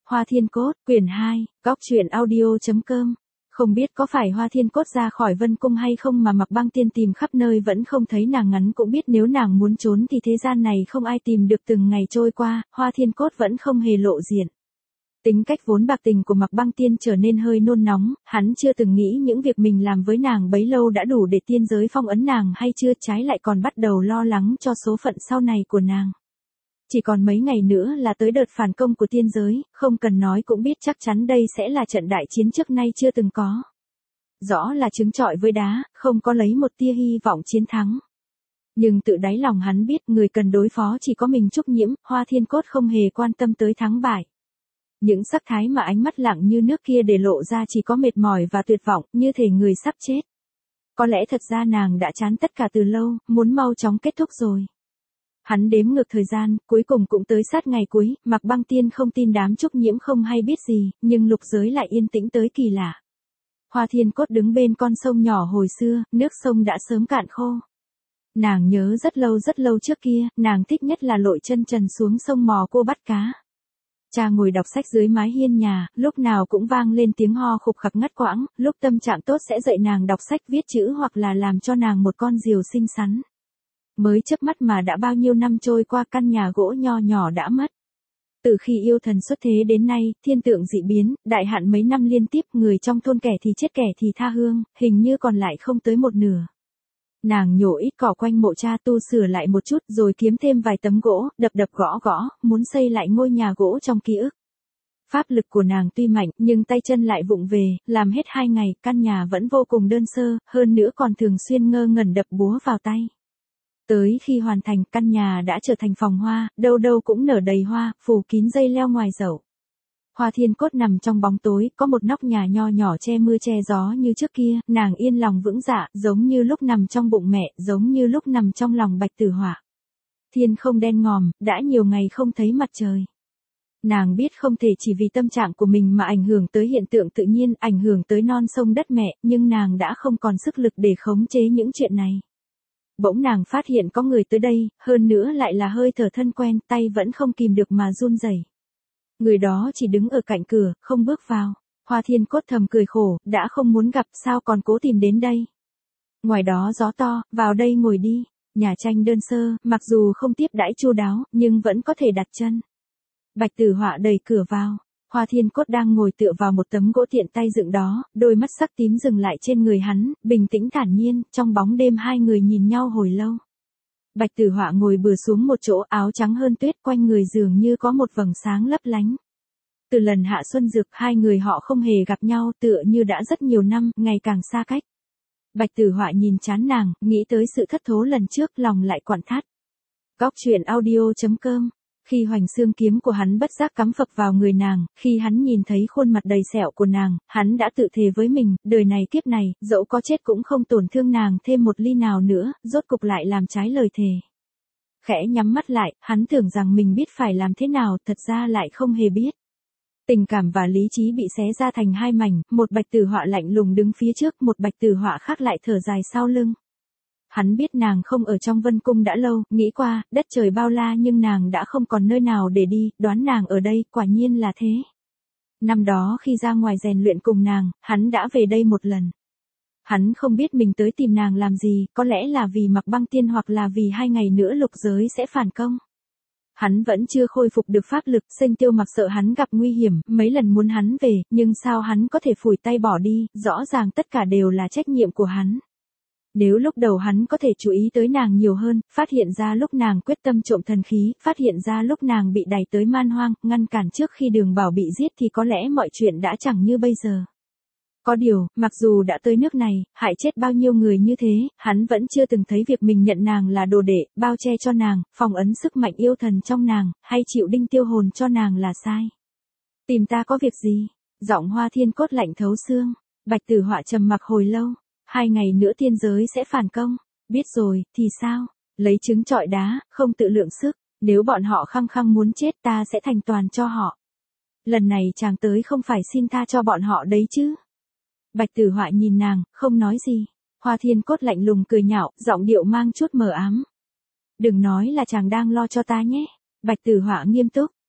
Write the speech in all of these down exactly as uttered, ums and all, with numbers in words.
Hoa Thiên Cốt, quyển hai, góc truyện audio chấm com. Không biết có phải Hoa Thiên Cốt ra khỏi Vân Cung hay không mà Mạc Băng Tiên tìm khắp nơi vẫn không thấy nàng, ngắn cũng biết nếu nàng muốn trốn thì thế gian này không ai tìm được. Từng ngày trôi qua, Hoa Thiên Cốt vẫn không hề lộ diện. Tính cách vốn bạc tình của Mạc Băng Tiên trở nên hơi nôn nóng, hắn chưa từng nghĩ những việc mình làm với nàng bấy lâu đã đủ để tiên giới phong ấn nàng hay chưa, trái lại còn bắt đầu lo lắng cho số phận sau này của nàng. Chỉ còn mấy ngày nữa là tới đợt phản công của tiên giới, không cần nói cũng biết chắc chắn đây sẽ là trận đại chiến trước nay chưa từng có. Rõ là trứng trọi với đá, không có lấy một tia hy vọng chiến thắng. Nhưng tự đáy lòng hắn biết người cần đối phó chỉ có mình Trúc Nhiễm, Hoa Thiên Cốt không hề quan tâm tới thắng bại. Những sắc thái mà ánh mắt lặng như nước kia để lộ ra chỉ có mệt mỏi và tuyệt vọng, như thể người sắp chết. Có lẽ thật ra nàng đã chán tất cả từ lâu, muốn mau chóng kết thúc rồi. Hắn đếm ngược thời gian, cuối cùng cũng tới sát ngày cuối, Mạc Băng Tiên không tin đám Trúc Nhiễm không hay biết gì, nhưng lục giới lại yên tĩnh tới kỳ lạ. Hoa Thiên Cốt đứng bên con sông nhỏ hồi xưa, nước sông đã sớm cạn khô. Nàng nhớ rất lâu rất lâu trước kia, nàng thích nhất là lội chân trần xuống sông mò cua bắt cá. Cha ngồi đọc sách dưới mái hiên nhà, lúc nào cũng vang lên tiếng ho khục khặc ngắt quãng, lúc tâm trạng tốt sẽ dạy nàng đọc sách viết chữ hoặc là làm cho nàng một con diều xinh xắn. Mới chớp mắt mà đã bao nhiêu năm trôi qua, căn nhà gỗ nho nhỏ đã mất. Từ khi yêu thần xuất thế đến nay, thiên tượng dị biến, đại hạn mấy năm liên tiếp, người trong thôn kẻ thì chết kẻ thì tha hương, hình như còn lại không tới một nửa. Nàng nhổ ít cỏ quanh mộ cha, tu sửa lại một chút rồi kiếm thêm vài tấm gỗ, đập đập gõ gõ, muốn xây lại ngôi nhà gỗ trong ký ức. Pháp lực của nàng tuy mạnh, nhưng tay chân lại vụng về, làm hết hai ngày, căn nhà vẫn vô cùng đơn sơ, hơn nữa còn thường xuyên ngơ ngẩn đập búa vào tay. Tới khi hoàn thành, căn nhà đã trở thành phòng hoa, đâu đâu cũng nở đầy hoa, phủ kín dây leo ngoài dậu. Hoa Thiên Cốt nằm trong bóng tối, có một nóc nhà nho nhỏ che mưa che gió như trước kia, nàng yên lòng vững dạ, giống như lúc nằm trong bụng mẹ, giống như lúc nằm trong lòng Bạch Tử Họa. Thiên không đen ngòm, đã nhiều ngày không thấy mặt trời. Nàng biết không thể chỉ vì tâm trạng của mình mà ảnh hưởng tới hiện tượng tự nhiên, ảnh hưởng tới non sông đất mẹ, nhưng nàng đã không còn sức lực để khống chế những chuyện này. Bỗng nàng phát hiện có người tới đây, hơn nữa lại là hơi thở thân quen, tay vẫn không kìm được mà run rẩy. Người đó chỉ đứng ở cạnh cửa, không bước vào. Hoa Thiên Cốt thầm cười khổ, đã không muốn gặp sao còn cố tìm đến đây. Ngoài đó gió to, vào đây ngồi đi. Nhà tranh đơn sơ, mặc dù không tiếp đãi chu đáo, nhưng vẫn có thể đặt chân. Bạch Tử Họa đẩy cửa vào. Hoa Thiên Cốt đang ngồi tựa vào một tấm gỗ tiện tay dựng đó, đôi mắt sắc tím dừng lại trên người hắn, bình tĩnh thản nhiên, trong bóng đêm hai người nhìn nhau hồi lâu. Bạch Tử Họa ngồi bừa xuống một chỗ, áo trắng hơn tuyết, quanh người dường như có một vầng sáng lấp lánh. Từ lần hạ xuân dược, hai người họ không hề gặp nhau, tựa như đã rất nhiều năm, ngày càng xa cách. Bạch Tử Họa nhìn chán nàng, nghĩ tới sự thất thố lần trước, lòng lại quặn thắt. Góc truyện audio chấm com. Khi hoành xương kiếm của hắn bất giác cắm phập vào người nàng, khi hắn nhìn thấy khuôn mặt đầy sẹo của nàng, hắn đã tự thề với mình, đời này kiếp này, dẫu có chết cũng không tổn thương nàng thêm một ly nào nữa, rốt cục lại làm trái lời thề. Khẽ nhắm mắt lại, hắn tưởng rằng mình biết phải làm thế nào, thật ra lại không hề biết. Tình cảm và lý trí bị xé ra thành hai mảnh, một Bạch Tử Họa lạnh lùng đứng phía trước, một Bạch Tử Họa khác lại thở dài sau lưng. Hắn biết nàng không ở trong Vân Cung đã lâu, nghĩ qua, đất trời bao la nhưng nàng đã không còn nơi nào để đi, đoán nàng ở đây, quả nhiên là thế. Năm đó khi ra ngoài rèn luyện cùng nàng, hắn đã về đây một lần. Hắn không biết mình tới tìm nàng làm gì, có lẽ là vì Mạc Băng Tiên hoặc là vì hai ngày nữa lục giới sẽ phản công. Hắn vẫn chưa khôi phục được pháp lực, Sinh Tiêu Mặc sợ hắn gặp nguy hiểm, mấy lần muốn hắn về, nhưng sao hắn có thể phủi tay bỏ đi, rõ ràng tất cả đều là trách nhiệm của hắn. Nếu lúc đầu hắn có thể chú ý tới nàng nhiều hơn, phát hiện ra lúc nàng quyết tâm trộm thần khí, phát hiện ra lúc nàng bị đày tới man hoang, ngăn cản trước khi Đường Bảo bị giết thì có lẽ mọi chuyện đã chẳng như bây giờ. Có điều, mặc dù đã tới nước này, hại chết bao nhiêu người như thế, hắn vẫn chưa từng thấy việc mình nhận nàng là đồ đệ, bao che cho nàng, phong ấn sức mạnh yêu thần trong nàng, hay chịu đinh tiêu hồn cho nàng là sai. Tìm ta có việc gì? Giọng Hoa Thiên Cốt lạnh thấu xương. Bạch Tử Họa trầm mặc hồi lâu. Hai ngày nữa tiên giới sẽ phản công. Biết rồi, thì sao? Lấy trứng trọi đá, không tự lượng sức. Nếu bọn họ khăng khăng muốn chết ta sẽ thành toàn cho họ. Lần này chàng tới không phải xin tha cho bọn họ đấy chứ? Bạch Tử Họa nhìn nàng, không nói gì. Hoa Thiên Cốt lạnh lùng cười nhạo, giọng điệu mang chút mờ ám. Đừng nói là chàng đang lo cho ta nhé. Bạch Tử Họa nghiêm túc.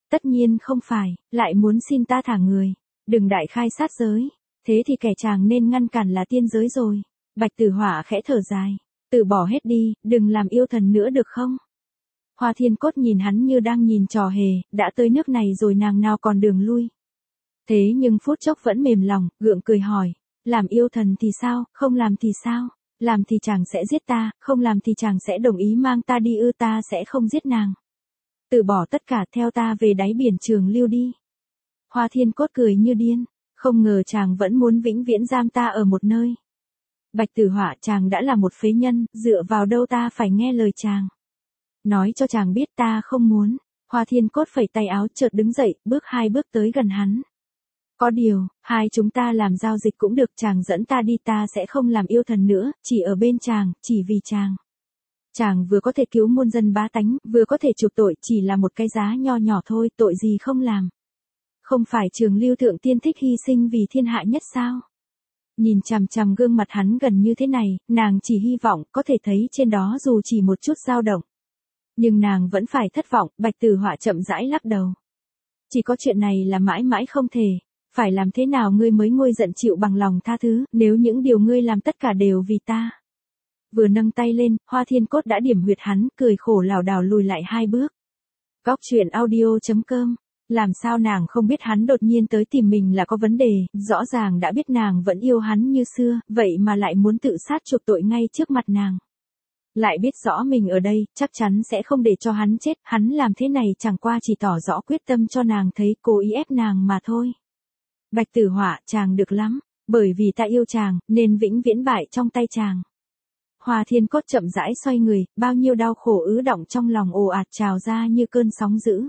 Tất nhiên không phải, lại muốn xin ta thả người. Đừng đại khai sát giới. Thế thì kẻ chàng nên ngăn cản là tiên giới rồi. Bạch Tử Họa khẽ thở dài. Từ bỏ hết đi, đừng làm yêu thần nữa được không? Hoa Thiên Cốt nhìn hắn như đang nhìn trò hề, đã tới nước này rồi nàng nào còn đường lui. Thế nhưng phút chốc vẫn mềm lòng, gượng cười hỏi. Làm yêu thần thì sao, không làm thì sao? Làm thì chàng sẽ giết ta, không làm thì chàng sẽ đồng ý mang ta đi ư? Ta sẽ không giết nàng. Từ bỏ tất cả, theo ta về đáy biển Trường Lưu đi. Hoa Thiên Cốt cười như điên. Không ngờ chàng vẫn muốn vĩnh viễn giam ta ở một nơi. Bạch Tử Họa, chàng đã là một phế nhân, dựa vào đâu ta phải nghe lời chàng? Nói cho chàng biết ta không muốn. Hoa Thiên Cốt phẩy tay áo chợt đứng dậy, bước hai bước tới gần hắn. Có điều, hai chúng ta làm giao dịch cũng được, chàng dẫn ta đi, ta sẽ không làm yêu thần nữa, chỉ ở bên chàng, chỉ vì chàng. Chàng vừa có thể cứu muôn dân bá tánh, vừa có thể chuộc tội, chỉ là một cái giá nho nhỏ thôi, tội gì không làm. Không phải Trường Lưu thượng tiên thích hy sinh vì thiên hạ nhất sao? Nhìn chằm chằm gương mặt hắn gần như thế này, nàng chỉ hy vọng có thể thấy trên đó dù chỉ một chút dao động. Nhưng nàng vẫn phải thất vọng. Bạch Tử Họa chậm rãi lắc đầu. Chỉ có chuyện này là mãi mãi không thể. Phải làm thế nào ngươi mới nguôi giận chịu bằng lòng tha thứ, nếu những điều ngươi làm tất cả đều vì ta? Vừa nâng tay lên, Hoa Thiên Cốt đã điểm huyệt hắn, cười khổ lảo đảo lùi lại hai bước. Góc truyện audio chấm com. Làm sao nàng không biết hắn đột nhiên tới tìm mình là có vấn đề, rõ ràng đã biết nàng vẫn yêu hắn như xưa, vậy mà lại muốn tự sát chuộc tội ngay trước mặt nàng. Lại biết rõ mình ở đây, chắc chắn sẽ không để cho hắn chết, hắn làm thế này chẳng qua chỉ tỏ rõ quyết tâm cho nàng thấy, cố ý ép nàng mà thôi. Bạch Tử Họa, chàng được lắm, bởi vì ta yêu chàng, nên vĩnh viễn bại trong tay chàng. Hoa Thiên Cốt chậm rãi xoay người, bao nhiêu đau khổ ứ đọng trong lòng ồ ạt trào ra như cơn sóng dữ.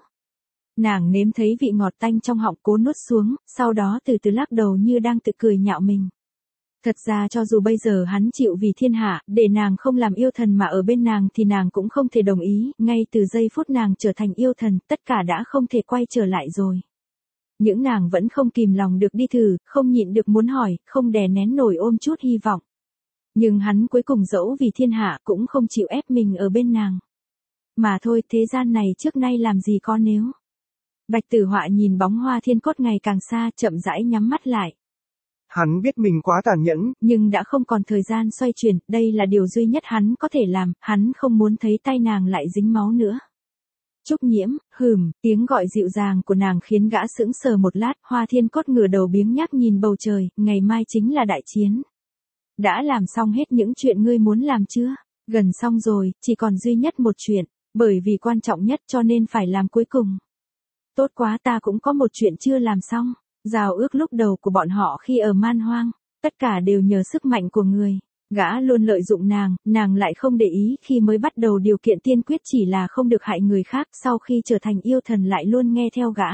Nàng nếm thấy vị ngọt tanh trong họng, cố nuốt xuống, sau đó từ từ lắc đầu như đang tự cười nhạo mình. Thật ra cho dù bây giờ hắn chịu vì thiên hạ, để nàng không làm yêu thần mà ở bên nàng thì nàng cũng không thể đồng ý, ngay từ giây phút nàng trở thành yêu thần, tất cả đã không thể quay trở lại rồi. Những nàng vẫn không kìm lòng được đi thử, không nhịn được muốn hỏi, không đè nén nổi ôm chút hy vọng. Nhưng hắn cuối cùng dẫu vì thiên hạ cũng không chịu ép mình ở bên nàng. Mà thôi, thế gian này trước nay làm gì có nếu. Bạch Tử Họa nhìn bóng Hoa Thiên Cốt ngày càng xa, chậm rãi nhắm mắt lại. Hắn biết mình quá tàn nhẫn, nhưng đã không còn thời gian xoay chuyển, đây là điều duy nhất hắn có thể làm, hắn không muốn thấy tay nàng lại dính máu nữa. Trúc Nhiễm, hừm, tiếng gọi dịu dàng của nàng khiến gã sững sờ một lát, Hoa Thiên Cốt ngửa đầu biếng nhác nhìn bầu trời, ngày mai chính là đại chiến. Đã làm xong hết những chuyện ngươi muốn làm chưa? Gần xong rồi, chỉ còn duy nhất một chuyện, bởi vì quan trọng nhất cho nên phải làm cuối cùng. Tốt quá, ta cũng có một chuyện chưa làm xong. Giao ước lúc đầu của bọn họ khi ở Man Hoang, tất cả đều nhờ sức mạnh của người. Gã luôn lợi dụng nàng, nàng lại không để ý, khi mới bắt đầu điều kiện tiên quyết chỉ là không được hại người khác, sau khi trở thành yêu thần lại luôn nghe theo gã.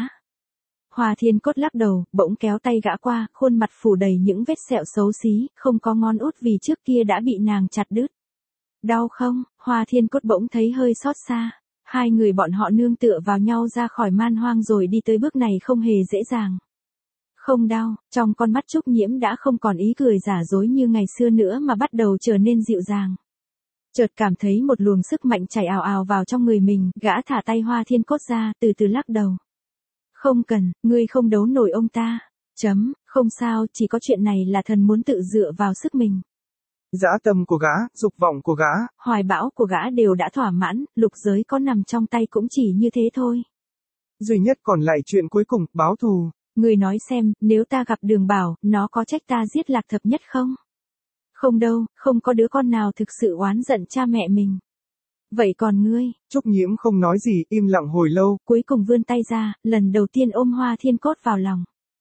Hoa Thiên Cốt lắc đầu, bỗng kéo tay gã qua, khuôn mặt phủ đầy những vết sẹo xấu xí, không có ngón út vì trước kia đã bị nàng chặt đứt. Đau không? Hoa Thiên Cốt bỗng thấy hơi xót xa. Hai người bọn họ nương tựa vào nhau ra khỏi Man Hoang rồi đi tới bước này không hề dễ dàng. Không đau, trong con mắt Trúc Nhiễm đã không còn ý cười giả dối như ngày xưa nữa mà bắt đầu trở nên dịu dàng. Chợt cảm thấy một luồng sức mạnh chảy ào ào vào trong người mình, gã thả tay Hoa Thiên Cốt ra, từ từ lắc đầu. Không cần, ngươi không đấu nổi ông ta. Chấm, không sao, chỉ có chuyện này là thần muốn tự dựa vào sức mình. Dã tâm của gã, dục vọng của gã, hoài bão của gã đều đã thỏa mãn, lục giới có nằm trong tay cũng chỉ như thế thôi. Duy nhất còn lại chuyện cuối cùng, báo thù. Người nói xem, nếu ta gặp Đường Bảo, nó có trách ta giết Lạc Thập Nhất không? Không đâu, không có đứa con nào thực sự oán giận cha mẹ mình. Vậy còn ngươi? Trúc Nhiễm không nói gì, im lặng hồi lâu, cuối cùng vươn tay ra, lần đầu tiên ôm Hoa Thiên Cốt vào lòng.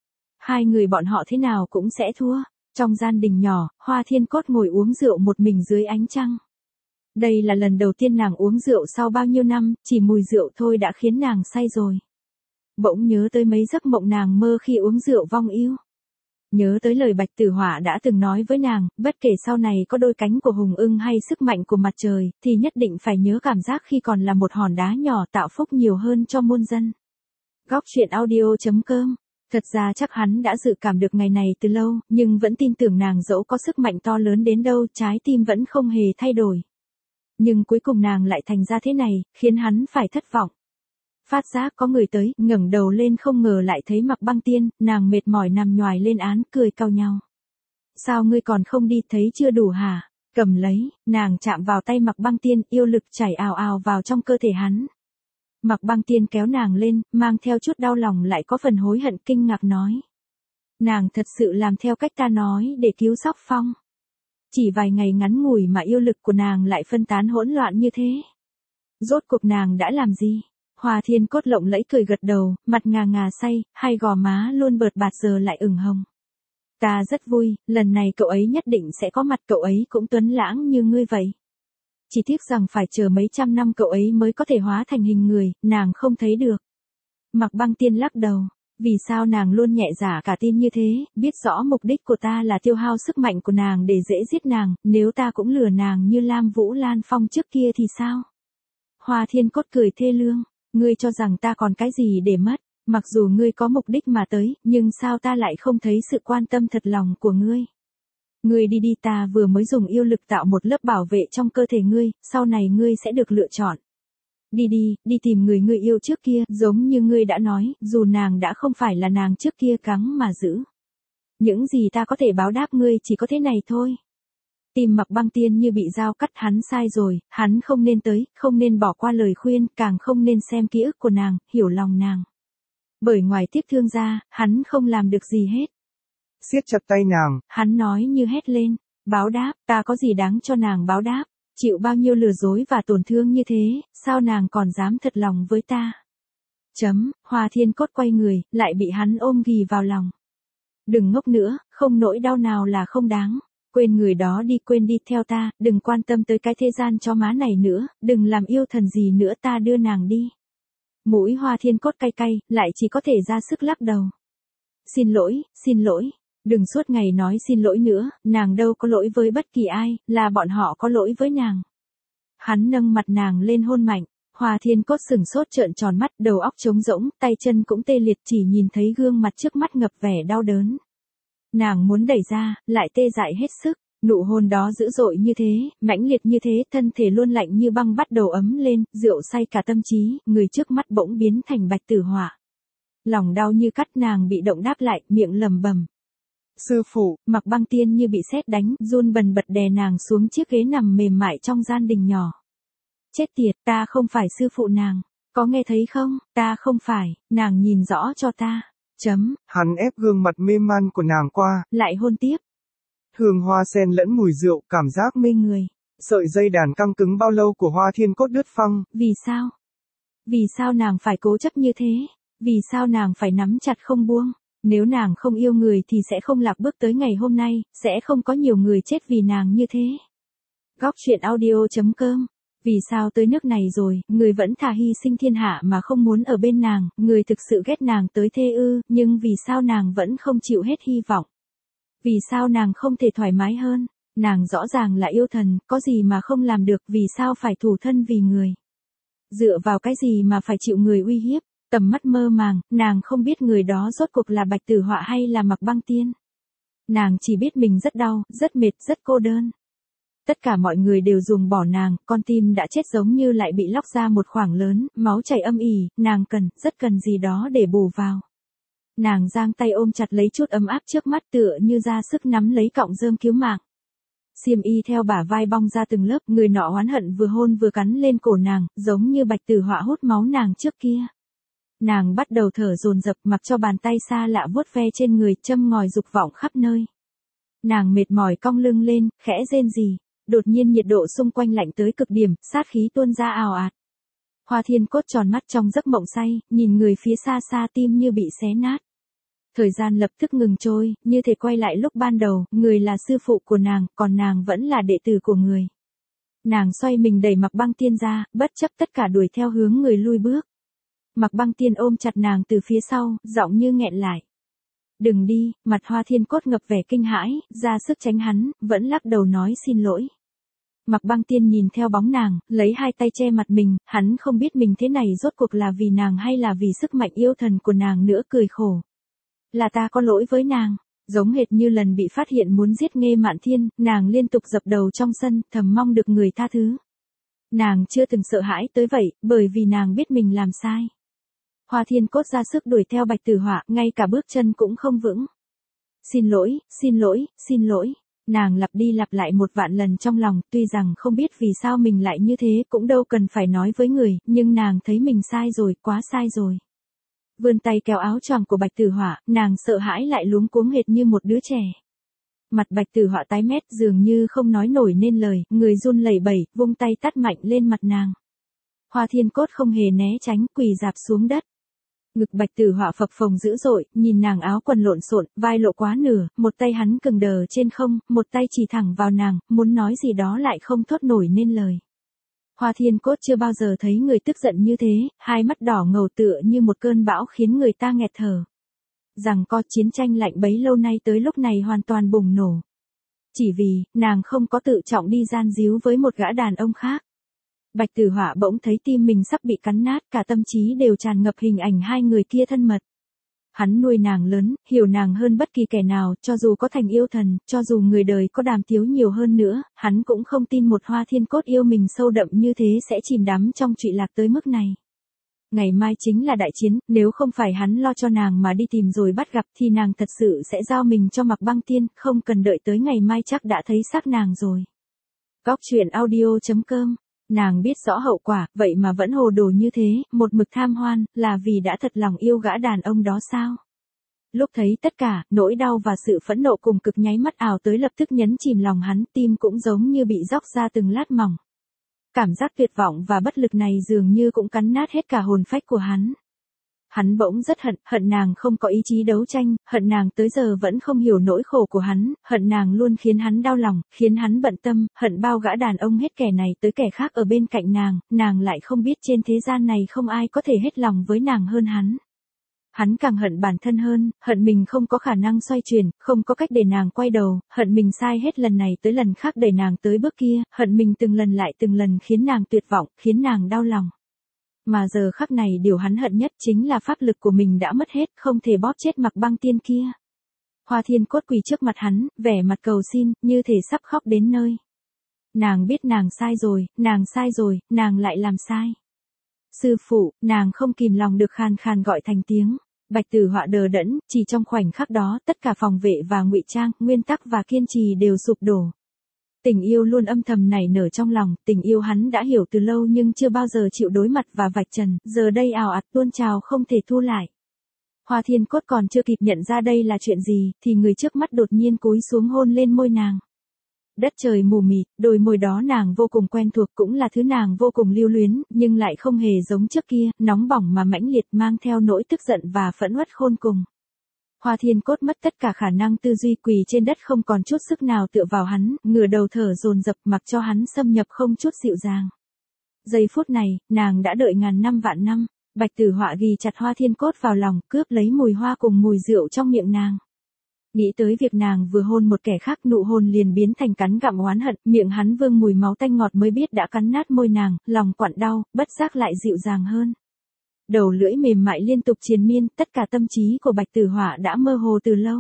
Hai người bọn họ thế nào cũng sẽ thua. Trong gian đình nhỏ, Hoa Thiên Cốt ngồi uống rượu một mình dưới ánh trăng. Đây là lần đầu tiên nàng uống rượu sau bao nhiêu năm, chỉ mùi rượu thôi đã khiến nàng say rồi. Bỗng nhớ tới mấy giấc mộng nàng mơ khi uống rượu vong yêu. Nhớ tới lời Bạch Tử Họa đã từng nói với nàng, bất kể sau này có đôi cánh của hùng ưng hay sức mạnh của mặt trời, thì nhất định phải nhớ cảm giác khi còn là một hòn đá nhỏ tạo phúc nhiều hơn cho muôn dân. Góc truyện audio chấm com. Thật ra chắc hắn đã dự cảm được ngày này từ lâu, nhưng vẫn tin tưởng nàng dẫu có sức mạnh to lớn đến đâu, trái tim vẫn không hề thay đổi. Nhưng cuối cùng nàng lại thành ra thế này, khiến hắn phải thất vọng. Phát giác có người tới, ngẩng đầu lên không ngờ lại thấy Mặc Băng Tiên, nàng mệt mỏi nằm nhoài lên án, cười cau nhau. Sao ngươi còn không đi, thấy chưa đủ hả? Cầm lấy, nàng chạm vào tay Mặc Băng Tiên, yêu lực chảy ào ào vào trong cơ thể hắn. Mặc Băng Tiên kéo nàng lên, mang theo chút đau lòng lại có phần hối hận, kinh ngạc nói. Nàng thật sự làm theo cách ta nói để cứu Sóc Phong. Chỉ vài ngày ngắn ngủi mà yêu lực của nàng lại phân tán hỗn loạn như thế. Rốt cuộc nàng đã làm gì? Hoa Thiên Cốt lộng lẫy cười gật đầu, mặt ngà ngà say, hai gò má luôn bợt bạt giờ lại ửng hồng. Ta rất vui, lần này cậu ấy nhất định sẽ có mặt, cậu ấy cũng tuấn lãng như ngươi vậy. Chỉ tiếc rằng phải chờ mấy trăm năm cậu ấy mới có thể hóa thành hình người, nàng không thấy được. Mặc Băng Tiên lắc đầu, vì sao nàng luôn nhẹ dạ cả tin như thế, biết rõ mục đích của ta là tiêu hao sức mạnh của nàng để dễ giết nàng, nếu ta cũng lừa nàng như Lam Vũ Lan Phong trước kia thì sao? Hoa Thiên Cốt cười thê lương, ngươi cho rằng ta còn cái gì để mất, mặc dù ngươi có mục đích mà tới, nhưng sao ta lại không thấy sự quan tâm thật lòng của ngươi? Ngươi đi đi, ta vừa mới dùng yêu lực tạo một lớp bảo vệ trong cơ thể ngươi, sau này ngươi sẽ được lựa chọn. Đi đi, đi tìm người ngươi yêu trước kia, giống như ngươi đã nói, dù nàng đã không phải là nàng trước kia cắn mà giữ. Những gì ta có thể báo đáp ngươi chỉ có thế này thôi. Tim Mặc Băng Tiên như bị dao cắt, hắn sai rồi, hắn không nên tới, không nên bỏ qua lời khuyên, càng không nên xem ký ức của nàng, hiểu lòng nàng. Bởi ngoài tiếc thương ra, hắn không làm được gì hết. Siết chặt tay nàng, hắn nói như hét lên, báo đáp, ta có gì đáng cho nàng báo đáp, chịu bao nhiêu lừa dối và tổn thương như thế, sao nàng còn dám thật lòng với ta. Chấm, Hoa Thiên Cốt quay người, lại bị hắn ôm ghì vào lòng. Đừng ngốc nữa, không nỗi đau nào là không đáng. Quên người đó đi, quên đi, theo ta, đừng quan tâm tới cái thế gian cho má này nữa, đừng làm yêu thần gì nữa, ta đưa nàng đi. Mũi Hoa Thiên Cốt cay cay, lại chỉ có thể ra sức lắc đầu. Xin lỗi, xin lỗi, đừng suốt ngày nói xin lỗi nữa, nàng đâu có lỗi với bất kỳ ai, là bọn họ có lỗi với nàng. Hắn nâng mặt nàng lên hôn mạnh, Hoa Thiên Cốt sừng sốt trợn tròn mắt, đầu óc trống rỗng, tay chân cũng tê liệt, chỉ nhìn thấy gương mặt trước mắt ngập vẻ đau đớn. Nàng muốn đẩy ra, lại tê dại hết sức, nụ hôn đó dữ dội như thế, mãnh liệt như thế, thân thể luôn lạnh như băng bắt đầu ấm lên, rượu say cả tâm trí, người trước mắt bỗng biến thành bạch tử hỏa. Lòng đau như cắt, nàng bị động đáp lại, miệng lầm bầm. Sư phụ, Mặc Băng Tiên như bị sét đánh, run bần bật đè nàng xuống chiếc ghế nằm mềm mại trong gian đình nhỏ. Chết tiệt, ta không phải sư phụ nàng, có nghe thấy không, ta không phải, nàng nhìn rõ cho ta. Chấm. Hắn ép gương mặt mê man của nàng qua, lại hôn tiếp. Hương hoa sen lẫn mùi rượu, cảm giác mê người. Sợi dây đàn căng cứng bao lâu của Hoa Thiên Cốt đứt phăng. Vì sao? Vì sao nàng phải cố chấp như thế? Vì sao nàng phải nắm chặt không buông? Nếu nàng không yêu người thì sẽ không lạc bước tới ngày hôm nay, sẽ không có nhiều người chết vì nàng như thế. Góc truyện audio chấm com. Vì sao tới nước này rồi, người vẫn thà hy sinh thiên hạ mà không muốn ở bên nàng, người thực sự ghét nàng tới thế ư, nhưng vì sao nàng vẫn không chịu hết hy vọng? Vì sao nàng không thể thoải mái hơn? Nàng rõ ràng là yêu thần, có gì mà không làm được, vì sao phải thủ thân vì người? Dựa vào cái gì mà phải chịu người uy hiếp? Tầm mắt mơ màng, nàng không biết người đó rốt cuộc là Bạch Tử Họa hay là Mặc Băng Tiên. Nàng chỉ biết mình rất đau, rất mệt, rất cô đơn. Tất cả mọi người đều ruồng bỏ nàng, con tim đã chết giống như lại bị lóc ra một khoảng lớn, máu chảy âm ỉ, nàng cần, rất cần gì đó để bù vào. Nàng giang tay ôm chặt lấy chút ấm áp trước mắt, tựa như ra sức nắm lấy cọng rơm cứu mạng. Xiêm y theo bả vai bong ra từng lớp, người nọ oán hận vừa hôn vừa cắn lên cổ nàng, giống như Bạch Tử Họa hút máu nàng trước kia. Nàng bắt đầu thở dồn dập, mặc cho bàn tay xa lạ vuốt ve trên người, châm ngòi dục vọng khắp nơi. Nàng mệt mỏi cong lưng lên, khẽ rên rỉ. Đột nhiên nhiệt độ xung quanh lạnh tới cực điểm, sát khí tuôn ra ào ạt. Hoa Thiên Cốt tròn mắt trong giấc mộng say, nhìn người phía xa xa, tim như bị xé nát. Thời gian lập tức ngừng trôi, như thể quay lại lúc ban đầu, người là sư phụ của nàng, còn nàng vẫn là đệ tử của người. Nàng xoay mình đẩy Mặc Băng Tiên ra, bất chấp tất cả đuổi theo hướng người lui bước. Mặc Băng Tiên ôm chặt nàng từ phía sau, giọng như nghẹn lại. Đừng đi, mặt Hoa Thiên Cốt ngập vẻ kinh hãi, ra sức tránh hắn, vẫn lắc đầu nói xin lỗi. Mặc Băng Tiên nhìn theo bóng nàng, lấy hai tay che mặt mình, hắn không biết mình thế này rốt cuộc là vì nàng hay là vì sức mạnh yêu thần của nàng nữa, cười khổ. Là ta có lỗi với nàng, giống hệt như lần bị phát hiện muốn giết Nghê Mạn Thiên, nàng liên tục dập đầu trong sân, thầm mong được người tha thứ. Nàng chưa từng sợ hãi tới vậy, bởi vì nàng biết mình làm sai. Hoa Thiên Cốt ra sức đuổi theo Bạch Tử Họa, ngay cả bước chân cũng không vững. Xin lỗi, xin lỗi, xin lỗi. Nàng lặp đi lặp lại một vạn lần trong lòng, tuy rằng không biết vì sao mình lại như thế, cũng đâu cần phải nói với người, nhưng nàng thấy mình sai rồi, quá sai rồi. Vươn tay kéo áo choàng của Bạch Tử Họa, nàng sợ hãi lại luống cuống hệt như một đứa trẻ. Mặt Bạch Tử Họa tái mét, dường như không nói nổi nên lời, người run lẩy bẩy, vung tay tát mạnh lên mặt nàng. Hoa Thiên Cốt không hề né tránh, quỳ rạp xuống đất. Ngực Bạch Tử Họa phập phồng dữ dội, nhìn nàng áo quần lộn xộn, vai lộ quá nửa, một tay hắn cứng đờ trên không, một tay chỉ thẳng vào nàng, muốn nói gì đó lại không thốt nổi nên lời. Hoa Thiên Cốt chưa bao giờ thấy người tức giận như thế, hai mắt đỏ ngầu tựa như một cơn bão khiến người ta nghẹt thở. Rằng co chiến tranh lạnh bấy lâu nay tới lúc này hoàn toàn bùng nổ. Chỉ vì, nàng không có tự trọng đi gian díu với một gã đàn ông khác. Bạch Tử Họa bỗng thấy tim mình sắp bị cắn nát, cả tâm trí đều tràn ngập hình ảnh hai người kia thân mật. Hắn nuôi nàng lớn, hiểu nàng hơn bất kỳ kẻ nào, cho dù có thành yêu thần, cho dù người đời có đàm tiếu nhiều hơn nữa, hắn cũng không tin một Hoa Thiên Cốt yêu mình sâu đậm như thế sẽ chìm đắm trong trụy lạc tới mức này. Ngày mai chính là đại chiến, nếu không phải hắn lo cho nàng mà đi tìm rồi bắt gặp thì nàng thật sự sẽ giao mình cho Mạc Băng Tiên, không cần đợi tới ngày mai chắc đã thấy xác nàng rồi. Góc truyện audio chấm com. Nàng biết rõ hậu quả, vậy mà vẫn hồ đồ như thế, một mực tham hoan, là vì đã thật lòng yêu gã đàn ông đó sao? Lúc thấy tất cả, nỗi đau và sự phẫn nộ cùng cực nháy mắt ảo tới lập tức nhấn chìm lòng hắn, tim cũng giống như bị róc ra từng lát mỏng. Cảm giác tuyệt vọng và bất lực này dường như cũng cắn nát hết cả hồn phách của hắn. Hắn bỗng rất hận, hận nàng không có ý chí đấu tranh, hận nàng tới giờ vẫn không hiểu nỗi khổ của hắn, hận nàng luôn khiến hắn đau lòng, khiến hắn bận tâm, hận bao gã đàn ông hết kẻ này tới kẻ khác ở bên cạnh nàng, nàng lại không biết trên thế gian này không ai có thể hết lòng với nàng hơn hắn. Hắn càng hận bản thân hơn, hận mình không có khả năng xoay chuyển, không có cách để nàng quay đầu, hận mình sai hết lần này tới lần khác đẩy nàng tới bước kia, hận mình từng lần lại từng lần khiến nàng tuyệt vọng, khiến nàng đau lòng. Mà giờ khắc này điều hắn hận nhất chính là pháp lực của mình đã mất hết, không thể bóp chết Mạc Băng Tiên kia. Hoa Thiên Cốt quỳ trước mặt hắn, vẻ mặt cầu xin, như thể sắp khóc đến nơi. Nàng biết nàng sai rồi, nàng sai rồi, nàng lại làm sai. Sư phụ, nàng không kìm lòng được khàn khàn gọi thành tiếng. Bạch Tử Họa đờ đẫn, chỉ trong khoảnh khắc đó, tất cả phòng vệ và ngụy trang, nguyên tắc và kiên trì đều sụp đổ. Tình yêu luôn âm thầm nảy nở trong lòng, tình yêu hắn đã hiểu từ lâu nhưng chưa bao giờ chịu đối mặt và vạch trần, giờ đây ào ạt tuôn trào không thể thu lại. Hoa Thiên Cốt còn chưa kịp nhận ra đây là chuyện gì, thì người trước mắt đột nhiên cúi xuống hôn lên môi nàng. Đất trời mù mịt, đôi môi đó nàng vô cùng quen thuộc cũng là thứ nàng vô cùng lưu luyến, nhưng lại không hề giống trước kia, nóng bỏng mà mãnh liệt mang theo nỗi tức giận và phẫn uất khôn cùng. Hoa Thiên Cốt mất tất cả khả năng tư duy quỳ trên đất không còn chút sức nào tựa vào hắn, ngửa đầu thở dồn dập mặc cho hắn xâm nhập không chút dịu dàng. Giây phút này, nàng đã đợi ngàn năm vạn năm, Bạch Tử Họa ghi chặt Hoa Thiên Cốt vào lòng, cướp lấy mùi hoa cùng mùi rượu trong miệng nàng. Nghĩ tới việc nàng vừa hôn một kẻ khác, nụ hôn liền biến thành cắn gặm oán hận, miệng hắn vương mùi máu tanh ngọt mới biết đã cắn nát môi nàng, lòng quặn đau, bất giác lại dịu dàng hơn. Đầu lưỡi mềm mại liên tục triền miên, tất cả tâm trí của Bạch Tử Họa đã mơ hồ từ lâu.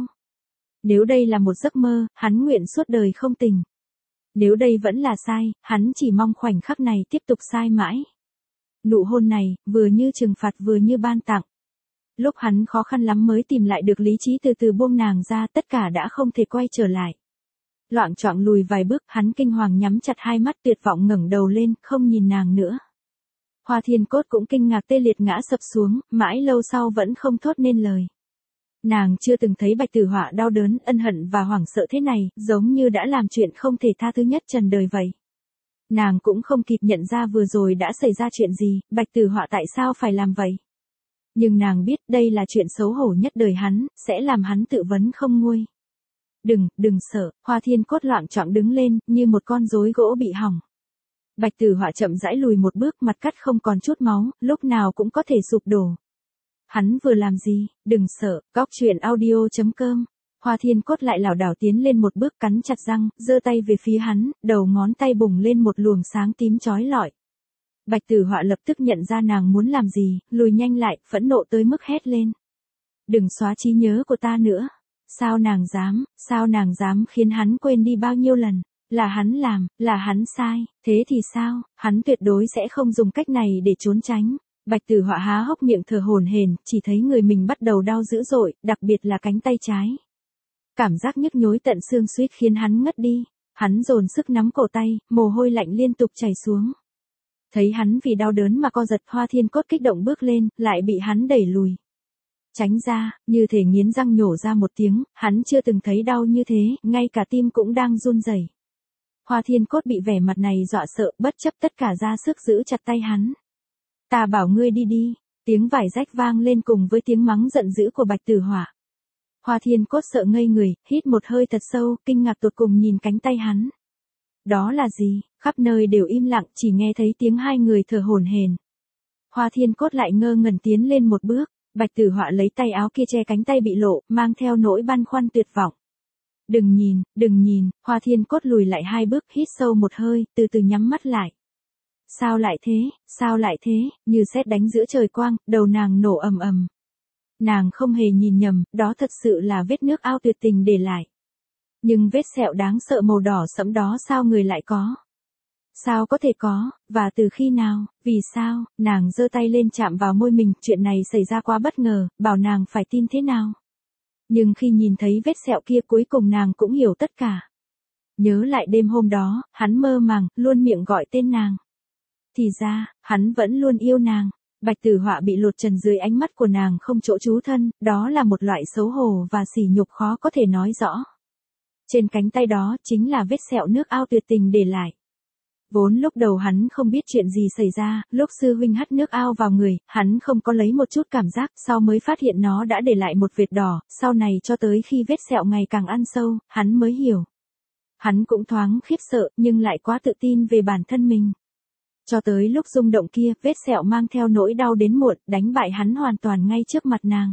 Nếu đây là một giấc mơ, hắn nguyện suốt đời không tỉnh. Nếu đây vẫn là sai, hắn chỉ mong khoảnh khắc này tiếp tục sai mãi. Nụ hôn này, vừa như trừng phạt vừa như ban tặng. Lúc hắn khó khăn lắm mới tìm lại được lý trí từ từ buông nàng ra, tất cả đã không thể quay trở lại. Loạng choạng lùi vài bước, hắn kinh hoàng nhắm chặt hai mắt tuyệt vọng ngẩng đầu lên, không nhìn nàng nữa. Hoa Thiên Cốt cũng kinh ngạc tê liệt ngã sập xuống, mãi lâu sau vẫn không thốt nên lời. Nàng chưa từng thấy Bạch Tử Họa đau đớn, ân hận và hoảng sợ thế này, giống như đã làm chuyện không thể tha thứ nhất trần đời vậy. Nàng cũng không kịp nhận ra vừa rồi đã xảy ra chuyện gì, Bạch Tử Họa tại sao phải làm vậy. Nhưng nàng biết đây là chuyện xấu hổ nhất đời hắn, sẽ làm hắn tự vấn không nguôi. Đừng, đừng sợ, Hoa Thiên Cốt loạng choạng đứng lên, như một con rối gỗ bị hỏng. Bạch Tử Họa chậm rãi lùi một bước, mặt cắt không còn chút máu, lúc nào cũng có thể sụp đổ. Hắn vừa làm gì, đừng sợ, góc truyện audio chấm com. Hoa Thiên Cốt lại lảo đảo tiến lên một bước, cắn chặt răng, giơ tay về phía hắn, đầu ngón tay bùng lên một luồng sáng tím chói lọi. Bạch Tử Họa lập tức nhận ra nàng muốn làm gì, lùi nhanh lại, phẫn nộ tới mức hét lên. Đừng xóa trí nhớ của ta nữa. Sao nàng dám, sao nàng dám khiến hắn quên đi bao nhiêu lần. Là hắn làm, là hắn sai, thế thì sao, hắn tuyệt đối sẽ không dùng cách này để trốn tránh. Bạch Tử Họa há hốc miệng thở hổn hển, chỉ thấy người mình bắt đầu đau dữ dội, đặc biệt là cánh tay trái. Cảm giác nhức nhối tận xương suýt khiến hắn ngất đi. Hắn dồn sức nắm cổ tay, mồ hôi lạnh liên tục chảy xuống. Thấy hắn vì đau đớn mà co giật, Hoa Thiên Cốt kích động bước lên, lại bị hắn đẩy lùi. Tránh ra, như thể nghiến răng nhổ ra một tiếng, hắn chưa từng thấy đau như thế, ngay cả tim cũng đang run rẩy. Hoa Thiên Cốt bị vẻ mặt này dọa sợ, bất chấp tất cả ra sức giữ chặt tay hắn. Ta bảo ngươi đi đi, tiếng vải rách vang lên cùng với tiếng mắng giận dữ của Bạch Tử Họa. Hoa Thiên Cốt sợ ngây người, hít một hơi thật sâu, kinh ngạc tột cùng nhìn cánh tay hắn. Đó là gì? Khắp nơi đều im lặng, chỉ nghe thấy tiếng hai người thở hổn hển. Hoa Thiên Cốt lại ngơ ngẩn tiến lên một bước, Bạch Tử Họa lấy tay áo kia che cánh tay bị lộ, mang theo nỗi băn khoăn tuyệt vọng. Đừng nhìn, đừng nhìn, Hoa Thiên Cốt lùi lại hai bước, hít sâu một hơi, từ từ nhắm mắt lại. Sao lại thế, sao lại thế, như sét đánh giữa trời quang, đầu nàng nổ ầm ầm. Nàng không hề nhìn nhầm, đó thật sự là vết nước ao tuyệt tình để lại. Nhưng vết sẹo đáng sợ màu đỏ sẫm đó sao người lại có? Sao có thể có, và từ khi nào, vì sao? Nàng giơ tay lên chạm vào môi mình, chuyện này xảy ra quá bất ngờ, bảo nàng phải tin thế nào? Nhưng khi nhìn thấy vết sẹo kia cuối cùng nàng cũng hiểu tất cả. Nhớ lại đêm hôm đó, hắn mơ màng, luôn miệng gọi tên nàng. Thì ra, hắn vẫn luôn yêu nàng. Bạch Tử Họa bị lột trần dưới ánh mắt của nàng không chỗ trú thân, đó là một loại xấu hổ và sỉ nhục khó có thể nói rõ. Trên cánh tay đó chính là vết sẹo nước ao tuyệt tình để lại. Vốn lúc đầu hắn không biết chuyện gì xảy ra, lúc sư huynh hắt nước ao vào người, hắn không có lấy một chút cảm giác, sau mới phát hiện nó đã để lại một vệt đỏ, sau này cho tới khi vết sẹo ngày càng ăn sâu, hắn mới hiểu. Hắn cũng thoáng khiếp sợ, nhưng lại quá tự tin về bản thân mình. Cho tới lúc rung động kia, vết sẹo mang theo nỗi đau đến muộn, đánh bại hắn hoàn toàn ngay trước mặt nàng.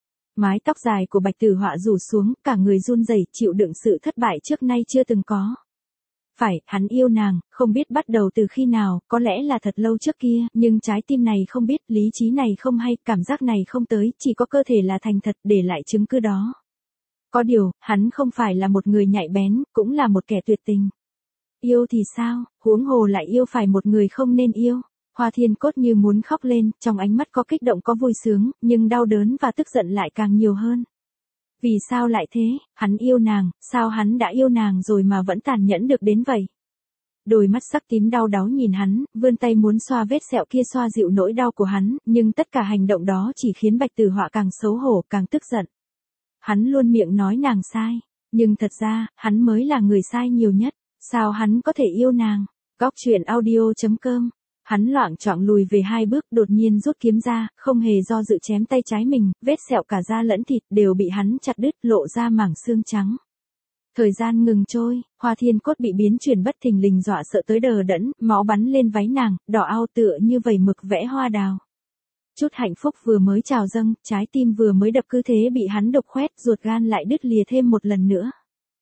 Mái tóc dài của Bạch Tử Họa rủ xuống, cả người run rẩy, chịu đựng sự thất bại trước nay chưa từng có. Phải, hắn yêu nàng, không biết bắt đầu từ khi nào, có lẽ là thật lâu trước kia, nhưng trái tim này không biết, lý trí này không hay, cảm giác này không tới, chỉ có cơ thể là thành thật, để lại chứng cứ đó. Có điều, hắn không phải là một người nhạy bén, cũng là một kẻ tuyệt tình. Yêu thì sao, huống hồ lại yêu phải một người không nên yêu. Hoa Thiên Cốt như muốn khóc lên, trong ánh mắt có kích động có vui sướng, nhưng đau đớn và tức giận lại càng nhiều hơn. Vì sao lại thế, hắn yêu nàng, sao hắn đã yêu nàng rồi mà vẫn tàn nhẫn được đến vậy? Đôi mắt sắc tím đau đáu nhìn hắn, vươn tay muốn xoa vết sẹo kia xoa dịu nỗi đau của hắn, nhưng tất cả hành động đó chỉ khiến Bạch Tử Họa càng xấu hổ, càng tức giận. Hắn luôn miệng nói nàng sai, nhưng thật ra, hắn mới là người sai nhiều nhất. Sao hắn có thể yêu nàng? Góc truyện audio chấm com. Hắn loạng choạng lùi về hai bước, đột nhiên rút kiếm ra, không hề do dự chém tay trái mình, vết sẹo cả da lẫn thịt đều bị hắn chặt đứt, lộ ra mảng xương trắng. Thời gian ngừng trôi, Hoa Thiên Cốt bị biến chuyển bất thình lình dọa sợ tới đờ đẫn, máu bắn lên váy nàng, đỏ ao tựa như vẩy mực vẽ hoa đào. Chút hạnh phúc vừa mới trào dâng, trái tim vừa mới đập cứ thế bị hắn đục khoét, ruột gan lại đứt lìa thêm một lần nữa.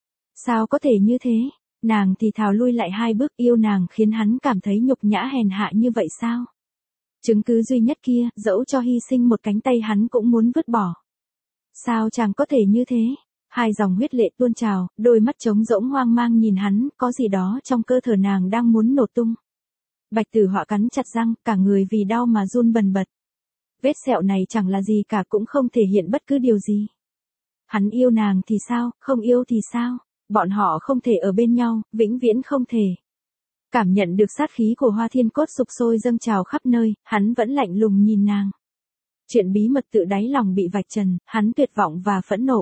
Sao có thể như thế? Nàng thì thào lui lại hai bước, yêu nàng khiến hắn cảm thấy nhục nhã hèn hạ như vậy sao? Chứng cứ duy nhất kia, dẫu cho hy sinh một cánh tay hắn cũng muốn vứt bỏ. Sao chàng có thể như thế? Hai dòng huyết lệ tuôn trào, đôi mắt trống rỗng hoang mang nhìn hắn, có gì đó trong cơ thể nàng đang muốn nổ tung. Bạch Tử Họa cắn chặt răng, cả người vì đau mà run bần bật. Vết sẹo này chẳng là gì cả, cũng không thể hiện bất cứ điều gì. Hắn yêu nàng thì sao, không yêu thì sao? Bọn họ không thể ở bên nhau, vĩnh viễn không thể. Cảm nhận được sát khí của Hoa Thiên Cốt sục sôi dâng trào khắp nơi, hắn vẫn lạnh lùng nhìn nàng. Chuyện bí mật tự đáy lòng bị vạch trần, hắn tuyệt vọng và phẫn nộ.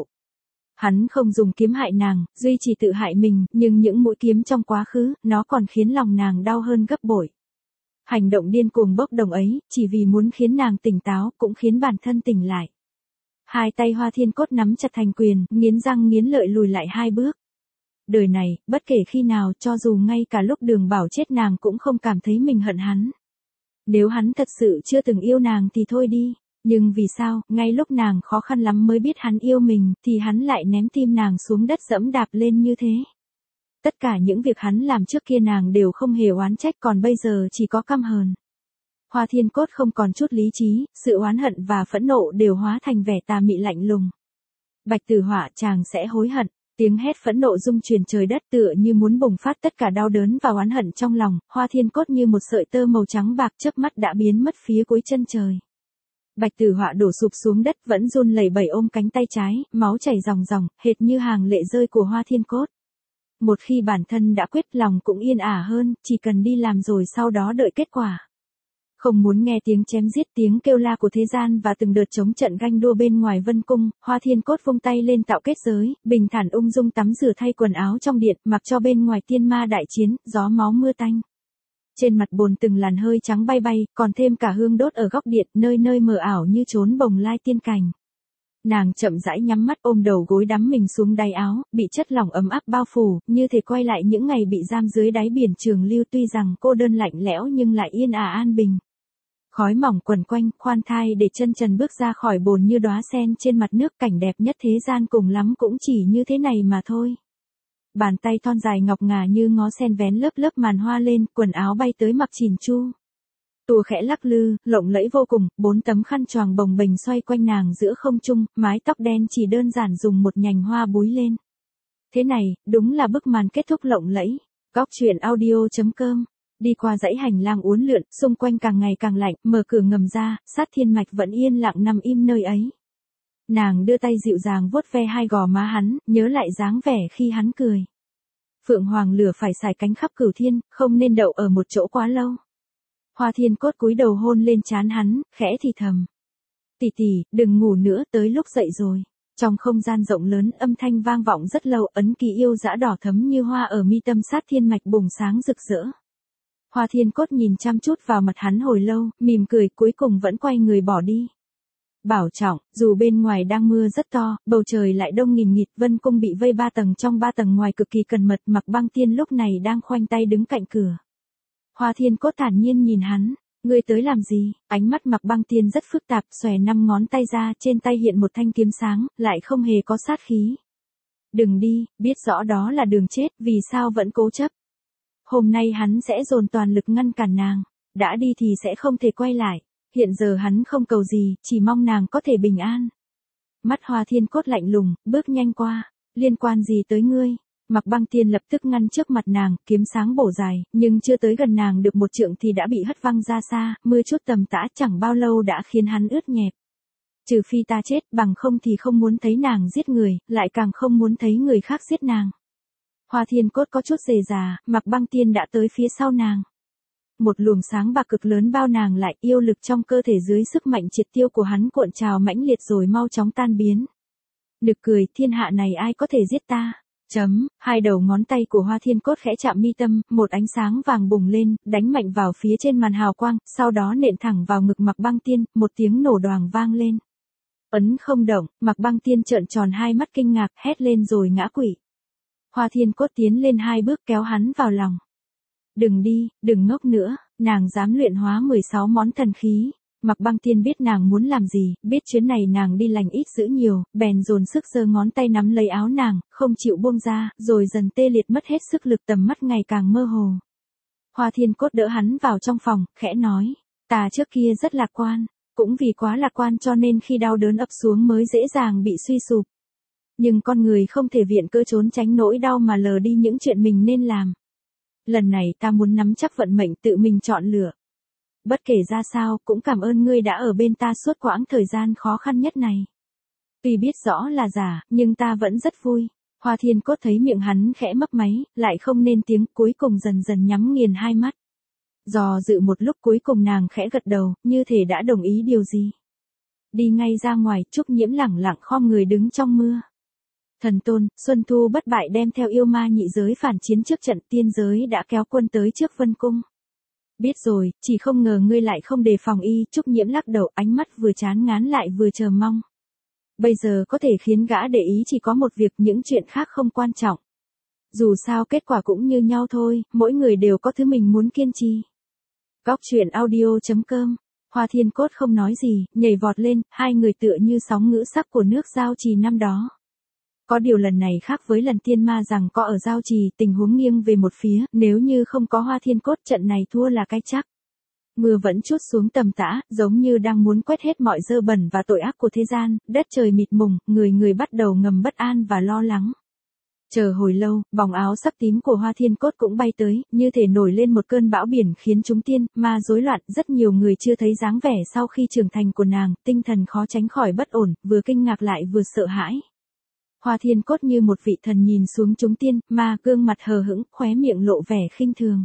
Hắn không dùng kiếm hại nàng, duy chỉ tự hại mình, nhưng những mũi kiếm trong quá khứ, nó còn khiến lòng nàng đau hơn gấp bội. Hành động điên cuồng bốc đồng ấy, chỉ vì muốn khiến nàng tỉnh táo, cũng khiến bản thân tỉnh lại. Hai tay Hoa Thiên Cốt nắm chặt thành quyền, nghiến răng nghiến lợi lùi lại hai bước. Đời này, bất kể khi nào, cho dù ngay cả lúc Đường Bảo chết nàng cũng không cảm thấy mình hận hắn. Nếu hắn thật sự chưa từng yêu nàng thì thôi đi, nhưng vì sao, ngay lúc nàng khó khăn lắm mới biết hắn yêu mình, thì hắn lại ném tim nàng xuống đất dẫm đạp lên như thế. Tất cả những việc hắn làm trước kia nàng đều không hề oán trách, còn bây giờ chỉ có căm hờn. Hoa Thiên Cốt không còn chút lý trí, sự oán hận và phẫn nộ đều hóa thành vẻ tà mị lạnh lùng. Bạch Tử Họa, chàng sẽ hối hận. Tiếng hét phẫn nộ rung truyền trời đất tựa như muốn bùng phát tất cả đau đớn và oán hận trong lòng, Hoa Thiên Cốt như một sợi tơ màu trắng bạc chớp mắt đã biến mất phía cuối chân trời. Bạch Tử Họa đổ sụp xuống đất vẫn run lẩy bẩy ôm cánh tay trái, máu chảy ròng ròng, hệt như hàng lệ rơi của Hoa Thiên Cốt. Một khi bản thân đã quyết lòng cũng yên ả hơn, chỉ cần đi làm rồi sau đó đợi kết quả. Không muốn nghe tiếng chém giết tiếng kêu la của thế gian và từng đợt chống trận ganh đua bên ngoài Vân Cung, Hoa Thiên Cốt vung tay lên tạo kết giới, bình thản ung dung tắm rửa thay quần áo trong điện, mặc cho bên ngoài tiên ma đại chiến, gió máu mưa tanh. Trên mặt bồn từng làn hơi trắng bay bay, còn thêm cả hương đốt ở góc điện, nơi nơi mờ ảo như trốn bồng lai tiên cảnh. Nàng chậm rãi nhắm mắt ôm đầu gối đắm mình xuống đáy áo, bị chất lỏng ấm áp bao phủ, như thể quay lại những ngày bị giam dưới đáy biển Trường Lưu, tuy rằng cô đơn lạnh lẽo nhưng lại yên ả an bình. Khói mỏng quần quanh, khoan thai để chân trần bước ra khỏi bồn như đóa sen trên mặt nước, cảnh đẹp nhất thế gian cùng lắm cũng chỉ như thế này mà thôi. Bàn tay thon dài ngọc ngà như ngó sen vén lớp lớp màn hoa lên, quần áo bay tới mặc chỉn chu. Tua khẽ lắc lư, lộng lẫy vô cùng, bốn tấm khăn choàng bồng bềnh xoay quanh nàng giữa không trung, mái tóc đen chỉ đơn giản dùng một nhành hoa búi lên. Thế này, đúng là bức màn kết thúc lộng lẫy. Góc truyện audio chấm com. Đi qua dãy hành lang uốn lượn, xung quanh càng ngày càng lạnh, mở cửa ngầm ra, Sát Thiên Mạch vẫn yên lặng nằm im nơi ấy. Nàng đưa tay dịu dàng vuốt ve hai gò má hắn, nhớ lại dáng vẻ khi hắn cười. Phượng Hoàng lửa phải xài cánh khắp cửu thiên, không nên đậu ở một chỗ quá lâu. Hoa Thiên Cốt cúi đầu hôn lên trán hắn, khẽ thì thầm. Tỷ tỷ, đừng ngủ nữa, tới lúc dậy rồi. Trong không gian rộng lớn, âm thanh vang vọng rất lâu, ấn ký yêu dã đỏ thấm như hoa ở mi tâm Sát Thiên Mạch bùng sáng rực rỡ. Hoa Thiên Cốt nhìn chăm chút vào mặt hắn hồi lâu, mỉm cười, cuối cùng vẫn quay người bỏ đi. Bảo trọng, dù bên ngoài đang mưa rất to, bầu trời lại đông nghìn nghịt, Vân Cung bị vây ba tầng trong ba tầng ngoài cực kỳ cẩn mật, Mặc Băng Tiên lúc này đang khoanh tay đứng cạnh cửa. Hoa Thiên Cốt thản nhiên nhìn hắn, ngươi tới làm gì? Ánh mắt Mặc Băng Tiên rất phức tạp, xòe năm ngón tay ra, trên tay hiện một thanh kiếm sáng, lại không hề có sát khí. Đừng đi, biết rõ đó là đường chết, vì sao vẫn cố chấp? Hôm nay hắn sẽ dồn toàn lực ngăn cản nàng, đã đi thì sẽ không thể quay lại, hiện giờ hắn không cầu gì, chỉ mong nàng có thể bình an. Mắt Hoa Thiên Cốt lạnh lùng, bước nhanh qua, liên quan gì tới ngươi? Mặc Băng Tiên lập tức ngăn trước mặt nàng, kiếm sáng bổ dài, nhưng chưa tới gần nàng được một trượng thì đã bị hất văng ra xa, mưa chút tầm tã chẳng bao lâu đã khiến hắn ướt nhẹp. Trừ phi ta chết, bằng không thì không muốn thấy nàng giết người, lại càng không muốn thấy người khác giết nàng. Hoa Thiên Cốt có chút dề già, Mặc Băng Tiên đã tới phía sau nàng. Một luồng sáng bạc cực lớn bao nàng lại, yêu lực trong cơ thể dưới sức mạnh triệt tiêu của hắn cuộn trào mãnh liệt rồi mau chóng tan biến. Nực cười, thiên hạ này ai có thể giết ta? Chấm, hai đầu ngón tay của Hoa Thiên Cốt khẽ chạm mi tâm, một ánh sáng vàng bùng lên, đánh mạnh vào phía trên màn hào quang, sau đó nện thẳng vào ngực Mặc Băng Tiên, một tiếng nổ đoàng vang lên. Ấn không động, Mặc Băng Tiên trợn tròn hai mắt kinh ngạc, hét lên rồi ngã quỵ. Hoa Thiên Cốt tiến lên hai bước kéo hắn vào lòng. Đừng đi, đừng ngốc nữa, nàng dám luyện hóa mười sáu món thần khí. Mặc Băng Tiên biết nàng muốn làm gì, biết chuyến này nàng đi lành ít dữ nhiều, bèn dồn sức giơ ngón tay nắm lấy áo nàng, không chịu buông ra, rồi dần tê liệt mất hết sức lực, tầm mắt ngày càng mơ hồ. Hoa Thiên Cốt đỡ hắn vào trong phòng, khẽ nói, ta trước kia rất lạc quan, cũng vì quá lạc quan cho nên khi đau đớn ập xuống mới dễ dàng bị suy sụp. Nhưng con người không thể viện cớ trốn tránh nỗi đau mà lờ đi những chuyện mình nên làm. Lần này ta muốn nắm chắc vận mệnh tự mình chọn lựa. Bất kể ra sao, cũng cảm ơn ngươi đã ở bên ta suốt quãng thời gian khó khăn nhất này. Tuy biết rõ là giả, nhưng ta vẫn rất vui. Hoa Thiên Cốt thấy miệng hắn khẽ mấp máy, lại không nên tiếng, cuối cùng dần dần nhắm nghiền hai mắt. Dò dự một lúc cuối cùng nàng khẽ gật đầu, như thể đã đồng ý điều gì. Đi ngay ra ngoài, Trúc Nhiễm lẳng lặng khom người đứng trong mưa. Thần Tôn, Xuân Thu bất bại đem theo yêu ma nhị giới phản chiến trước trận, tiên giới đã kéo quân tới trước Vân Cung. Biết rồi, chỉ không ngờ ngươi lại không đề phòng y, Trúc Nhiễm lắc đầu, ánh mắt vừa chán ngán lại vừa chờ mong. Bây giờ có thể khiến gã để ý chỉ có một việc, những chuyện khác không quan trọng. Dù sao kết quả cũng như nhau thôi, mỗi người đều có thứ mình muốn kiên trì. Góc truyện audio chấm com. Hoa Thiên Cốt không nói gì, nhảy vọt lên, hai người tựa như sóng ngữ sắc của nước Giao Trì năm đó. Có điều lần này khác với lần tiên ma rằng có ở Giao Trì, tình huống nghiêng về một phía, nếu như không có Hoa Thiên Cốt trận này thua là cái chắc. Mưa vẫn trút xuống tầm tã, giống như đang muốn quét hết mọi dơ bẩn và tội ác của thế gian, đất trời mịt mùng, người người bắt đầu ngầm bất an và lo lắng. Chờ hồi lâu, vòng áo sắc tím của Hoa Thiên Cốt cũng bay tới, như thể nổi lên một cơn bão biển khiến chúng tiên, ma rối loạn, rất nhiều người chưa thấy dáng vẻ sau khi trưởng thành của nàng, tinh thần khó tránh khỏi bất ổn, vừa kinh ngạc lại vừa sợ hãi. Hoa Thiên Cốt như một vị thần nhìn xuống chúng tiên, ma, gương mặt hờ hững, khóe miệng lộ vẻ khinh thường.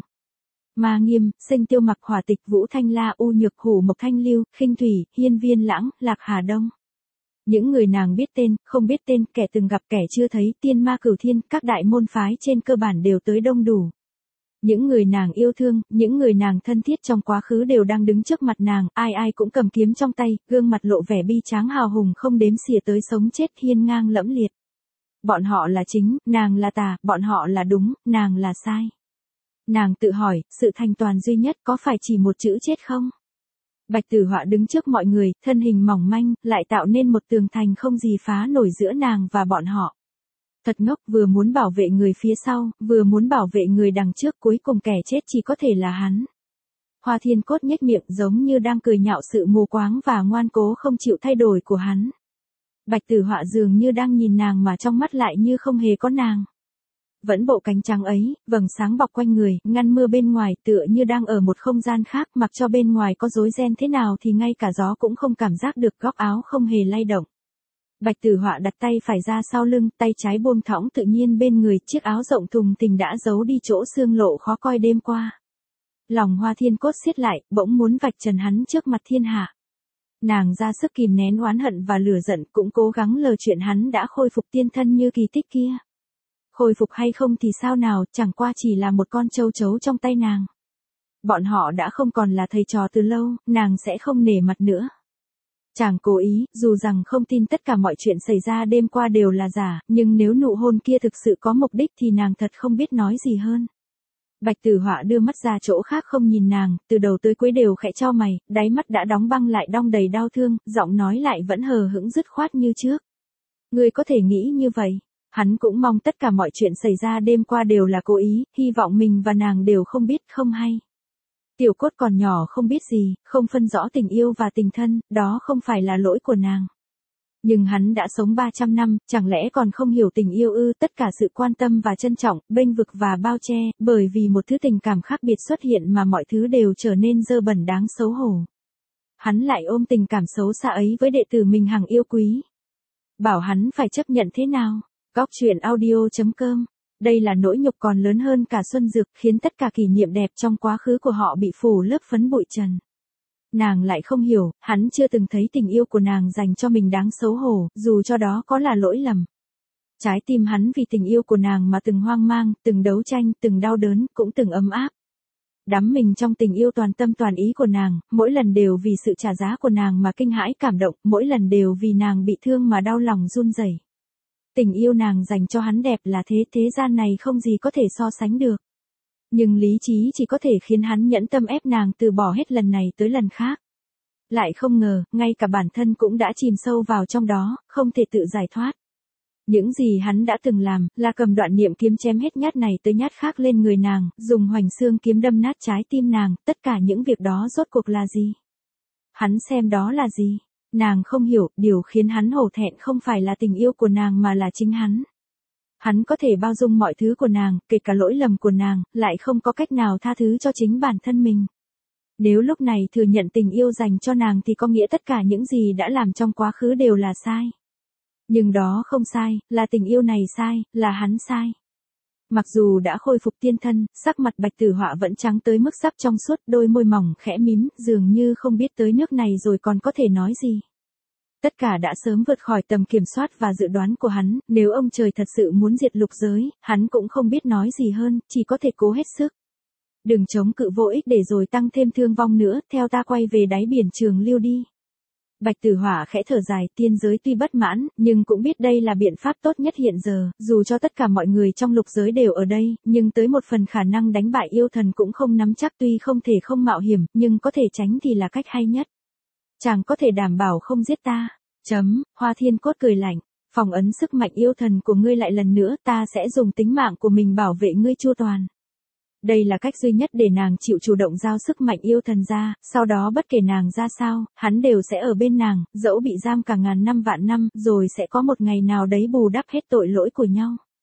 Ma Nghiêm, Sinh Tiêu Mặc, Hỏa Tịch, Vũ Thanh La, U Nhược, Hủ Mộc Thanh Lưu, Khinh Thủy, Hiên Viên Lãng, Lạc Hà Đông. Những người nàng biết tên, không biết tên, kẻ từng gặp kẻ chưa thấy, tiên ma cửu thiên, các đại môn phái trên cơ bản đều tới đông đủ. Những người nàng yêu thương, những người nàng thân thiết trong quá khứ đều đang đứng trước mặt nàng, ai ai cũng cầm kiếm trong tay, gương mặt lộ vẻ bi tráng hào hùng không đếm xỉa tới sống chết, hiên ngang lẫm liệt. Bọn họ là chính, nàng là tà, bọn họ là đúng, nàng là sai. Nàng tự hỏi, sự thành toàn duy nhất có phải chỉ một chữ chết không? Bạch Tử Họa đứng trước mọi người, thân hình mỏng manh, lại tạo nên một tường thành không gì phá nổi giữa nàng và bọn họ. Thật ngốc, vừa muốn bảo vệ người phía sau, vừa muốn bảo vệ người đằng trước, cuối cùng kẻ chết chỉ có thể là hắn. Hoa Thiên Cốt nhếch miệng giống như đang cười nhạo sự mù quáng và ngoan cố không chịu thay đổi của hắn. Bạch Tử Họa dường như đang nhìn nàng mà trong mắt lại như không hề có nàng. Vẫn bộ cánh trắng ấy, vầng sáng bọc quanh người, ngăn mưa bên ngoài, tựa như đang ở một không gian khác, mặc cho bên ngoài có rối ren thế nào thì ngay cả gió cũng không cảm giác được, góc áo không hề lay động. Bạch Tử Họa đặt tay phải ra sau lưng, tay trái buông thõng tự nhiên bên người, chiếc áo rộng thùng thình đã giấu đi chỗ xương lộ khó coi đêm qua. Lòng Hoa Thiên Cốt siết lại, bỗng muốn vạch trần hắn trước mặt thiên hạ. Nàng ra sức kìm nén oán hận và lửa giận, cũng cố gắng lờ chuyện hắn đã khôi phục tiên thân như kỳ tích kia. Khôi phục hay không thì sao nào, chẳng qua chỉ là một con châu chấu trong tay nàng. Bọn họ đã không còn là thầy trò từ lâu, nàng sẽ không nể mặt nữa. Chàng cố ý, dù rằng không tin tất cả mọi chuyện xảy ra đêm qua đều là giả, nhưng nếu nụ hôn kia thực sự có mục đích thì nàng thật không biết nói gì hơn. Bạch Tử Họa đưa mắt ra chỗ khác không nhìn nàng, từ đầu tới cuối đều khẽ chau mày, đáy mắt đã đóng băng lại đong đầy đau thương, giọng nói lại vẫn hờ hững dứt khoát như trước. Ngươi có thể nghĩ như vậy. Hắn cũng mong tất cả mọi chuyện xảy ra đêm qua đều là cố ý, hy vọng mình và nàng đều không biết, không hay. Tiểu Cốt còn nhỏ không biết gì, không phân rõ tình yêu và tình thân, đó không phải là lỗi của nàng. Nhưng hắn đã sống ba trăm năm, chẳng lẽ còn không hiểu tình yêu ư? Tất cả sự quan tâm và trân trọng, bênh vực và bao che, bởi vì một thứ tình cảm khác biệt xuất hiện mà mọi thứ đều trở nên dơ bẩn đáng xấu hổ. Hắn lại ôm tình cảm xấu xa ấy với đệ tử mình hằng yêu quý. Bảo hắn phải chấp nhận thế nào? Góc truyện audio chấm com. Đây là nỗi nhục còn lớn hơn cả Xuân Dược, khiến tất cả kỷ niệm đẹp trong quá khứ của họ bị phủ lớp phấn bụi trần. Nàng lại không hiểu, hắn chưa từng thấy tình yêu của nàng dành cho mình đáng xấu hổ, dù cho đó có là lỗi lầm. Trái tim hắn vì tình yêu của nàng mà từng hoang mang, từng đấu tranh, từng đau đớn, cũng từng ấm áp. Đắm mình trong tình yêu toàn tâm toàn ý của nàng, mỗi lần đều vì sự trả giá của nàng mà kinh hãi cảm động, mỗi lần đều vì nàng bị thương mà đau lòng run rẩy. Tình yêu nàng dành cho hắn đẹp là thế, thế gian này không gì có thể so sánh được. Nhưng lý trí chỉ có thể khiến hắn nhẫn tâm ép nàng từ bỏ hết lần này tới lần khác. Lại không ngờ, ngay cả bản thân cũng đã chìm sâu vào trong đó, không thể tự giải thoát. Những gì hắn đã từng làm, là cầm đoạn niệm kiếm chém hết nhát này tới nhát khác lên người nàng, dùng hoành xương kiếm đâm nát trái tim nàng, tất cả những việc đó rốt cuộc là gì? Hắn xem đó là gì? Nàng không hiểu, điều khiến hắn hổ thẹn không phải là tình yêu của nàng mà là chính hắn. Hắn có thể bao dung mọi thứ của nàng, kể cả lỗi lầm của nàng, lại không có cách nào tha thứ cho chính bản thân mình. Nếu lúc này thừa nhận tình yêu dành cho nàng thì có nghĩa tất cả những gì đã làm trong quá khứ đều là sai. Nhưng đó không sai, là tình yêu này sai, là hắn sai. Mặc dù đã khôi phục tiên thân, sắc mặt Bạch Tử Họa vẫn trắng tới mức sắp trong suốt, đôi môi mỏng khẽ mím, dường như không biết tới nước này rồi còn có thể nói gì. Tất cả đã sớm vượt khỏi tầm kiểm soát và dự đoán của hắn, nếu ông trời thật sự muốn diệt lục giới, hắn cũng không biết nói gì hơn, chỉ có thể cố hết sức. Đừng chống cự vô ích để rồi tăng thêm thương vong nữa, theo ta quay về đáy biển Trường Lưu đi. Bạch Tử Họa khẽ thở dài, tiên giới tuy bất mãn, nhưng cũng biết đây là biện pháp tốt nhất hiện giờ, dù cho tất cả mọi người trong lục giới đều ở đây, nhưng tới một phần khả năng đánh bại yêu thần cũng không nắm chắc, tuy không thể không mạo hiểm, nhưng có thể tránh thì là cách hay nhất. Chàng có thể đảm bảo không giết ta. Chấm, Hoa Thiên Cốt cười lạnh, phòng ấn sức mạnh yêu thần của ngươi lại lần nữa, ta sẽ dùng tính mạng của mình bảo vệ ngươi chu toàn. Đây là cách duy nhất để nàng chịu chủ động giao sức mạnh yêu thần ra, sau đó bất kể nàng ra sao, hắn đều sẽ ở bên nàng, dẫu bị giam cả ngàn năm vạn năm, rồi sẽ có một ngày nào đấy bù đắp hết tội lỗi của nhau.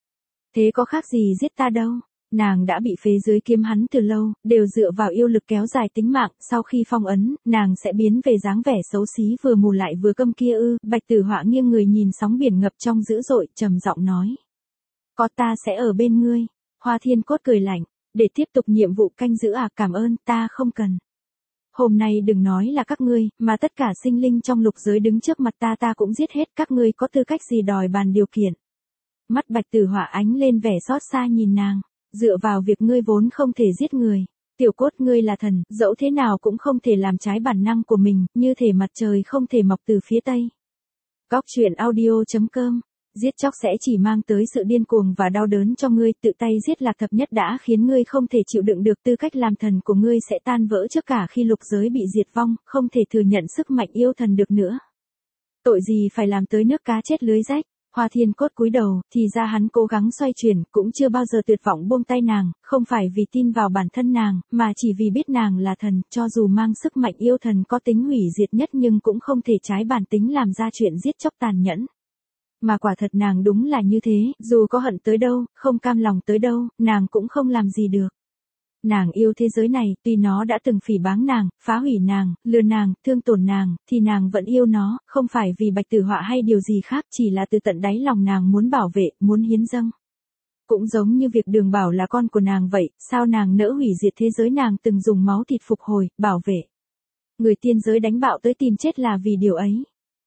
Thế có khác gì giết ta đâu. Nàng đã bị phế dưới kiếm hắn từ lâu, đều dựa vào yêu lực kéo dài tính mạng, sau khi phong ấn, nàng sẽ biến về dáng vẻ xấu xí vừa mù lại vừa câm kia ư. Bạch Tử Họa nghiêng người nhìn sóng biển ngập trong dữ dội, trầm giọng nói. Có ta sẽ ở bên ngươi. Hoa Thiên Cốt cười lạnh, để tiếp tục nhiệm vụ canh giữ à, cảm ơn, ta không cần. Hôm nay đừng nói là các ngươi, mà tất cả sinh linh trong lục giới đứng trước mặt ta ta cũng giết hết, các ngươi có tư cách gì đòi bàn điều kiện. Mắt Bạch Tử Họa ánh lên vẻ xót xa nhìn nàng, dựa vào việc ngươi vốn không thể giết người. Tiểu Cốt ngươi là thần, dẫu thế nào cũng không thể làm trái bản năng của mình, như thể mặt trời không thể mọc từ phía tây. Góc truyện audio chấm com. Giết chóc sẽ chỉ mang tới sự điên cuồng và đau đớn cho ngươi, tự tay giết Lạc Thập Nhất đã khiến ngươi không thể chịu đựng được, tư cách làm thần của ngươi sẽ tan vỡ trước cả khi lục giới bị diệt vong, không thể thừa nhận sức mạnh yêu thần được nữa. Tội gì phải làm tới nước cá chết lưới rách. Hoa Thiên Cốt cúi đầu, thì ra hắn cố gắng xoay chuyển, cũng chưa bao giờ tuyệt vọng buông tay nàng, không phải vì tin vào bản thân nàng, mà chỉ vì biết nàng là thần, cho dù mang sức mạnh yêu thần có tính hủy diệt nhất nhưng cũng không thể trái bản tính làm ra chuyện giết chóc tàn nhẫn. Mà quả thật nàng đúng là như thế, dù có hận tới đâu, không cam lòng tới đâu, nàng cũng không làm gì được. Nàng yêu thế giới này, tuy nó đã từng phỉ báng nàng, phá hủy nàng, lừa nàng, thương tổn nàng, thì nàng vẫn yêu nó, không phải vì Bạch Tử Họa hay điều gì khác, chỉ là từ tận đáy lòng nàng muốn bảo vệ, muốn hiến dâng. Cũng giống như việc Đường Bảo là con của nàng vậy, sao nàng nỡ hủy diệt thế giới nàng từng dùng máu thịt phục hồi, bảo vệ. Người tiên giới đánh bạo tới tìm chết là vì điều ấy.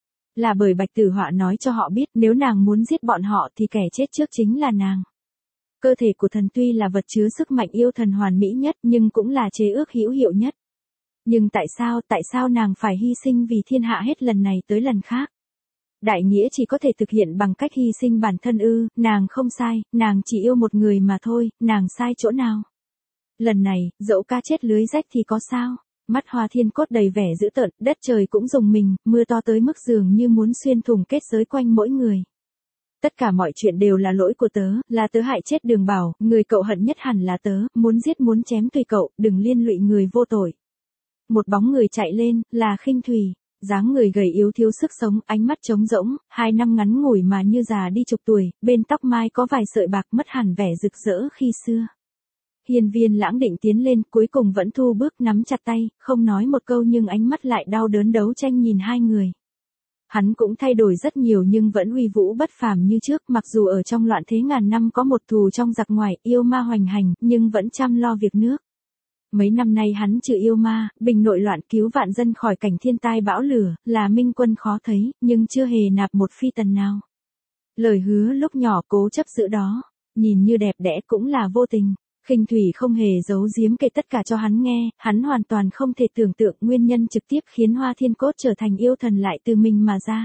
Là bởi Bạch Tử Họa nói cho họ biết nếu nàng muốn giết bọn họ thì kẻ chết trước chính là nàng. Cơ thể của thần tuy là vật chứa sức mạnh yêu thần hoàn mỹ nhất nhưng cũng là chế ước hữu hiệu nhất. Nhưng tại sao, tại sao nàng phải hy sinh vì thiên hạ hết lần này tới lần khác? Đại nghĩa chỉ có thể thực hiện bằng cách hy sinh bản thân ư, nàng không sai, nàng chỉ yêu một người mà thôi, nàng sai chỗ nào? Lần này, dẫu cá chết lưới rách thì có sao? Mắt Hoa Thiên Cốt đầy vẻ dữ tợn, đất trời cũng rùng mình, mưa to tới mức dường như muốn xuyên thủng kết giới quanh mỗi người. Tất cả mọi chuyện đều là lỗi của tớ, là tớ hại chết Đường Bảo, người cậu hận nhất hẳn là tớ, muốn giết muốn chém tùy cậu, đừng liên lụy người vô tội. Một bóng người chạy lên, là Khinh Thủy, dáng người gầy yếu thiếu sức sống, ánh mắt trống rỗng, hai năm ngắn ngủi mà như già đi chục tuổi, bên tóc mai có vài sợi bạc mất hẳn vẻ rực rỡ khi xưa. Hiên Viên Lãng định tiến lên, cuối cùng vẫn thu bước nắm chặt tay, không nói một câu nhưng ánh mắt lại đau đớn đấu tranh nhìn hai người. Hắn cũng thay đổi rất nhiều nhưng vẫn uy vũ bất phàm như trước, mặc dù ở trong loạn thế ngàn năm có một thù trong giặc ngoài, yêu ma hoành hành, nhưng vẫn chăm lo việc nước. Mấy năm nay hắn trừ yêu ma, bình nội loạn, cứu vạn dân khỏi cảnh thiên tai bão lửa, là minh quân khó thấy, nhưng chưa hề nạp một phi tần nào. Lời hứa lúc nhỏ cố chấp giữ đó, nhìn như đẹp đẽ cũng là vô tình. Khinh Thủy không hề giấu giếm kể tất cả cho hắn nghe, hắn hoàn toàn không thể tưởng tượng nguyên nhân trực tiếp khiến Hoa Thiên Cốt trở thành yêu thần lại từ mình mà ra.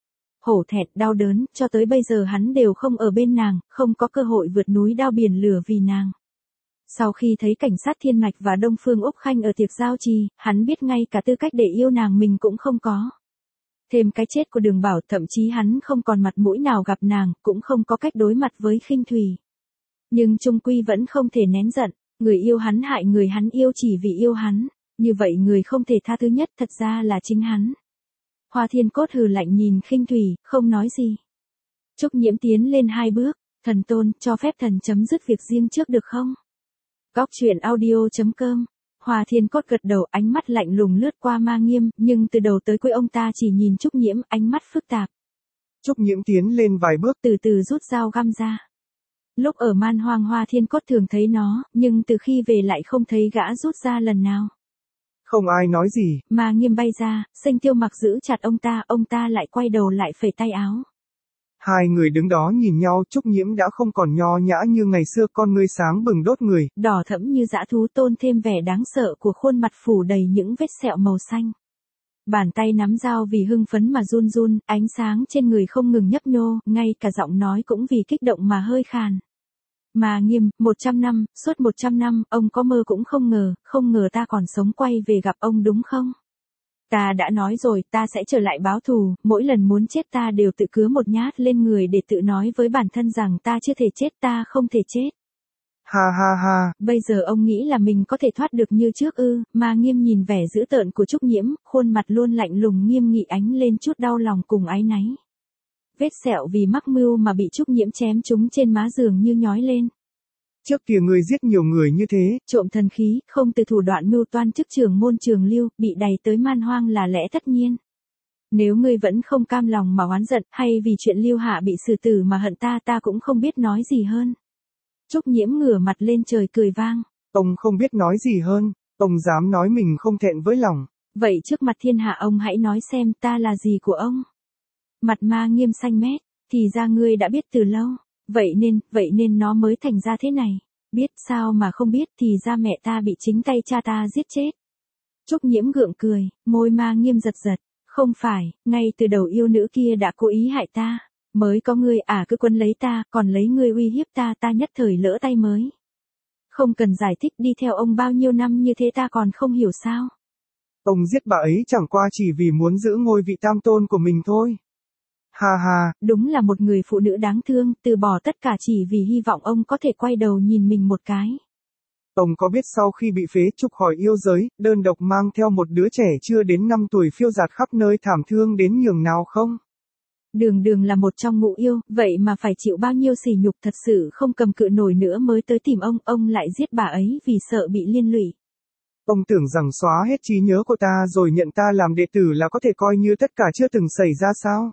Hổ thẹn, đau đớn, cho tới bây giờ hắn đều không ở bên nàng, không có cơ hội vượt núi đao biển lửa vì nàng. Sau khi thấy cảnh sát Thiên Mạch và Đông Phương Úc Khanh ở tiệc giao trì, hắn biết ngay cả tư cách để yêu nàng mình cũng không có. Thêm cái chết của Đường Bảo, thậm chí hắn không còn mặt mũi nào gặp nàng, cũng không có cách đối mặt với Khinh Thủy. Nhưng chung quy vẫn không thể nén giận, người yêu hắn hại người hắn yêu chỉ vì yêu hắn, như vậy người không thể tha thứ nhất thật ra là chính hắn. Hoa Thiên Cốt hừ lạnh nhìn Khinh Thủy, không nói gì. Trúc Nhiễm tiến lên hai bước, thần tôn, cho phép thần chấm dứt việc riêng trước được không? Góc truyện audio chấm com. Hoa Thiên Cốt gật đầu, ánh mắt lạnh lùng lướt qua Ma Nghiêm, nhưng từ đầu tới cuối ông ta chỉ nhìn Trúc Nhiễm, ánh mắt phức tạp. Trúc Nhiễm tiến lên vài bước, từ từ rút dao găm ra. Lúc ở Man Hoang Hoa Thiên Cốt thường thấy nó, nhưng từ khi về lại không thấy gã rút ra lần nào. Không ai nói gì. Ma Nghiêm bay ra, Xanh Tiêu Mặc giữ chặt ông ta, ông ta lại quay đầu lại phẩy tay áo. Hai người đứng đó nhìn nhau, Trúc Nhiễm đã không còn nho nhã như ngày xưa, con ngươi sáng bừng đốt người. Đỏ thẫm như dã thú, tôn thêm vẻ đáng sợ của khuôn mặt phủ đầy những vết sẹo màu xanh. Bàn tay nắm dao vì hưng phấn mà run run, ánh sáng trên người không ngừng nhấp nhô, ngay cả giọng nói cũng vì kích động mà hơi khàn. Ma Nghiêm, một trăm năm, suốt một trăm năm, ông có mơ cũng không ngờ, không ngờ ta còn sống quay về gặp ông đúng không? Ta đã nói rồi, ta sẽ trở lại báo thù, mỗi lần muốn chết ta đều tự cứa một nhát lên người để tự nói với bản thân rằng ta chưa thể chết, ta không thể chết. Ha ha ha. Bây giờ ông nghĩ là mình có thể thoát được như trước ư? Ma Nghiêm nhìn vẻ dữ tợn của Trúc Nhiễm, khuôn mặt luôn lạnh lùng nghiêm nghị ánh lên chút đau lòng cùng áy náy. vết sẹo vì mắc mưu mà bị Trúc Nhiễm chém trúng trên má dường như nhói lên. Trước kia ngươi giết nhiều người như thế, Trộm thần khí, không từ thủ đoạn mưu toan chức trưởng môn Trường Lưu, bị đày tới man hoang là lẽ tất nhiên. Nếu ngươi vẫn không cam lòng mà oán giận, hay vì chuyện Lưu Hạ bị xử tử mà hận ta, ta cũng không biết nói gì hơn. Trúc Nhiễm ngửa mặt lên trời cười vang. Ông không biết nói gì hơn, ông dám nói mình không thẹn với lòng. Vậy trước mặt thiên hạ ông hãy nói xem ta là gì của ông. Mặt Ma Nghiêm xanh mét, thì ra ngươi đã biết từ lâu. Vậy nên, vậy nên nó mới thành ra thế này. Biết sao mà không biết, thì ra mẹ ta bị chính tay cha ta giết chết. Trúc Nhiễm gượng cười, môi Ma Nghiêm giật giật. Không phải, ngay từ đầu yêu nữ kia đã cố ý hại ta. Mới có ngươi à cứ quấn lấy ta, còn lấy ngươi uy hiếp ta, ta nhất thời lỡ tay mới. Không cần giải thích, đi theo ông bao nhiêu năm như thế ta còn không hiểu sao. Ông giết bà ấy chẳng qua chỉ vì muốn giữ ngôi vị tam tôn của mình thôi. Ha ha. Đúng là một người phụ nữ đáng thương, từ bỏ tất cả chỉ vì hy vọng ông có thể quay đầu nhìn mình một cái. Ông có biết sau khi bị phế trục khỏi yêu giới, đơn độc mang theo một đứa trẻ chưa đến năm tuổi phiêu dạt khắp nơi thảm thương đến nhường nào không? Đường Đường là một trong ngũ yêu, vậy mà phải chịu bao nhiêu sỉ nhục, thật sự không cầm cự nổi nữa mới tới tìm ông, ông lại giết bà ấy vì sợ bị liên lụy. Ông tưởng rằng xóa hết trí nhớ của ta rồi nhận ta làm đệ tử là có thể coi như tất cả chưa từng xảy ra sao?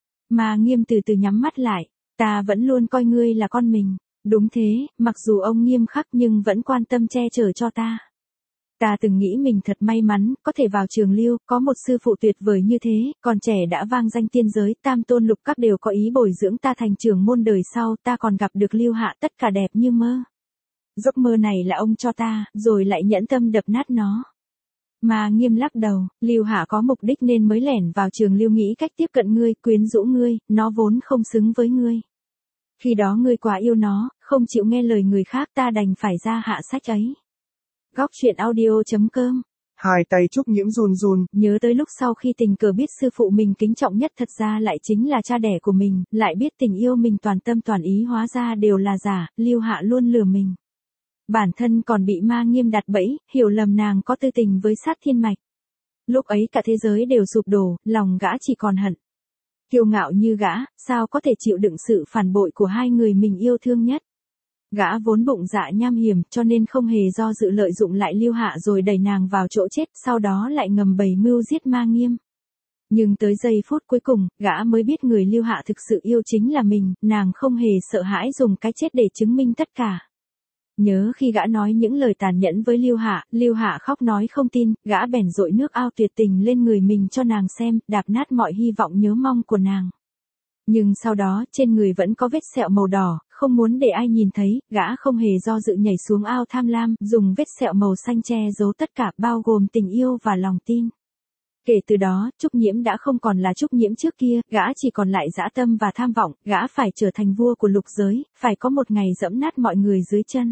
Ma Nghiêm từ từ nhắm mắt lại, ta vẫn luôn coi ngươi là con mình. Đúng thế, mặc dù ông nghiêm khắc nhưng vẫn quan tâm che chở cho ta. Ta từng nghĩ mình thật may mắn, có thể vào Trường Lưu, có một sư phụ tuyệt vời như thế, còn trẻ đã vang danh tiên giới, tam tôn lục các đều có ý bồi dưỡng ta thành trưởng môn đời sau, ta còn gặp được Lưu Hạ, tất cả đẹp như mơ. Giấc mơ này là ông cho ta, rồi lại nhẫn tâm đập nát nó. Ma Nghiêm lắc đầu, Lưu Hạ có mục đích nên mới lẻn vào Trường Lưu nghĩ cách tiếp cận ngươi, quyến rũ ngươi, nó vốn không xứng với ngươi. Khi đó ngươi quá yêu nó, không chịu nghe lời người khác, ta đành phải ra hạ sách ấy. Góc truyện audio chấm com. Hai tay Trúc Nhiễm run run, nhớ tới lúc sau khi tình cờ biết sư phụ mình kính trọng nhất thật ra lại chính là cha đẻ của mình, lại biết tình yêu mình toàn tâm toàn ý hóa ra đều là giả, Lưu Hạ luôn lừa mình. Bản thân còn bị Ma Nghiêm đặt bẫy, hiểu lầm nàng có tư tình với Sát Thiên Mạch. Lúc ấy cả thế giới đều sụp đổ, lòng gã chỉ còn hận. Kiêu ngạo như gã, sao có thể chịu đựng sự phản bội của hai người mình yêu thương nhất. Gã vốn bụng dạ nham hiểm cho nên không hề do dự lợi dụng lại Lưu Hạ rồi đẩy nàng vào chỗ chết, sau đó lại ngầm bày mưu giết Ma Nghiêm. Nhưng tới giây phút cuối cùng, gã mới biết người Lưu Hạ thực sự yêu chính là mình, nàng không hề sợ hãi dùng cái chết để chứng minh tất cả. Nhớ khi gã nói những lời tàn nhẫn với Lưu Hạ, Lưu Hạ khóc nói không tin, gã bèn dội nước ao tuyệt tình lên người mình cho nàng xem, đạp nát mọi hy vọng nhớ mong của nàng. Nhưng sau đó, trên người vẫn có vết sẹo màu đỏ, không muốn để ai nhìn thấy, gã không hề do dự nhảy xuống ao tham lam, dùng vết sẹo màu xanh che giấu tất cả, bao gồm tình yêu và lòng tin. Kể từ đó, Trúc Nhiễm đã không còn là Trúc Nhiễm trước kia, gã chỉ còn lại dã tâm và tham vọng, gã phải trở thành vua của lục giới, phải có một ngày dẫm nát mọi người dưới chân.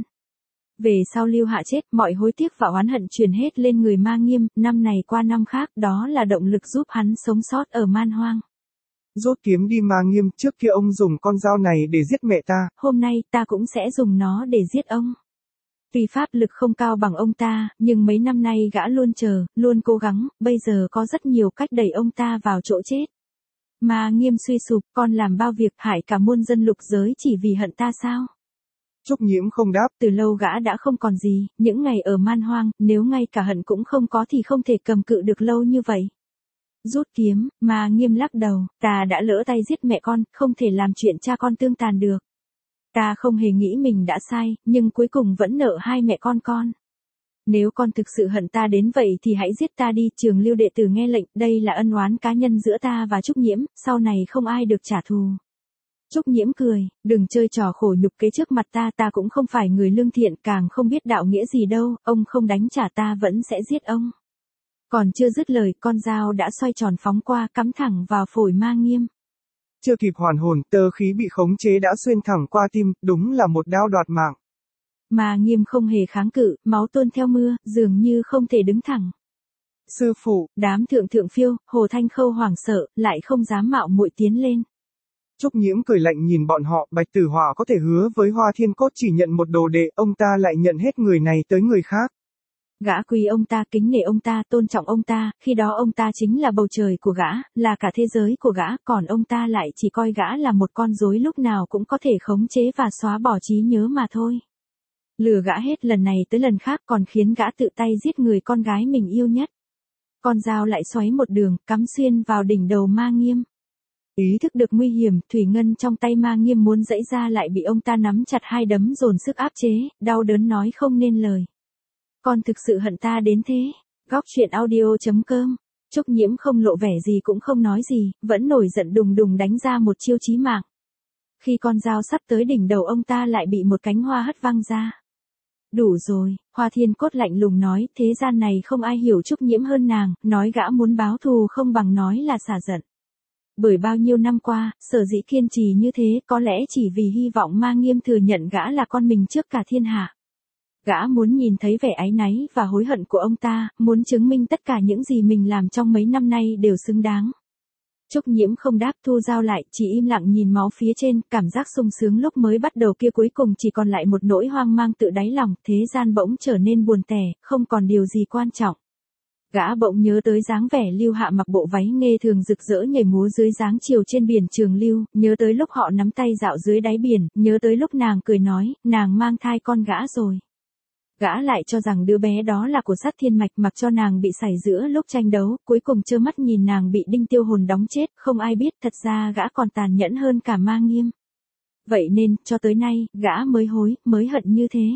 Về sau Lưu Hạ chết, mọi hối tiếc và oán hận truyền hết lên người Ma Nghiêm, năm này qua năm khác, đó là động lực giúp hắn sống sót ở man hoang. Rút kiếm đi Ma Nghiêm, trước kia ông dùng con dao này để giết mẹ ta. Hôm nay ta cũng sẽ dùng nó để giết ông. Tuy pháp lực không cao bằng ông ta, nhưng mấy năm nay gã luôn chờ, luôn cố gắng, bây giờ có rất nhiều cách đẩy ông ta vào chỗ chết. Ma Nghiêm suy sụp, con làm bao việc hại cả muôn dân lục giới chỉ vì hận ta sao? Trúc Nhiễm không đáp. Từ lâu gã đã không còn gì, những ngày ở man hoang, nếu ngay cả hận cũng không có thì không thể cầm cự được lâu như vậy. Rút kiếm, Ma Nghiêm lắc đầu, ta đã lỡ tay giết mẹ con, không thể làm chuyện cha con tương tàn được. Ta không hề nghĩ mình đã sai, nhưng cuối cùng vẫn nợ hai mẹ con con. Nếu con thực sự hận ta đến vậy thì hãy giết ta đi, Trường Lưu đệ tử nghe lệnh, đây là ân oán cá nhân giữa ta và Trúc Nhiễm, sau này không ai được trả thù. Trúc Nhiễm cười, đừng chơi trò khổ nhục kế trước mặt ta, ta cũng không phải người lương thiện, càng không biết đạo nghĩa gì đâu, ông không đánh trả ta vẫn sẽ giết ông. Còn chưa dứt lời, con dao đã xoay tròn phóng qua, cắm thẳng vào phổi Ma Nghiêm. Chưa kịp hoàn hồn, tơ khí bị khống chế đã xuyên thẳng qua tim, đúng là một đao đoạt mạng. Ma Nghiêm không hề kháng cự, máu tuôn theo mưa, dường như không thể đứng thẳng. Sư phụ, đám thượng thượng phiêu, Hồ Thanh Khâu hoảng sợ, lại không dám mạo muội tiến lên. Trúc Nhiễm cười lạnh nhìn bọn họ, Bạch Tử Họa có thể hứa với Hoa Thiên Cốt chỉ nhận một đồ đệ, ông ta lại nhận hết người này tới người khác. Gã quý ông ta, kính nể ông ta, tôn trọng ông ta, khi đó ông ta chính là bầu trời của gã, là cả thế giới của gã, còn ông ta lại chỉ coi gã là một con rối lúc nào cũng có thể khống chế và xóa bỏ trí nhớ mà thôi. Lừa gã hết lần này tới lần khác còn khiến gã tự tay giết người con gái mình yêu nhất. Con dao lại xoáy một đường, cắm xuyên vào đỉnh đầu Ma Nghiêm. Ý thức được nguy hiểm, thủy ngân trong tay Ma Nghiêm muốn giãy ra lại bị ông ta nắm chặt hai đấm dồn sức áp chế, đau đớn nói không nên lời. Con thực sự hận ta đến thế. Góc truyện audio chấm com. Trúc Nhiễm không lộ vẻ gì cũng không nói gì, vẫn nổi giận đùng đùng đánh ra một chiêu chí mạng. Khi con dao sắp tới đỉnh đầu ông ta lại bị một cánh hoa hất văng ra. Đủ rồi, Hoa Thiên Cốt lạnh lùng nói, thế gian này không ai hiểu Trúc Nhiễm hơn nàng, nói gã muốn báo thù không bằng nói là xả giận. Bởi bao nhiêu năm qua, sở dĩ kiên trì như thế có lẽ chỉ vì hy vọng Ma Nghiêm thừa nhận gã là con mình trước cả thiên hạ. Gã muốn nhìn thấy vẻ áy náy và hối hận của ông ta, muốn chứng minh tất cả những gì mình làm trong mấy năm nay đều xứng đáng. Trúc Nhiễm không đáp, thu dao lại, chỉ im lặng nhìn máu phía trên, cảm giác sung sướng lúc mới bắt đầu kia cuối cùng chỉ còn lại một nỗi hoang mang tự đáy lòng, thế gian bỗng trở nên buồn tẻ, không còn điều gì quan trọng. Gã bỗng nhớ tới dáng vẻ Lưu Hạ mặc bộ váy nghê thường rực rỡ nhảy múa dưới dáng chiều trên biển Trường Lưu, nhớ tới lúc họ nắm tay dạo dưới đáy biển, nhớ tới lúc nàng cười nói, nàng mang thai con gã rồi. Gã lại cho rằng đứa bé đó là của Sát Thiên Mạch, mặc cho nàng bị sảy giữa lúc tranh đấu, cuối cùng trơ mắt nhìn nàng bị Đinh Tiêu Hồn đóng chết, không ai biết thật ra gã còn tàn nhẫn hơn cả Ma Nghiêm. Vậy nên, cho tới nay, gã mới hối, mới hận như thế.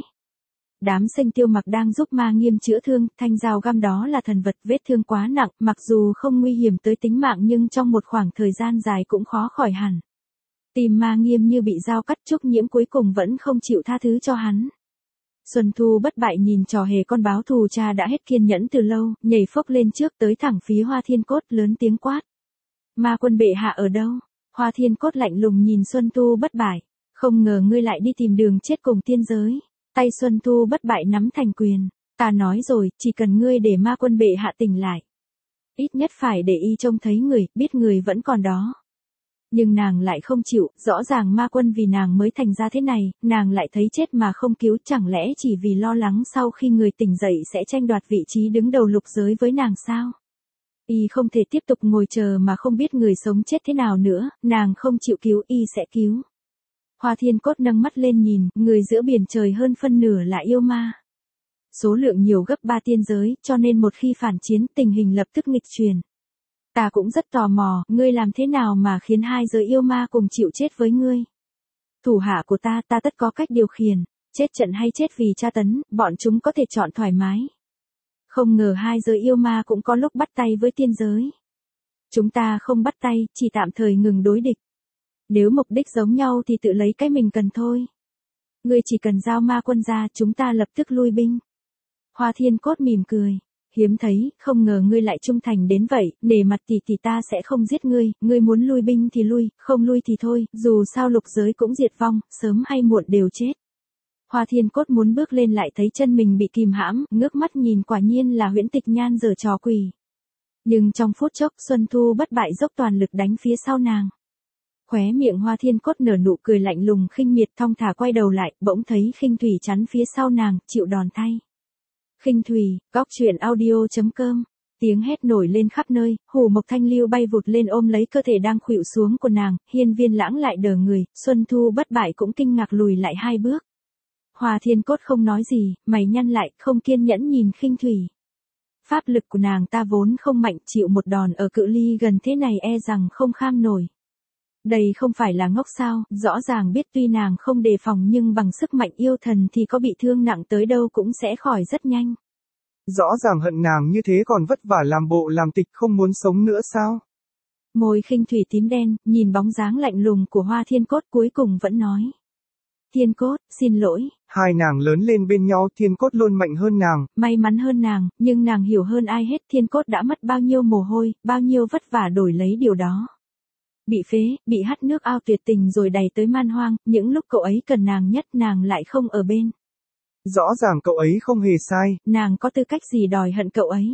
Đám Sinh Tiêu Mặc đang giúp Ma Nghiêm chữa thương, thanh dao găm đó là thần vật, vết thương quá nặng, mặc dù không nguy hiểm tới tính mạng nhưng trong một khoảng thời gian dài cũng khó khỏi hẳn. Tim Ma Nghiêm như bị dao cắt, Trúc Nhiễm cuối cùng vẫn không chịu tha thứ cho hắn. Xuân Thu bất bại nhìn trò hề con báo thù cha đã hết kiên nhẫn từ lâu, nhảy phốc lên trước tới thẳng phía Hoa Thiên Cốt, lớn tiếng quát. Ma quân bệ hạ ở đâu? Hoa Thiên Cốt lạnh lùng nhìn Xuân Thu bất bại. Không ngờ ngươi lại đi tìm đường chết cùng tiên giới. Tay Xuân Thu bất bại nắm thành quyền. Ta nói rồi, chỉ cần ngươi để ma quân bệ hạ tỉnh lại. Ít nhất phải để y trông thấy người, biết người vẫn còn đó. Nhưng nàng lại không chịu, rõ ràng ma quân vì nàng mới thành ra thế này, nàng lại thấy chết mà không cứu, chẳng lẽ chỉ vì lo lắng sau khi người tỉnh dậy sẽ tranh đoạt vị trí đứng đầu lục giới với nàng sao? Y không thể tiếp tục ngồi chờ mà không biết người sống chết thế nào nữa, nàng không chịu cứu, y sẽ cứu. Hoa Thiên Cốt nâng mắt lên nhìn, người giữa biển trời hơn phân nửa là yêu ma. Số lượng nhiều gấp ba tiên giới, cho nên một khi phản chiến, tình hình lập tức nghịch chuyển. Ta cũng rất tò mò, ngươi làm thế nào mà khiến hai giới yêu ma cùng chịu chết với ngươi? Thủ hạ của ta, ta tất có cách điều khiển, chết trận hay chết vì tra tấn, bọn chúng có thể chọn thoải mái. Không ngờ hai giới yêu ma cũng có lúc bắt tay với tiên giới. Chúng ta không bắt tay, chỉ tạm thời ngừng đối địch. Nếu mục đích giống nhau thì tự lấy cái mình cần thôi. Ngươi chỉ cần giao ma quân ra, chúng ta lập tức lui binh. Hoa Thiên Cốt mỉm cười. Hiếm thấy, không ngờ ngươi lại trung thành đến vậy, nể mặt tỷ tỷ ta sẽ không giết ngươi, ngươi muốn lui binh thì lui, không lui thì thôi, dù sao lục giới cũng diệt vong, sớm hay muộn đều chết. Hoa Thiên Cốt muốn bước lên lại thấy chân mình bị kìm hãm, ngước mắt nhìn quả nhiên là Huyễn Tịch Nhan giở trò quỷ. Nhưng trong phút chốc Xuân Thu bất bại dốc toàn lực đánh phía sau nàng. Khóe miệng Hoa Thiên Cốt nở nụ cười lạnh lùng khinh miệt, thong thả quay đầu lại, bỗng thấy Khinh Thủy chắn phía sau nàng, chịu đòn thay. Khinh Thủy, góc truyện audio chấm com. Tiếng hét nổi lên khắp nơi, Hủ Mộc Thanh Lưu bay vụt lên ôm lấy cơ thể đang khuỵu xuống của nàng, Hiên Viên Lãng lại đờ người, Xuân Thu bất bại cũng kinh ngạc lùi lại hai bước. Hoa Thiên Cốt không nói gì, mày nhăn lại, không kiên nhẫn nhìn Khinh Thủy. Pháp lực của nàng ta vốn không mạnh, chịu một đòn ở cự ly gần thế này e rằng không kham nổi. Đây không phải là ngốc sao, rõ ràng biết tuy nàng không đề phòng nhưng bằng sức mạnh yêu thần thì có bị thương nặng tới đâu cũng sẽ khỏi rất nhanh. Rõ ràng hận nàng như thế còn vất vả làm bộ làm tịch không muốn sống nữa sao? Môi Khinh Thủy tím đen, nhìn bóng dáng lạnh lùng của Hoa Thiên Cốt cuối cùng vẫn nói. Thiên Cốt, xin lỗi. Hai nàng lớn lên bên nhau, Thiên Cốt luôn mạnh hơn nàng. May mắn hơn nàng, nhưng nàng hiểu hơn ai hết Thiên Cốt đã mất bao nhiêu mồ hôi, bao nhiêu vất vả đổi lấy điều đó. Bị phế, bị hắt nước ao tuyệt tình rồi đày tới man hoang, những lúc cậu ấy cần nàng nhất nàng lại không ở bên. Rõ ràng cậu ấy không hề sai. Nàng có tư cách gì đòi hận cậu ấy?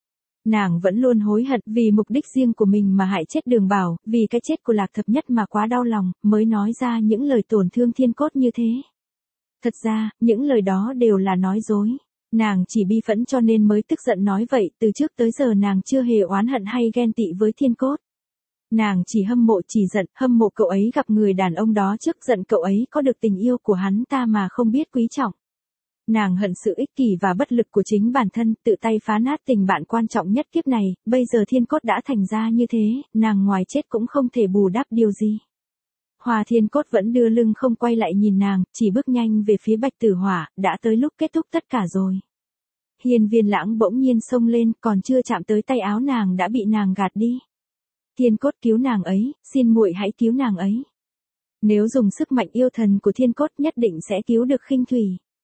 Nàng vẫn luôn hối hận vì mục đích riêng của mình mà hại chết Đường Bảo, vì cái chết của Lạc Thập Nhất mà quá đau lòng, mới nói ra những lời tổn thương Thiên Cốt như thế. Thật ra, những lời đó đều là nói dối. Nàng chỉ bi phẫn cho nên mới tức giận nói vậy, từ trước tới giờ nàng chưa hề oán hận hay ghen tị với Thiên Cốt. Nàng chỉ hâm mộ chỉ giận, hâm mộ cậu ấy gặp người đàn ông đó trước, giận cậu ấy có được tình yêu của hắn ta mà không biết quý trọng. Nàng hận sự ích kỷ và bất lực của chính bản thân, tự tay phá nát tình bạn quan trọng nhất kiếp này, bây giờ Thiên Cốt đã thành ra như thế, nàng ngoài chết cũng không thể bù đắp điều gì. Hoa Thiên Cốt vẫn đưa lưng không quay lại nhìn nàng, chỉ bước nhanh về phía Bạch Tử Họa, đã tới lúc kết thúc tất cả rồi. Hiên Viên Lãng bỗng nhiên xông lên, còn chưa chạm tới tay áo nàng đã bị nàng gạt đi. Thiên Cốt cứu nàng ấy, xin muội hãy cứu nàng ấy. Nếu dùng sức mạnh yêu thần của Thiên Cốt nhất định sẽ cứu được Khinh Thủy.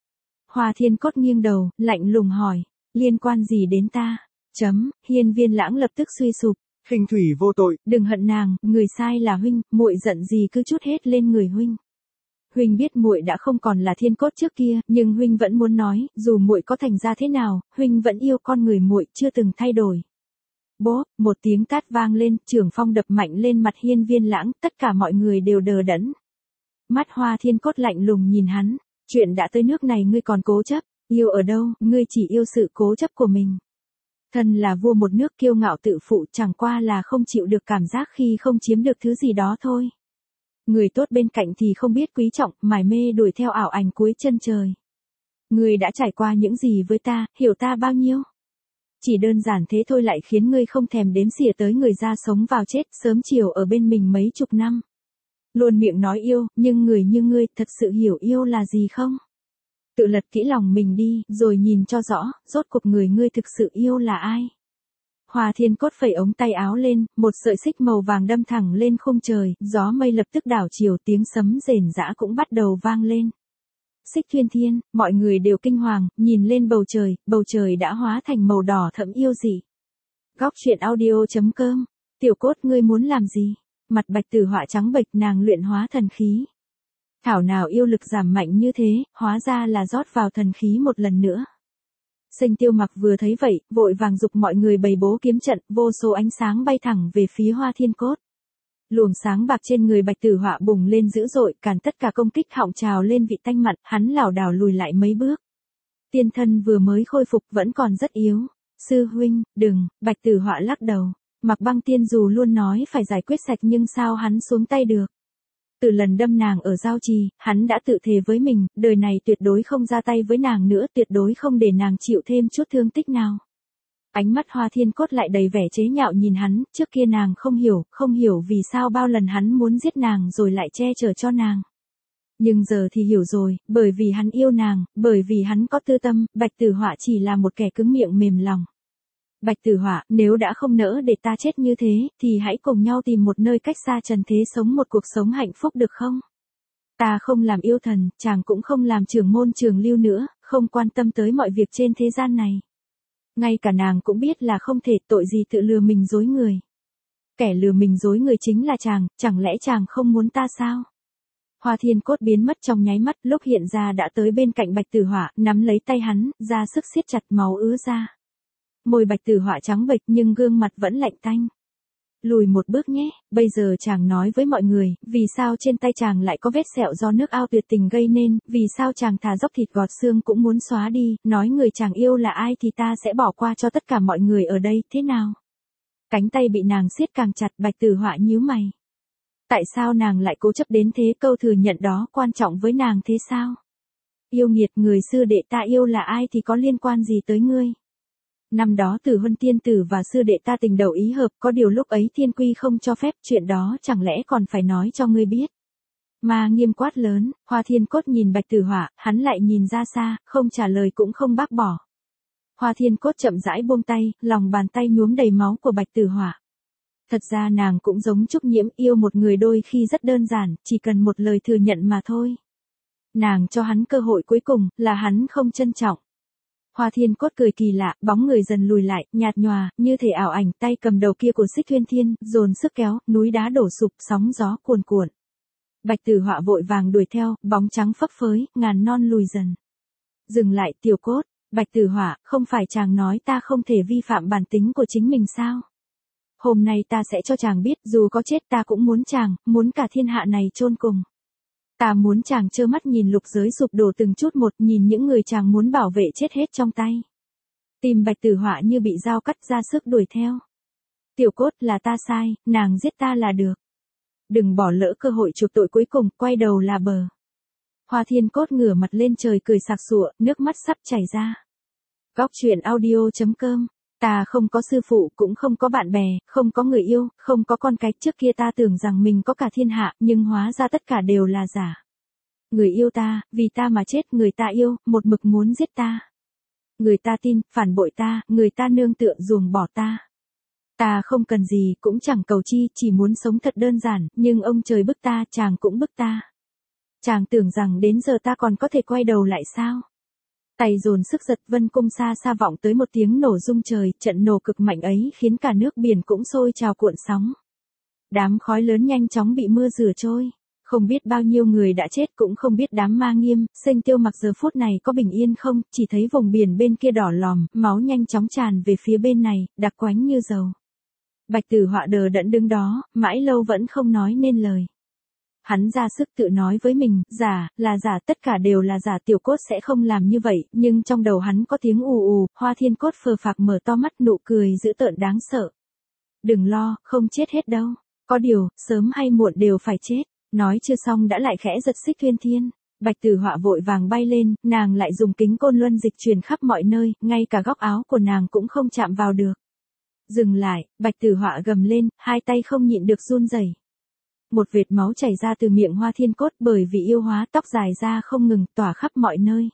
Hoa Thiên Cốt nghiêng đầu, lạnh lùng hỏi, liên quan gì đến ta? Chấm, Hiên Viên Lãng lập tức suy sụp. Khinh Thủy vô tội. Đừng hận nàng, người sai là huynh, muội giận gì cứ trút hết lên người huynh. Huynh biết muội đã không còn là Thiên Cốt trước kia, nhưng huynh vẫn muốn nói, dù muội có thành ra thế nào, huynh vẫn yêu con người muội, chưa từng thay đổi. Bốp, một tiếng tát vang lên, trưởng phong đập mạnh lên mặt Hiên Viên Lãng, tất cả mọi người đều đờ đẫn. Mắt Hoa Thiên Cốt lạnh lùng nhìn hắn, chuyện đã tới nước này ngươi còn cố chấp, yêu ở đâu, ngươi chỉ yêu sự cố chấp của mình. Thân là vua một nước kiêu ngạo tự phụ, chẳng qua là không chịu được cảm giác khi không chiếm được thứ gì đó thôi. Người tốt bên cạnh thì không biết quý trọng, mải mê đuổi theo ảo ảnh cuối chân trời. Ngươi đã trải qua những gì với ta, hiểu ta bao nhiêu? Chỉ đơn giản thế thôi lại khiến ngươi không thèm đếm xỉa tới người ra sống vào chết, sớm chiều ở bên mình mấy chục năm. Luôn miệng nói yêu, nhưng người như ngươi thật sự hiểu yêu là gì không? Tự lật kỹ lòng mình đi, rồi nhìn cho rõ, rốt cuộc người ngươi thực sự yêu là ai? Hoa Thiên Cốt phẩy ống tay áo lên, một sợi xích màu vàng đâm thẳng lên khung trời, gió mây lập tức đảo chiều, tiếng sấm rền rã cũng bắt đầu vang lên. Xích Thuyên Thiên, mọi người đều kinh hoàng, nhìn lên bầu trời, bầu trời đã hóa thành màu đỏ thẫm yêu dị. Góc truyện audio chấm com, Tiểu Cốt ngươi muốn làm gì? Mặt Bạch Tử Họa trắng bệch, nàng luyện hóa thần khí. Thảo nào yêu lực giảm mạnh như thế, hóa ra là rót vào thần khí một lần nữa. Sênh Tiêu Mặc vừa thấy vậy, vội vàng giục mọi người bày bố kiếm trận, vô số ánh sáng bay thẳng về phía Hoa Thiên Cốt. Luồng sáng bạc trên người Bạch Tử Họa bùng lên dữ dội, cản tất cả công kích, họng trào lên vị tanh mặn, hắn lảo đảo lùi lại mấy bước. Tiên thân vừa mới khôi phục vẫn còn rất yếu. Sư huynh, đừng, Bạch Tử Họa lắc đầu. Mặc Băng Tiên dù luôn nói phải giải quyết sạch nhưng sao hắn xuống tay được. Từ lần đâm nàng ở giao trì, hắn đã tự thề với mình, đời này tuyệt đối không ra tay với nàng nữa, tuyệt đối không để nàng chịu thêm chút thương tích nào. Ánh mắt Hoa Thiên Cốt lại đầy vẻ chế nhạo nhìn hắn, trước kia nàng không hiểu, không hiểu vì sao bao lần hắn muốn giết nàng rồi lại che chở cho nàng. Nhưng giờ thì hiểu rồi, bởi vì hắn yêu nàng, bởi vì hắn có tư tâm, Bạch Tử Họa chỉ là một kẻ cứng miệng mềm lòng. Bạch Tử Họa, nếu đã không nỡ để ta chết như thế, thì hãy cùng nhau tìm một nơi cách xa trần thế sống một cuộc sống hạnh phúc được không? Ta không làm yêu thần, chàng cũng không làm trưởng môn trường lưu nữa, không quan tâm tới mọi việc trên thế gian này. Ngay cả nàng cũng biết là không thể, tội gì tự lừa mình dối người. Kẻ lừa mình dối người chính là chàng, chẳng lẽ chàng không muốn ta sao? Hoa Thiên Cốt biến mất trong nháy mắt, lúc hiện ra đã tới bên cạnh Bạch Tử Họa, nắm lấy tay hắn, ra sức siết chặt, máu ứa ra. Môi Bạch Tử Họa trắng bệch nhưng gương mặt vẫn lạnh tanh. Lùi một bước nhé, bây giờ chàng nói với mọi người, vì sao trên tay chàng lại có vết sẹo do nước ao tuyệt tình gây nên, vì sao chàng thà dốc thịt gọt xương cũng muốn xóa đi, nói người chàng yêu là ai thì ta sẽ bỏ qua cho tất cả mọi người ở đây, thế nào? Cánh tay bị nàng siết càng chặt, Bạch Tử Họa nhíu mày. Tại sao nàng lại cố chấp đến thế, câu thừa nhận đó quan trọng với nàng thế sao? Yêu nghiệt, người sư đệ ta yêu là ai thì có liên quan gì tới ngươi? Năm đó Tử Huân tiên tử và sư đệ ta tình đầu ý hợp, có điều lúc ấy thiên quy không cho phép, chuyện đó chẳng lẽ còn phải nói cho ngươi biết. Ma Nghiêm quát lớn, Hoa Thiên Cốt nhìn Bạch Tử Họa, hắn lại nhìn ra xa, không trả lời cũng không bác bỏ. Hoa Thiên Cốt chậm rãi buông tay, lòng bàn tay nhuốm đầy máu của Bạch Tử Họa. Thật ra nàng cũng giống Trúc Nhiễm, yêu một người đôi khi rất đơn giản, chỉ cần một lời thừa nhận mà thôi. Nàng cho hắn cơ hội cuối cùng, là hắn không trân trọng. Hoa Thiên Cốt cười kỳ lạ, bóng người dần lùi lại, nhạt nhòa, như thể ảo ảnh, tay cầm đầu kia của Xích Thuyên Thiên, dồn sức kéo, núi đá đổ sụp, sóng gió cuồn cuộn. Bạch Tử Họa vội vàng đuổi theo, bóng trắng phấp phới, ngàn non lùi dần. Dừng lại, Tiểu Cốt, Bạch Tử Họa, không phải chàng nói ta không thể vi phạm bản tính của chính mình sao? Hôm nay ta sẽ cho chàng biết, dù có chết ta cũng muốn chàng, muốn cả thiên hạ này chôn cùng. Ta muốn chàng trơ mắt nhìn lục giới sụp đổ từng chút một, nhìn những người chàng muốn bảo vệ chết hết trong tay. Tim Bạch Tử Họa như bị dao cắt, ra sức đuổi theo. Tiểu Cốt, là ta sai, nàng giết ta là được. Đừng bỏ lỡ cơ hội chuộc tội cuối cùng, quay đầu là bờ. Hoa Thiên Cốt ngửa mặt lên trời cười sặc sụa, nước mắt sắp chảy ra. Góc truyện audio chấm com. Ta không có sư phụ, cũng không có bạn bè, không có người yêu, không có con cái. Trước kia ta tưởng rằng mình có cả thiên hạ, nhưng hóa ra tất cả đều là giả. Người yêu ta, vì ta mà chết. Người ta yêu, một mực muốn giết ta. Người ta tin, phản bội ta. Người ta nương tựa ruồng bỏ ta. Ta không cần gì, cũng chẳng cầu chi, chỉ muốn sống thật đơn giản. Nhưng ông trời bức ta, chàng cũng bức ta. Chàng tưởng rằng đến giờ ta còn có thể quay đầu lại sao? Tay dồn sức giật, Vân Cung xa xa vọng tới một tiếng nổ rung trời. Trận nổ cực mạnh ấy khiến cả nước biển cũng sôi trào cuộn sóng. Đám khói lớn nhanh chóng bị mưa rửa trôi. Không biết bao nhiêu người đã chết, cũng không biết đám ma nghiêm, Xanh Tiêu Mặc giờ phút này có bình yên không. Chỉ thấy vùng biển bên kia đỏ lòm, máu nhanh chóng tràn về phía bên này, đặc quánh như dầu. Bạch Tử Họa đờ đẫn đứng đó, mãi lâu vẫn không nói nên lời. Hắn ra sức tự nói với mình, giả, là giả, tất cả đều là giả. Tiểu Cốt sẽ không làm như vậy. Nhưng trong đầu hắn có tiếng ù ù. Hoa Thiên Cốt phờ phạc mở to mắt, nụ cười dữ tợn đáng sợ. Đừng lo, không chết hết đâu. Có điều, sớm hay muộn đều phải chết. Nói chưa xong đã lại khẽ giật Xích Thuyên Thiên. Bạch Tử Họa vội vàng bay lên, nàng lại dùng kính côn luân dịch truyền khắp mọi nơi, ngay cả góc áo của nàng cũng không chạm vào được. Dừng lại, Bạch Tử Họa gầm lên, hai tay không nhịn được run rẩy. Một vệt máu chảy ra từ miệng Hoa Thiên Cốt, bởi vì yêu hóa, tóc dài ra không ngừng, tỏa khắp mọi nơi.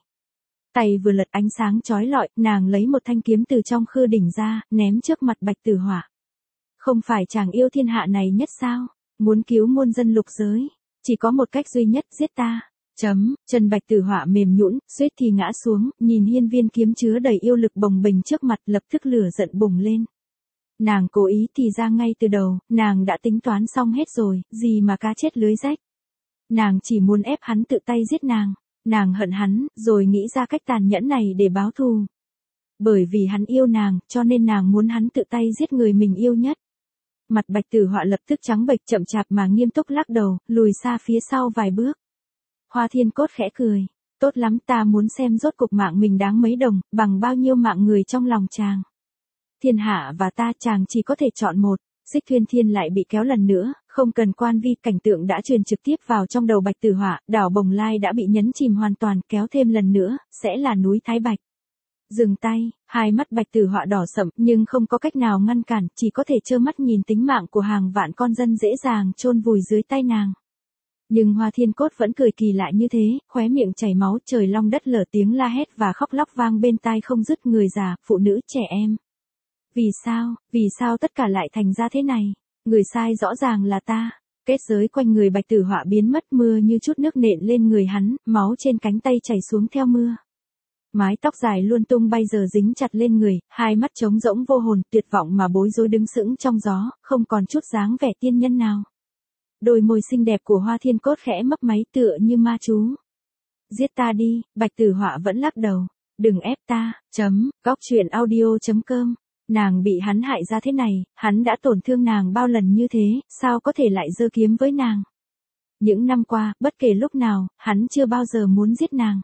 Tay vừa lật, ánh sáng chói lọi, nàng lấy một thanh kiếm từ trong khư đỉnh ra, ném trước mặt Bạch Tử Họa. Không phải chàng yêu thiên hạ này nhất sao? Muốn cứu muôn dân lục giới, chỉ có một cách duy nhất, giết ta. Chấm, chân Bạch Tử Họa mềm nhũn, suýt thì ngã xuống, nhìn hiên viên kiếm chứa đầy yêu lực bồng bềnh trước mặt, lập tức lửa giận bùng lên. Nàng cố ý thì ra ngay từ đầu, nàng đã tính toán xong hết rồi, gì mà cá chết lưới rách. Nàng chỉ muốn ép hắn tự tay giết nàng, nàng hận hắn, rồi nghĩ ra cách tàn nhẫn này để báo thù. Bởi vì hắn yêu nàng, cho nên nàng muốn hắn tự tay giết người mình yêu nhất. Mặt Bạch Tử Họa lập tức trắng bệch, chậm chạp mà nghiêm túc lắc đầu, lùi xa phía sau vài bước. Hoa Thiên Cốt khẽ cười, tốt lắm, ta muốn xem rốt cục mạng mình đáng mấy đồng, bằng bao nhiêu mạng người trong lòng chàng. Thiên hạ và ta, chàng chỉ có thể chọn một. Xích Thuyên Thiên lại bị kéo lần nữa, không cần quan vi, cảnh tượng đã truyền trực tiếp vào trong đầu Bạch Tử Họa, đảo Bồng Lai đã bị nhấn chìm hoàn toàn, kéo thêm lần nữa, sẽ là núi Thái Bạch. Dừng tay, hai mắt Bạch Tử Họa đỏ sậm, nhưng không có cách nào ngăn cản, chỉ có thể trơ mắt nhìn tính mạng của hàng vạn con dân dễ dàng chôn vùi dưới tay nàng. Nhưng Hoa Thiên Cốt vẫn cười kỳ lạ như thế, khóe miệng chảy máu, trời long đất lở, tiếng la hét và khóc lóc vang bên tai không dứt, người già, phụ nữ, trẻ em. Vì sao, vì sao tất cả lại thành ra thế này? Người sai rõ ràng là ta. Kết giới quanh người Bạch Tử Họa biến mất, mưa như chút nước nện lên người hắn, máu trên cánh tay chảy xuống theo mưa. Mái tóc dài luôn tung bay giờ dính chặt lên người, hai mắt trống rỗng vô hồn, tuyệt vọng mà bối rối đứng sững trong gió, không còn chút dáng vẻ tiên nhân nào. Đôi môi xinh đẹp của Hoa Thiên Cốt khẽ mấp máy tựa như ma chú. Giết ta đi, Bạch Tử Họa vẫn lắc đầu. Đừng ép ta, chấm, góc truyện audio chấm com. Nàng bị hắn hại ra thế này, hắn đã tổn thương nàng bao lần như thế, sao có thể lại giơ kiếm với nàng? Những năm qua, bất kể lúc nào, hắn chưa bao giờ muốn giết nàng.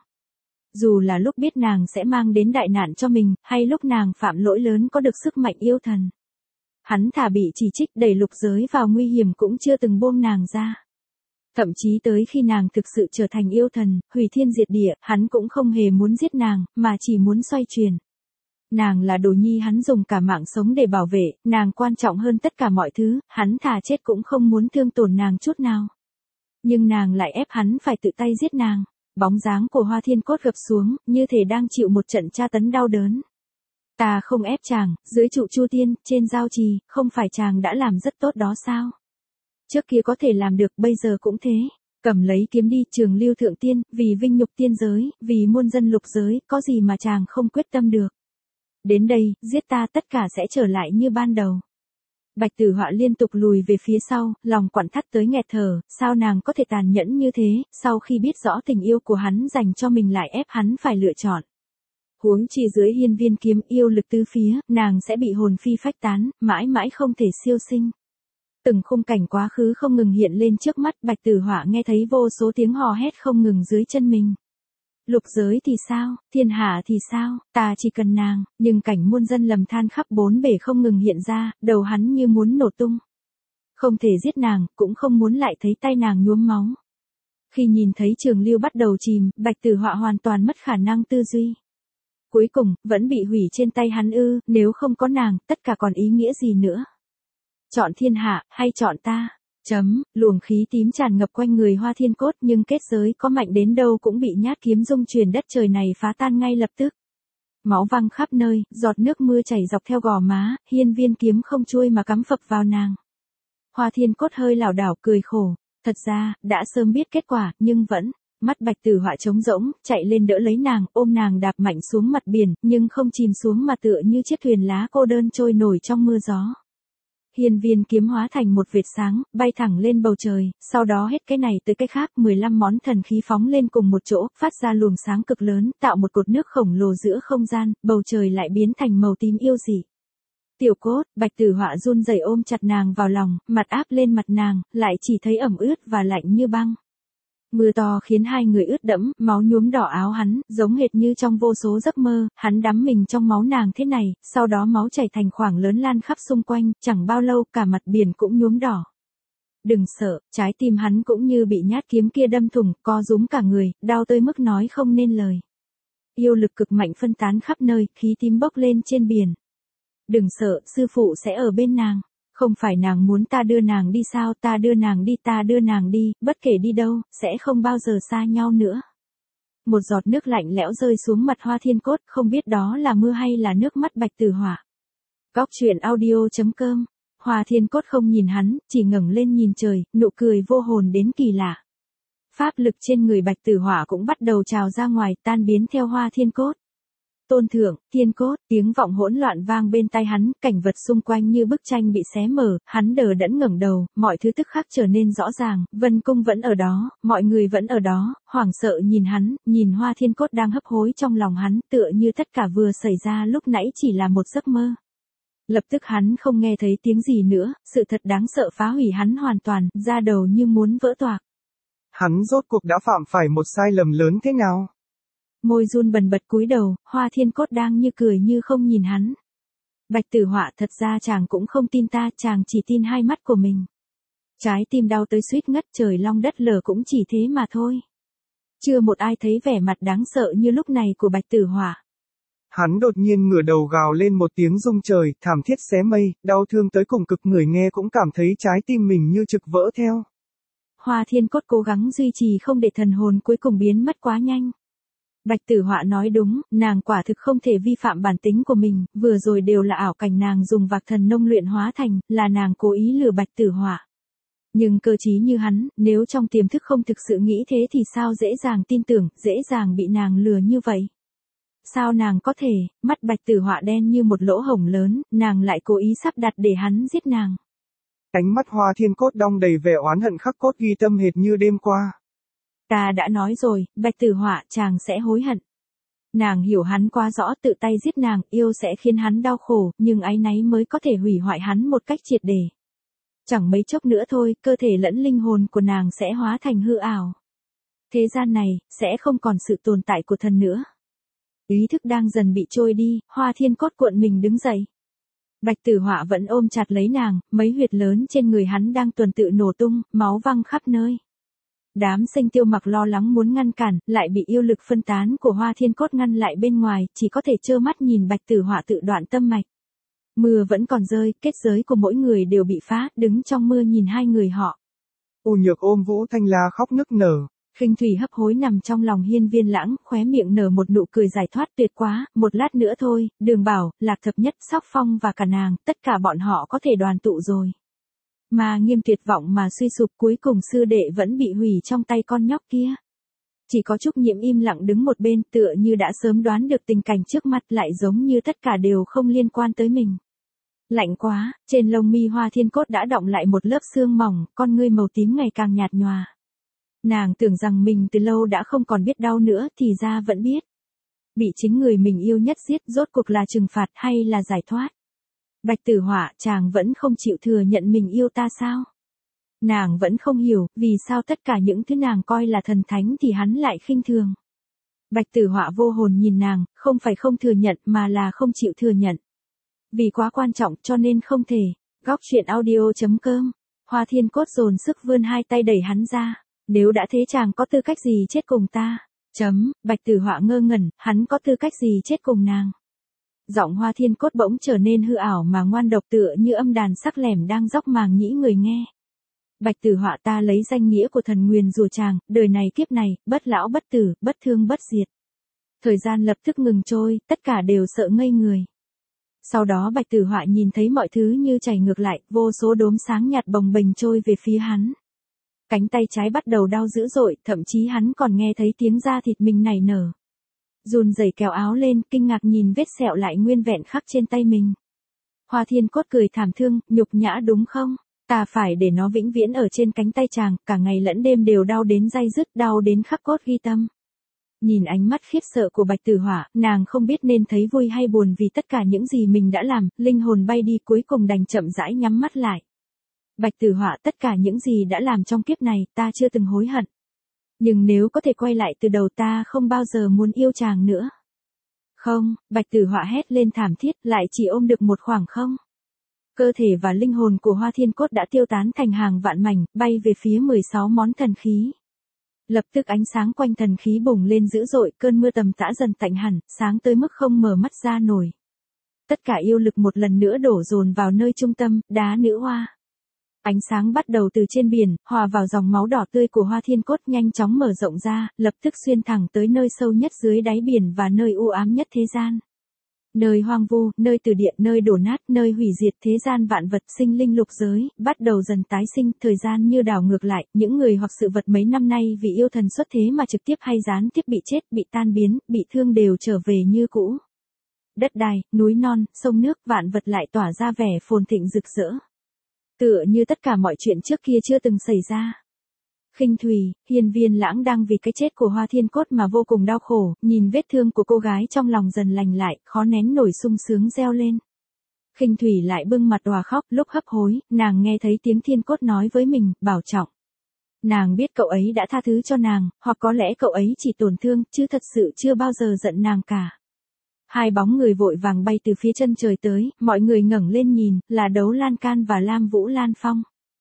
Dù là lúc biết nàng sẽ mang đến đại nạn cho mình, hay lúc nàng phạm lỗi lớn có được sức mạnh yêu thần. Hắn thà bị chỉ trích, đẩy lục giới vào nguy hiểm cũng chưa từng buông nàng ra. Thậm chí tới khi nàng thực sự trở thành yêu thần, hủy thiên diệt địa, hắn cũng không hề muốn giết nàng, mà chỉ muốn xoay chuyển. Nàng là đồ nhi hắn dùng cả mạng sống để bảo vệ, nàng quan trọng hơn tất cả mọi thứ, hắn thà chết cũng không muốn thương tổn nàng chút nào. Nhưng nàng lại ép hắn phải tự tay giết nàng. Bóng dáng của Hoa Thiên Cốt gập xuống, như thể đang chịu một trận tra tấn đau đớn. Ta không ép chàng, dưới trụ Chu Tiên, trên giao trì, không phải chàng đã làm rất tốt đó sao? Trước kia có thể làm được, bây giờ cũng thế. Cầm lấy kiếm đi, Trường Lưu Thượng Tiên, vì vinh nhục tiên giới, vì muôn dân lục giới, có gì mà chàng không quyết tâm được. Đến đây, giết ta, tất cả sẽ trở lại như ban đầu. Bạch Tử Họa liên tục lùi về phía sau, lòng quặn thắt tới nghẹt thở, sao nàng có thể tàn nhẫn như thế, sau khi biết rõ tình yêu của hắn dành cho mình lại ép hắn phải lựa chọn. Huống chi dưới hiên viên kiếm yêu lực tứ phía, nàng sẽ bị hồn phi phách tán, mãi mãi không thể siêu sinh. Từng khung cảnh quá khứ không ngừng hiện lên trước mắt, Bạch Tử Họa nghe thấy vô số tiếng hò hét không ngừng dưới chân mình. Lục giới thì sao, thiên hạ thì sao, ta chỉ cần nàng, nhưng cảnh muôn dân lầm than khắp bốn bể không ngừng hiện ra, đầu hắn như muốn nổ tung. Không thể giết nàng, cũng không muốn lại thấy tay nàng nhuốm máu. Khi nhìn thấy trường lưu bắt đầu chìm, Bạch Tử Họa hoàn toàn mất khả năng tư duy. Cuối cùng, vẫn bị hủy trên tay hắn ư, nếu không có nàng, tất cả còn ý nghĩa gì nữa. Chọn thiên hạ, hay chọn ta? Chấm, luồng khí tím tràn ngập quanh người Hoa Thiên Cốt, nhưng kết giới có mạnh đến đâu cũng bị nhát kiếm dung truyền đất trời này phá tan ngay lập tức. Máu văng khắp nơi, giọt nước mưa chảy dọc theo gò má, hiên viên kiếm không chuôi mà cắm phập vào nàng. Hoa Thiên Cốt hơi lảo đảo cười khổ, thật ra, đã sớm biết kết quả, nhưng vẫn, mắt Bạch Tử Họa trống rỗng, chạy lên đỡ lấy nàng, ôm nàng đạp mạnh xuống mặt biển, nhưng không chìm xuống mà tựa như chiếc thuyền lá cô đơn trôi nổi trong mưa gió. Hiên viên kiếm hóa thành một vệt sáng, bay thẳng lên bầu trời, sau đó hết cái này tới cái khác, mười lăm món thần khí phóng lên cùng một chỗ, phát ra luồng sáng cực lớn, tạo một cột nước khổng lồ giữa không gian, bầu trời lại biến thành màu tím yêu dị. Tiểu Cốt, Bạch Tử Họa run rẩy ôm chặt nàng vào lòng, mặt áp lên mặt nàng, lại chỉ thấy ẩm ướt và lạnh như băng. Mưa to khiến hai người ướt đẫm, máu nhuốm đỏ áo hắn, giống hệt như trong vô số giấc mơ, hắn đắm mình trong máu nàng thế này, sau đó máu chảy thành khoảng lớn lan khắp xung quanh, chẳng bao lâu cả mặt biển cũng nhuốm đỏ. Đừng sợ, trái tim hắn cũng như bị nhát kiếm kia đâm thủng, co rúm cả người, đau tới mức nói không nên lời. Yêu lực cực mạnh phân tán khắp nơi, khí tím bốc lên trên biển. Đừng sợ, sư phụ sẽ ở bên nàng. Không phải nàng muốn ta đưa nàng đi sao, ta đưa nàng đi, ta đưa nàng đi, bất kể đi đâu, sẽ không bao giờ xa nhau nữa. Một giọt nước lạnh lẽo rơi xuống mặt Hoa Thiên Cốt, không biết đó là mưa hay là nước mắt Bạch Tử Họa. Góc truyện audio chấm com. Hoa Thiên Cốt không nhìn hắn, chỉ ngẩng lên nhìn trời, nụ cười vô hồn đến kỳ lạ. Pháp lực trên người Bạch Tử Họa cũng bắt đầu trào ra ngoài, tan biến theo Hoa Thiên Cốt. Tôn thượng, Thiên Cốt, tiếng vọng hỗn loạn vang bên tai hắn, cảnh vật xung quanh như bức tranh bị xé mở, hắn đờ đẫn ngẩng đầu, mọi thứ tức khắc trở nên rõ ràng, Vân Cung vẫn ở đó, mọi người vẫn ở đó, hoảng sợ nhìn hắn, nhìn Hoa Thiên Cốt đang hấp hối trong lòng hắn, tựa như tất cả vừa xảy ra lúc nãy chỉ là một giấc mơ. Lập tức hắn không nghe thấy tiếng gì nữa, sự thật đáng sợ phá hủy hắn hoàn toàn, da đầu như muốn vỡ toạc. Hắn rốt cuộc đã phạm phải một sai lầm lớn thế nào? Môi run bần bật cúi đầu, Hoa Thiên Cốt đang như cười như không nhìn hắn. Bạch Tử Họa, thật ra chàng cũng không tin ta, chàng chỉ tin hai mắt của mình. Trái tim đau tới suýt ngất, trời long đất lở cũng chỉ thế mà thôi. Chưa một ai thấy vẻ mặt đáng sợ như lúc này của Bạch Tử Họa. Hắn đột nhiên ngửa đầu gào lên một tiếng rung trời, thảm thiết xé mây, đau thương tới cùng cực, người nghe cũng cảm thấy trái tim mình như trực vỡ theo. Hoa Thiên Cốt cố gắng duy trì không để thần hồn cuối cùng biến mất quá nhanh. Bạch Tử Họa nói đúng, nàng quả thực không thể vi phạm bản tính của mình, vừa rồi đều là ảo cảnh nàng dùng vạc thần nông luyện hóa thành, là nàng cố ý lừa Bạch Tử Họa. Nhưng cơ trí như hắn, nếu trong tiềm thức không thực sự nghĩ thế thì sao dễ dàng tin tưởng, dễ dàng bị nàng lừa như vậy. Sao nàng có thể, mắt Bạch Tử Họa đen như một lỗ hổng lớn, nàng lại cố ý sắp đặt để hắn giết nàng. Ánh mắt Hoa Thiên Cốt đong đầy vẻ oán hận khắc cốt ghi tâm hệt như đêm qua. Ta đã nói rồi, Bạch Tử Họa, chàng sẽ hối hận. Nàng hiểu hắn quá rõ, tự tay giết nàng, yêu sẽ khiến hắn đau khổ, nhưng áy náy mới có thể hủy hoại hắn một cách triệt để. Chẳng mấy chốc nữa thôi, cơ thể lẫn linh hồn của nàng sẽ hóa thành hư ảo. Thế gian này, sẽ không còn sự tồn tại của thần nữa. Ý thức đang dần bị trôi đi, Hoa Thiên Cốt cuộn mình đứng dậy. Bạch Tử Họa vẫn ôm chặt lấy nàng, mấy huyệt lớn trên người hắn đang tuần tự nổ tung, máu văng khắp nơi. Đám Sinh Tiêu Mặc lo lắng muốn ngăn cản, lại bị yêu lực phân tán của Hoa Thiên Cốt ngăn lại bên ngoài, chỉ có thể trơ mắt nhìn Bạch Tử Họa tự đoạn tâm mạch. Mưa vẫn còn rơi, kết giới của mỗi người đều bị phá, đứng trong mưa nhìn hai người họ. U Nhược ôm Vũ Thanh La khóc nức nở. Khinh Thủy hấp hối nằm trong lòng Hiên Viên Lãng, khóe miệng nở một nụ cười giải thoát tuyệt quá, một lát nữa thôi, Đường Bảo, Lạc Thập Nhất, Sóc Phong và cả nàng, tất cả bọn họ có thể đoàn tụ rồi. Mà Nghiêm tuyệt vọng mà suy sụp, cuối cùng sư đệ vẫn bị hủy trong tay con nhóc kia. Chỉ có Trúc Nhiễm im lặng đứng một bên, tựa như đã sớm đoán được tình cảnh trước mặt, lại giống như tất cả đều không liên quan tới mình. Lạnh quá, trên lông mi Hoa Thiên Cốt đã đọng lại một lớp sương mỏng, con ngươi màu tím ngày càng nhạt nhòa. Nàng tưởng rằng mình từ lâu đã không còn biết đau nữa, thì ra vẫn biết. Bị chính người mình yêu nhất giết, rốt cuộc là trừng phạt hay là giải thoát. Bạch Tử Họa, chàng vẫn không chịu thừa nhận mình yêu ta sao? Nàng vẫn không hiểu, vì sao tất cả những thứ nàng coi là thần thánh thì hắn lại khinh thường. Bạch Tử Họa vô hồn nhìn nàng, không phải không thừa nhận mà là không chịu thừa nhận. Vì quá quan trọng cho nên không thể. Góc truyện audio chấm com. Hoa Thiên Cốt dồn sức vươn hai tay đẩy hắn ra. Nếu đã thế chàng có tư cách gì chết cùng ta? Chấm, Bạch Tử Họa ngơ ngẩn, hắn có tư cách gì chết cùng nàng? Giọng Hoa Thiên Cốt bỗng trở nên hư ảo mà ngoan độc tựa như âm đàn sắc lẻm đang dóc màng nhĩ người nghe. Bạch Tử Họa, ta lấy danh nghĩa của thần nguyền rủa chàng, đời này kiếp này, bất lão bất tử, bất thương bất diệt. Thời gian lập tức ngừng trôi, tất cả đều sợ ngây người. Sau đó Bạch Tử Họa nhìn thấy mọi thứ như chảy ngược lại, vô số đốm sáng nhạt bồng bềnh trôi về phía hắn. Cánh tay trái bắt đầu đau dữ dội, thậm chí hắn còn nghe thấy tiếng da thịt mình nảy nở. Run rẩy kéo áo lên, kinh ngạc nhìn vết sẹo lại nguyên vẹn khắc trên tay mình. Hoa Thiên Cốt cười thảm thương, nhục nhã đúng không? Ta phải để nó vĩnh viễn ở trên cánh tay chàng, cả ngày lẫn đêm đều đau đến day dứt, đau đến khắc cốt ghi tâm. Nhìn ánh mắt khiếp sợ của Bạch Tử Họa, nàng không biết nên thấy vui hay buồn vì tất cả những gì mình đã làm, linh hồn bay đi cuối cùng đành chậm rãi nhắm mắt lại. Bạch Tử Họa, tất cả những gì đã làm trong kiếp này, ta chưa từng hối hận. Nhưng nếu có thể quay lại từ đầu ta không bao giờ muốn yêu chàng nữa. Không, Bạch Tử Họa hét lên thảm thiết, lại chỉ ôm được một khoảng không. Cơ thể và linh hồn của Hoa Thiên Cốt đã tiêu tán thành hàng vạn mảnh, bay về phía mười sáu món thần khí. Lập tức ánh sáng quanh thần khí bùng lên dữ dội, cơn mưa tầm tã dần tạnh hẳn, sáng tới mức không mở mắt ra nổi. Tất cả yêu lực một lần nữa đổ dồn vào nơi trung tâm, đá nữ hoa. Ánh sáng bắt đầu từ trên biển, hòa vào dòng máu đỏ tươi của Hoa Thiên Cốt nhanh chóng mở rộng ra, lập tức xuyên thẳng tới nơi sâu nhất dưới đáy biển và nơi u ám nhất thế gian. Nơi hoang vu, nơi từ địa, nơi đổ nát, nơi hủy diệt thế gian vạn vật sinh linh lục giới, bắt đầu dần tái sinh, thời gian như đảo ngược lại, những người hoặc sự vật mấy năm nay vì yêu thần xuất thế mà trực tiếp hay gián tiếp bị chết, bị tan biến, bị thương đều trở về như cũ. Đất đai, núi non, sông nước, vạn vật lại tỏa ra vẻ phồn thịnh rực rỡ. Tựa như tất cả mọi chuyện trước kia chưa từng xảy ra. Khinh Thùy, Hiên Viên Lãng đang vì cái chết của Hoa Thiên Cốt mà vô cùng đau khổ, nhìn vết thương của cô gái trong lòng dần lành lại, khó nén nổi sung sướng reo lên. Khinh Thùy lại bưng mặt òa khóc, lúc hấp hối, nàng nghe thấy tiếng Thiên Cốt nói với mình, bảo trọng. Nàng biết cậu ấy đã tha thứ cho nàng, hoặc có lẽ cậu ấy chỉ tổn thương, chứ thật sự chưa bao giờ giận nàng cả. Hai bóng người vội vàng bay từ phía chân trời tới, mọi người ngẩng lên nhìn, là Đấu Lan Can và Lam Vũ Lan Phong.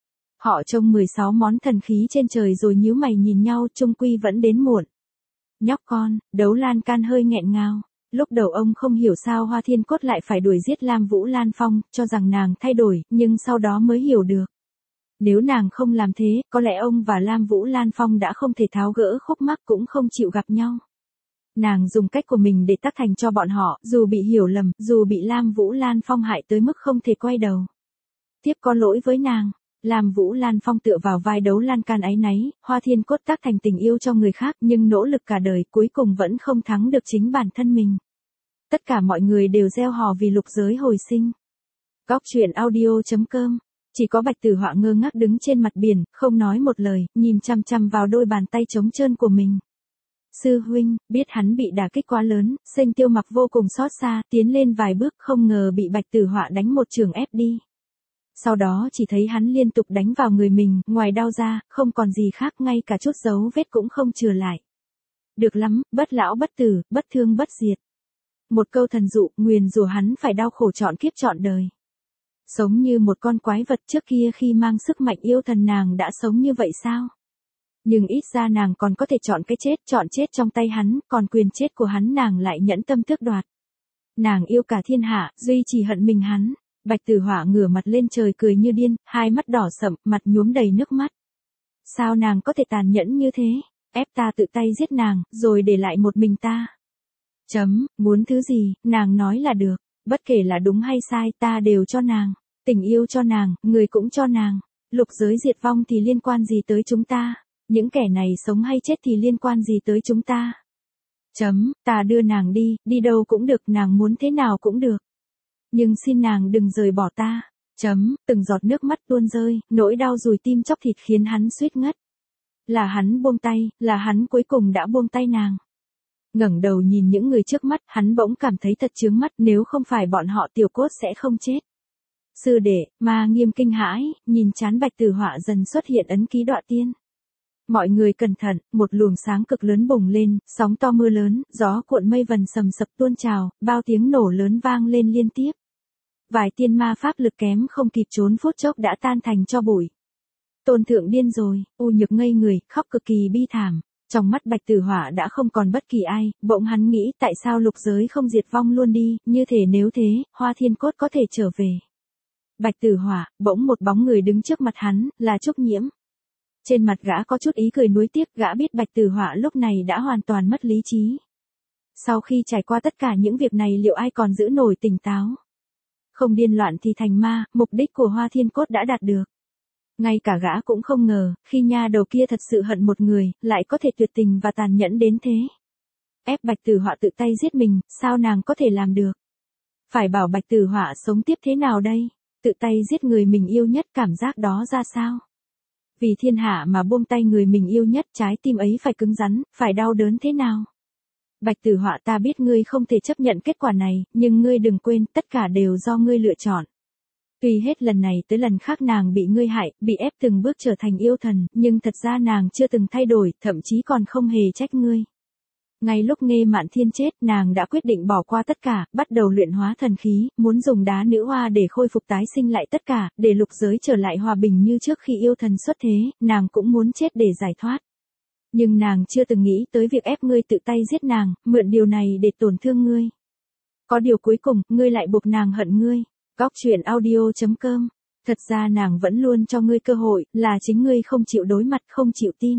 Họ trông mười sáu món thần khí trên trời rồi nhíu mày nhìn nhau, chung quy vẫn đến muộn. Nhóc con, Đấu Lan Can hơi nghẹn ngào. Lúc đầu ông không hiểu sao Hoa Thiên Cốt lại phải đuổi giết Lam Vũ Lan Phong, cho rằng nàng thay đổi, nhưng sau đó mới hiểu được. Nếu nàng không làm thế, có lẽ ông và Lam Vũ Lan Phong đã không thể tháo gỡ khúc mắc cũng không chịu gặp nhau. Nàng dùng cách của mình để tác thành cho bọn họ, dù bị hiểu lầm, dù bị Lam Vũ Lan Phong hại tới mức không thể quay đầu. Tiếp có lỗi với nàng. Lam Vũ Lan Phong tựa vào vai Đấu Lan Can áy náy, Hoa Thiên Cốt tác thành tình yêu cho người khác nhưng nỗ lực cả đời cuối cùng vẫn không thắng được chính bản thân mình. Tất cả mọi người đều reo hò vì lục giới hồi sinh. Góc truyện audio chấm com. Chỉ có Bạch Tử Họa ngơ ngác đứng trên mặt biển, không nói một lời, nhìn chăm chăm vào đôi bàn tay trống trơn của mình. Sư huynh, biết hắn bị đả kích quá lớn, Sênh Tiêu Mặc vô cùng xót xa, tiến lên vài bước không ngờ bị Bạch Tử Họa đánh một chưởng ép đi. Sau đó chỉ thấy hắn liên tục đánh vào người mình, ngoài đau ra, không còn gì khác, ngay cả chút dấu vết cũng không chừa lại. Được lắm, bất lão bất tử, bất thương bất diệt. Một câu thần dụ, nguyền rủa hắn phải đau khổ trọn kiếp trọn đời. Sống như một con quái vật, trước kia khi mang sức mạnh yêu thần nàng đã sống như vậy sao? Nhưng ít ra nàng còn có thể chọn cái chết, chọn chết trong tay hắn, còn quyền chết của hắn nàng lại nhẫn tâm tước đoạt. Nàng yêu cả thiên hạ, duy chỉ hận mình hắn. Bạch Tử Họa ngửa mặt lên trời cười như điên, hai mắt đỏ sậm, mặt nhuốm đầy nước mắt. Sao nàng có thể tàn nhẫn như thế, ép ta tự tay giết nàng, rồi để lại một mình ta. Chấm, muốn thứ gì, nàng nói là được, bất kể là đúng hay sai ta đều cho nàng, tình yêu cho nàng, người cũng cho nàng, lục giới diệt vong thì liên quan gì tới chúng ta, những kẻ này sống hay chết thì liên quan gì tới chúng ta. Chấm, ta đưa nàng đi, đi đâu cũng được, nàng muốn thế nào cũng được. Nhưng xin nàng đừng rời bỏ ta. Chấm, từng giọt nước mắt tuôn rơi, nỗi đau dùi tim chóc thịt khiến hắn suýt ngất. Là hắn buông tay, là hắn cuối cùng đã buông tay nàng. Ngẩng đầu nhìn những người trước mắt, hắn bỗng cảm thấy thật chướng mắt, nếu không phải bọn họ Tiểu Cốt sẽ không chết. Sư đệ, Ma Nghiêm kinh hãi, nhìn trán Bạch Tử Họa dần xuất hiện ấn ký đọa tiên. Mọi người cẩn thận, một luồng sáng cực lớn bùng lên, sóng to mưa lớn, gió cuộn mây vần sầm sập tuôn trào, bao tiếng nổ lớn vang lên liên tiếp. Vài tiên ma pháp lực kém không kịp trốn phút chốc đã tan thành tro bụi. Tôn Thượng điên rồi, U Nhược ngây người, khóc cực kỳ bi thảm. Trong mắt Bạch Tử Họa đã không còn bất kỳ ai, bỗng hắn nghĩ tại sao lục giới không diệt vong luôn đi, như thể nếu thế, Hoa Thiên Cốt có thể trở về. Bạch Tử Họa, bỗng một bóng người đứng trước mặt hắn, là Trúc Nhiễm. Trên mặt gã có chút ý cười nuối tiếc, gã biết Bạch Tử Họa lúc này đã hoàn toàn mất lý trí. Sau khi trải qua tất cả những việc này liệu ai còn giữ nổi tỉnh táo? Không điên loạn thì thành ma, mục đích của Hoa Thiên Cốt đã đạt được. Ngay cả gã cũng không ngờ, khi nha đầu kia thật sự hận một người, lại có thể tuyệt tình và tàn nhẫn đến thế. Ép Bạch Tử Họa tự tay giết mình, sao nàng có thể làm được? Phải bảo Bạch Tử Họa sống tiếp thế nào đây? Tự tay giết người mình yêu nhất, cảm giác đó ra sao? Vì thiên hạ mà buông tay người mình yêu nhất, trái tim ấy phải cứng rắn, phải đau đớn thế nào? Bạch Tử Họa, ta biết ngươi không thể chấp nhận kết quả này, nhưng ngươi đừng quên, tất cả đều do ngươi lựa chọn. Tuy hết lần này tới lần khác nàng bị ngươi hại, bị ép từng bước trở thành yêu thần, nhưng thật ra nàng chưa từng thay đổi, thậm chí còn không hề trách ngươi. Ngay lúc Nghê Mạn Thiên chết, nàng đã quyết định bỏ qua tất cả, bắt đầu luyện hóa thần khí, muốn dùng đá nữ hoa để khôi phục tái sinh lại tất cả, để lục giới trở lại hòa bình như trước khi yêu thần xuất thế, nàng cũng muốn chết để giải thoát. Nhưng nàng chưa từng nghĩ tới việc ép ngươi tự tay giết nàng, mượn điều này để tổn thương ngươi. Có điều cuối cùng, ngươi lại buộc nàng hận ngươi. Góc truyện audio chấm com. Thật ra nàng vẫn luôn cho ngươi cơ hội, là chính ngươi không chịu đối mặt, không chịu tin.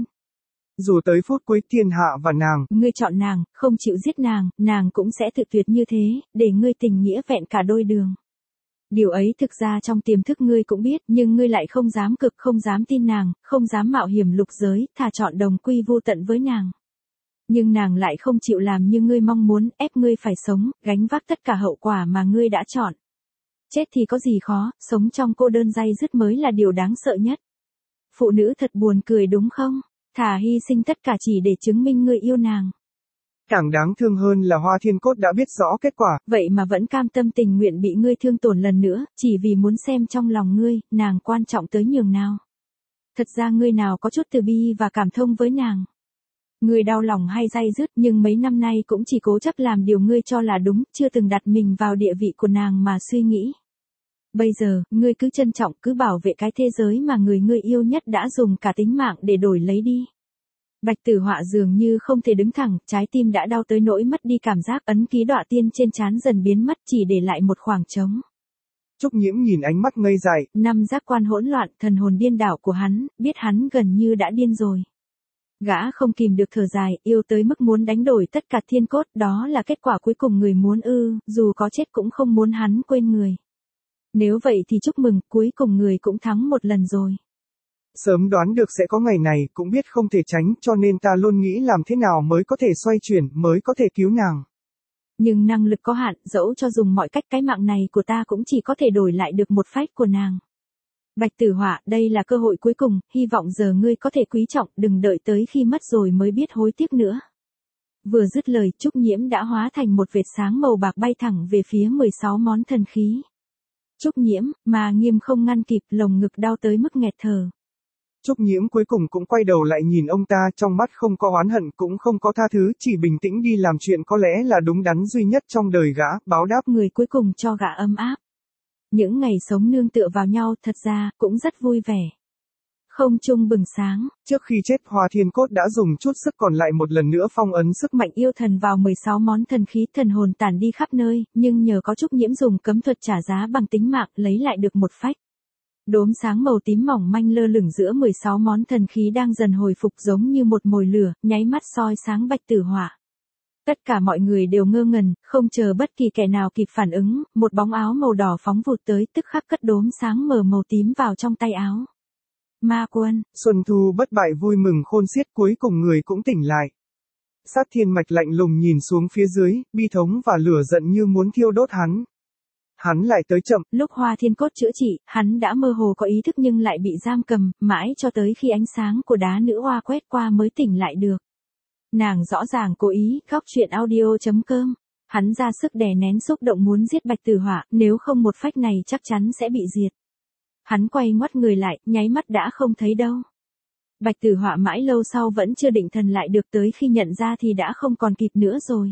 Dù tới phút cuối thiên hạ và nàng, ngươi chọn nàng, không chịu giết nàng, nàng cũng sẽ tự tuyệt như thế, để ngươi tình nghĩa vẹn cả đôi đường. Điều ấy thực ra trong tiềm thức ngươi cũng biết, nhưng ngươi lại không dám cực, không dám tin nàng, không dám mạo hiểm lục giới, thà chọn đồng quy vô tận với nàng. Nhưng nàng lại không chịu làm như ngươi mong muốn, ép ngươi phải sống, gánh vác tất cả hậu quả mà ngươi đã chọn. Chết thì có gì khó, sống trong cô đơn day dứt mới là điều đáng sợ nhất. Phụ nữ thật buồn cười đúng không? Thà hy sinh tất cả chỉ để chứng minh ngươi yêu nàng. Càng đáng thương hơn là Hoa Thiên Cốt đã biết rõ kết quả. Vậy mà vẫn cam tâm tình nguyện bị ngươi thương tổn lần nữa, chỉ vì muốn xem trong lòng ngươi, nàng quan trọng tới nhường nào. Thật ra ngươi nào có chút từ bi và cảm thông với nàng. Ngươi đau lòng hay day dứt nhưng mấy năm nay cũng chỉ cố chấp làm điều ngươi cho là đúng, chưa từng đặt mình vào địa vị của nàng mà suy nghĩ. Bây giờ, ngươi cứ trân trọng, cứ bảo vệ cái thế giới mà người ngươi yêu nhất đã dùng cả tính mạng để đổi lấy đi. Bạch Tử Họa dường như không thể đứng thẳng, trái tim đã đau tới nỗi mất đi cảm giác, ấn ký đọa tiên trên trán dần biến mất, chỉ để lại một khoảng trống. Trúc Nhiễm nhìn ánh mắt ngây dại. Năm giác quan hỗn loạn, thần hồn điên đảo của hắn, biết hắn gần như đã điên rồi. Gã không kìm được thở dài, yêu tới mức muốn đánh đổi tất cả thiên cốt, đó là kết quả cuối cùng người muốn ư, dù có chết cũng không muốn hắn quên người. Nếu vậy thì chúc mừng, cuối cùng người cũng thắng một lần rồi. Sớm đoán được sẽ có ngày này, cũng biết không thể tránh, cho nên ta luôn nghĩ làm thế nào mới có thể xoay chuyển, mới có thể cứu nàng. Nhưng năng lực có hạn, dẫu cho dùng mọi cách, cái mạng này của ta cũng chỉ có thể đổi lại được một phách của nàng. Bạch Tử Họa, đây là cơ hội cuối cùng, hy vọng giờ ngươi có thể quý trọng, đừng đợi tới khi mất rồi mới biết hối tiếc nữa. Vừa dứt lời, Trúc Nhiễm đã hóa thành một vệt sáng màu bạc bay thẳng về phía mười sáu món thần khí. Trúc Nhiễm, mà Nghiêm không ngăn kịp, lồng ngực đau tới mức nghẹt thở. Trúc Nhiễm cuối cùng cũng quay đầu lại nhìn ông ta, trong mắt không có oán hận, cũng không có tha thứ, chỉ bình tĩnh đi làm chuyện có lẽ là đúng đắn duy nhất trong đời gã, báo đáp người cuối cùng cho gã ấm áp. Những ngày sống nương tựa vào nhau thật ra cũng rất vui vẻ. Không trung bừng sáng. Trước khi chết, Hoa Thiên Cốt đã dùng chút sức còn lại một lần nữa phong ấn sức mạnh yêu thần vào mười sáu món thần khí, thần hồn tản đi khắp nơi, nhưng nhờ có Trúc Nhiễm dùng cấm thuật trả giá bằng tính mạng, lấy lại được một phách. Đốm sáng màu tím mỏng manh lơ lửng giữa mười sáu món thần khí đang dần hồi phục, giống như một mồi lửa, nháy mắt soi sáng Bạch Tử Họa. Tất cả mọi người đều ngơ ngẩn, không chờ bất kỳ kẻ nào kịp phản ứng, một bóng áo màu đỏ phóng vụt tới, tức khắc cất đốm sáng mờ màu tím vào trong tay áo. Ma Quân. Xuân Thu bất bại vui mừng khôn xiết, cuối cùng người cũng tỉnh lại. Sát Thiên Mạch lạnh lùng nhìn xuống phía dưới, bi thống và lửa giận như muốn thiêu đốt hắn. Hắn lại tới chậm. Lúc Hoa Thiên Cốt chữa trị, hắn đã mơ hồ có ý thức nhưng lại bị giam cầm, mãi cho tới khi ánh sáng của đá nữ hoa quét qua mới tỉnh lại được. Nàng rõ ràng cố ý. Góc truyện audio chấm com Hắn ra sức đè nén xúc động muốn giết Bạch Tử Họa, nếu không một phách này chắc chắn sẽ bị diệt. Hắn quay ngoắt người lại, nháy mắt đã không thấy đâu. Bạch Tử Họa mãi lâu sau vẫn chưa định thần lại được, tới khi nhận ra thì đã không còn kịp nữa rồi.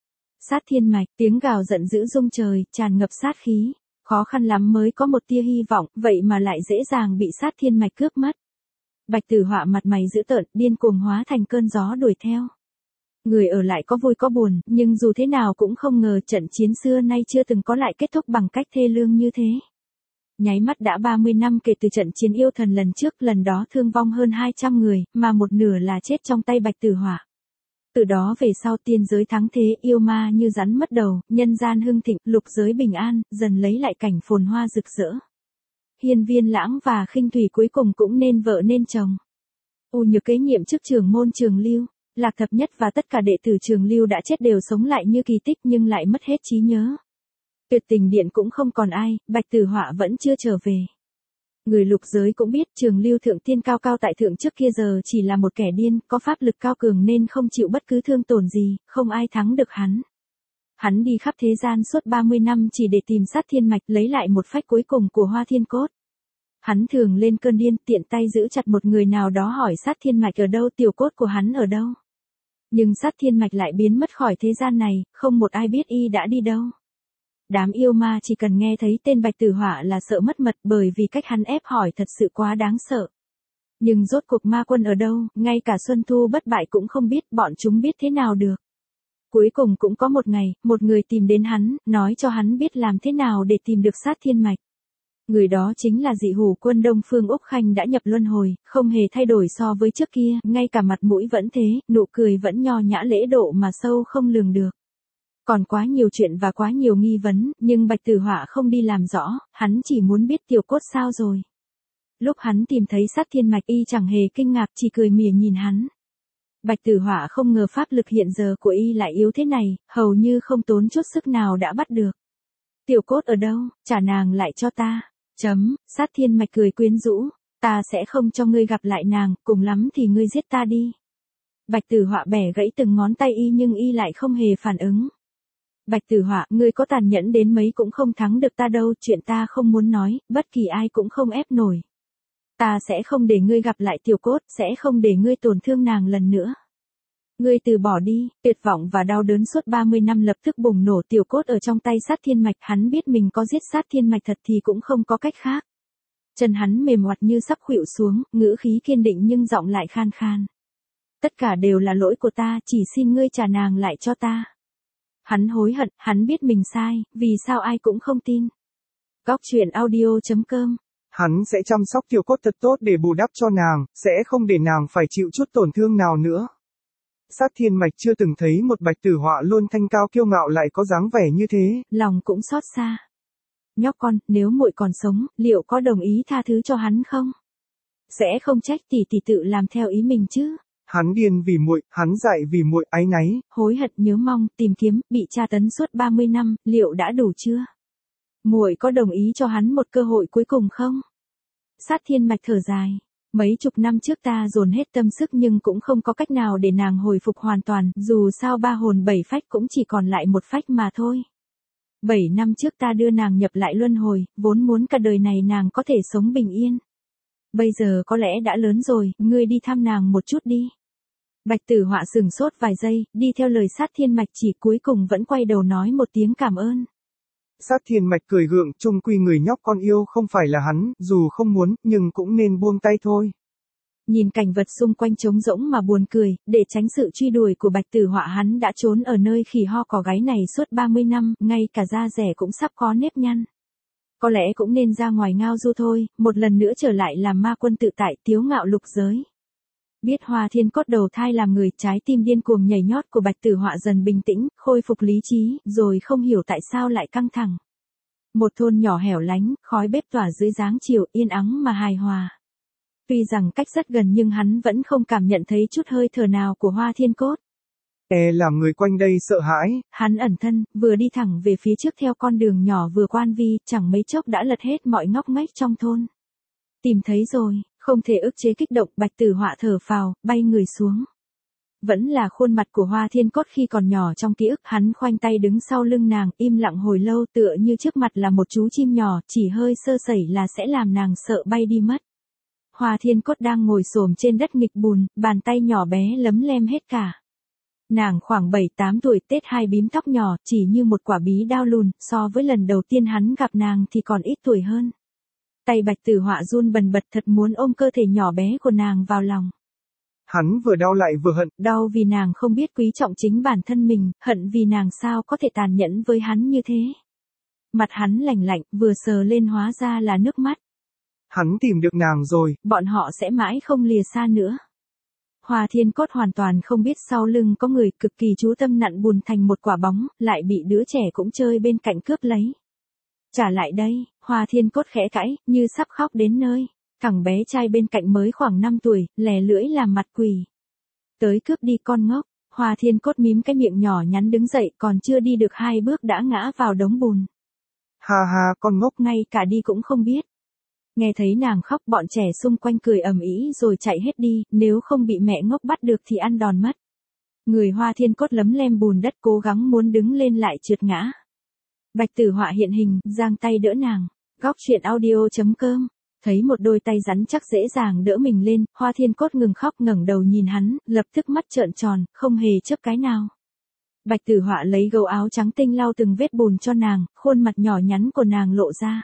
Sát thiên mạch, tiếng gào giận dữ rung trời, tràn ngập sát khí. Khó khăn lắm mới có một tia hy vọng, vậy mà lại dễ dàng bị sát thiên mạch cướp mất. Bạch Tử Họa mặt mày dữ tợn, điên cuồng hóa thành cơn gió đuổi theo. Người ở lại có vui có buồn, nhưng dù thế nào cũng không ngờ trận chiến xưa nay chưa từng có lại kết thúc bằng cách thê lương như thế. Nháy mắt đã ba mươi năm kể từ trận chiến yêu thần lần trước, lần đó thương vong hơn hai trăm người, mà một nửa là chết trong tay Bạch Tử Họa. Từ đó về sau tiên giới thắng thế, yêu ma như rắn mất đầu, nhân gian hưng thịnh, lục giới bình an, dần lấy lại cảnh phồn hoa rực rỡ. Hiên Viên Lãng và Khinh Thủy cuối cùng cũng nên vợ nên chồng. U Nhược kế nhiệm chức trưởng môn Trường Lưu, Lạc Thập Nhất và tất cả đệ tử Trường Lưu đã chết đều sống lại như kỳ tích nhưng lại mất hết trí nhớ. Tuyệt Tình Điện cũng không còn ai, Bạch Tử Họa vẫn chưa trở về. Người lục giới cũng biết Trường Lưu thượng tiên cao cao tại thượng trước kia giờ chỉ là một kẻ điên, có pháp lực cao cường nên không chịu bất cứ thương tổn gì, không ai thắng được hắn. Hắn đi khắp thế gian suốt ba mươi năm chỉ để tìm sát thiên mạch, lấy lại một phách cuối cùng của Hoa Thiên Cốt. Hắn thường lên cơn điên, tiện tay giữ chặt một người nào đó hỏi sát thiên mạch ở đâu, tiểu cốt của hắn ở đâu. Nhưng sát thiên mạch lại biến mất khỏi thế gian này, không một ai biết y đã đi đâu. Đám yêu ma chỉ cần nghe thấy tên Bạch Tử Họa là sợ mất mật, bởi vì cách hắn ép hỏi thật sự quá đáng sợ. Nhưng rốt cuộc ma quân ở đâu, ngay cả Xuân Thu bất bại cũng không biết, bọn chúng biết thế nào được. Cuối cùng cũng có một ngày, một người tìm đến hắn, nói cho hắn biết làm thế nào để tìm được sát thiên mạch. Người đó chính là Dị Hủ Quân Đông Phương Úc Khanh đã nhập luân hồi, không hề thay đổi so với trước kia, ngay cả mặt mũi vẫn thế, nụ cười vẫn nho nhã lễ độ mà sâu không lường được. Còn quá nhiều chuyện và quá nhiều nghi vấn, nhưng Bạch Tử Họa không đi làm rõ, hắn chỉ muốn biết tiểu cốt sao rồi. Lúc hắn tìm thấy sát thiên mạch y chẳng hề kinh ngạc, chỉ cười mỉa nhìn hắn. Bạch Tử Họa không ngờ pháp lực hiện giờ của y lại yếu thế này, hầu như không tốn chút sức nào đã bắt được. Tiểu cốt ở đâu, trả nàng lại cho ta. Chấm, sát thiên mạch cười quyến rũ, ta sẽ không cho ngươi gặp lại nàng, cùng lắm thì ngươi giết ta đi. Bạch Tử Họa bẻ gãy từng ngón tay y nhưng y lại không hề phản ứng. Bạch Tử Họa, ngươi có tàn nhẫn đến mấy cũng không thắng được ta đâu, chuyện ta không muốn nói, bất kỳ ai cũng không ép nổi. Ta sẽ không để ngươi gặp lại tiểu cốt, sẽ không để ngươi tổn thương nàng lần nữa. Ngươi từ bỏ đi, tuyệt vọng và đau đớn suốt ba mươi năm lập tức bùng nổ, tiểu cốt ở trong tay sát thiên mạch, hắn biết mình có giết sát thiên mạch thật thì cũng không có cách khác. Chân hắn mềm oặt như sắp khuỵu xuống, ngữ khí kiên định nhưng giọng lại khan khan. Tất cả đều là lỗi của ta, chỉ xin ngươi trả nàng lại cho ta. Hắn hối hận, hắn biết mình sai, vì sao ai cũng không tin. Góc truyện audio chấm com. Hắn sẽ chăm sóc tiểu cốt thật tốt để bù đắp cho nàng, sẽ không để nàng phải chịu chút tổn thương nào nữa. Sát thiên mạch chưa từng thấy một Bạch Tử Họa luôn thanh cao kiêu ngạo lại có dáng vẻ như thế. Lòng cũng xót xa. Nhóc con, nếu muội còn sống, liệu có đồng ý tha thứ cho hắn không? Sẽ không trách tỷ tỷ tự làm theo ý mình chứ? Hắn điên vì muội, hắn dại vì muội, áy náy, hối hận, nhớ mong, tìm kiếm, bị tra tấn suốt ba mươi năm, liệu đã đủ chưa? Muội có đồng ý cho hắn một cơ hội cuối cùng không? Sát thiên mạch thở dài. Mấy chục năm trước ta dồn hết tâm sức nhưng cũng không có cách nào để nàng hồi phục hoàn toàn, dù sao ba hồn bảy phách cũng chỉ còn lại một phách mà thôi. Bảy năm trước ta đưa nàng nhập lại luân hồi, vốn muốn cả đời này nàng có thể sống bình yên. Bây giờ có lẽ đã lớn rồi, ngươi đi thăm nàng một chút đi. Bạch Tử Họa sừng sốt vài giây, đi theo lời sát thiên mạch chỉ cuối cùng vẫn quay đầu nói một tiếng cảm ơn. Sát thiên mạch cười gượng, chung quy người nhóc con yêu không phải là hắn, dù không muốn, nhưng cũng nên buông tay thôi. Nhìn cảnh vật xung quanh trống rỗng mà buồn cười, để tránh sự truy đuổi của Bạch Tử Họa hắn đã trốn ở nơi khỉ ho cỏ gáy này suốt ba mươi năm, ngay cả da rẻ cũng sắp có nếp nhăn. Có lẽ cũng nên ra ngoài ngao du thôi, một lần nữa trở lại làm ma quân tự tại, tiếu ngạo lục giới. Biết Hoa Thiên Cốt đầu thai làm người, trái tim điên cuồng nhảy nhót của Bạch Tử Họa dần bình tĩnh, khôi phục lý trí, rồi không hiểu tại sao lại căng thẳng. Một thôn nhỏ hẻo lánh, khói bếp tỏa dưới dáng chiều, yên ắng mà hài hòa. Tuy rằng cách rất gần nhưng hắn vẫn không cảm nhận thấy chút hơi thở nào của Hoa Thiên Cốt. E làm người quanh đây sợ hãi. Hắn ẩn thân, vừa đi thẳng về phía trước theo con đường nhỏ vừa quan vi, chẳng mấy chốc đã lật hết mọi ngóc ngách trong thôn. Tìm thấy rồi, không thể ức chế kích động, Bạch Tử Họa thở phào, bay người xuống. Vẫn là khuôn mặt của Hoa Thiên Cốt khi còn nhỏ trong ký ức, hắn khoanh tay đứng sau lưng nàng, im lặng hồi lâu tựa như trước mặt là một chú chim nhỏ, chỉ hơi sơ sẩy là sẽ làm nàng sợ bay đi mất. Hoa Thiên Cốt đang ngồi xổm trên đất nghịch bùn, bàn tay nhỏ bé lấm lem hết cả. Nàng khoảng bảy tám tuổi, tết hai bím tóc nhỏ, chỉ như một quả bí đao lùn, so với lần đầu tiên hắn gặp nàng thì còn ít tuổi hơn. Tay Bạch Tử Họa run bần bật, thật muốn ôm cơ thể nhỏ bé của nàng vào lòng. Hắn vừa đau lại vừa hận. Đau vì nàng không biết quý trọng chính bản thân mình, hận vì nàng sao có thể tàn nhẫn với hắn như thế. Mặt hắn lạnh lạnh, vừa sờ lên hóa ra là nước mắt. Hắn tìm được nàng rồi. Bọn họ sẽ mãi không lìa xa nữa. Hoa Thiên Cốt hoàn toàn không biết sau lưng có người, cực kỳ chú tâm nặn bùn thành một quả bóng, lại bị đứa trẻ cũng chơi bên cạnh cướp lấy. Trả lại đây, Hoa Thiên Cốt khẽ cãi, như sắp khóc đến nơi. Thằng bé trai bên cạnh mới khoảng năm tuổi, lè lưỡi làm mặt quỷ. Tới cướp đi con ngốc. Hoa Thiên Cốt mím cái miệng nhỏ nhắn đứng dậy, còn chưa đi được hai bước đã ngã vào đống bùn. Ha ha, con ngốc. Ngay cả đi cũng không biết. Nghe thấy nàng khóc, bọn trẻ xung quanh cười ầm ĩ rồi chạy hết đi, nếu không bị mẹ ngốc bắt được thì ăn đòn mất. Người Hoa Thiên Cốt lấm lem bùn đất cố gắng muốn đứng lên lại trượt ngã. Bạch Tử Họa hiện hình, giang tay đỡ nàng. Góc truyện audio chấm com. Thấy một đôi tay rắn chắc dễ dàng đỡ mình lên, Hoa Thiên Cốt ngừng khóc, ngẩng đầu nhìn hắn, lập tức mắt trợn tròn, không hề chớp cái nào. Bạch Tử Họa lấy gấu áo trắng tinh lau từng vết bùn cho nàng, khuôn mặt nhỏ nhắn của nàng lộ ra.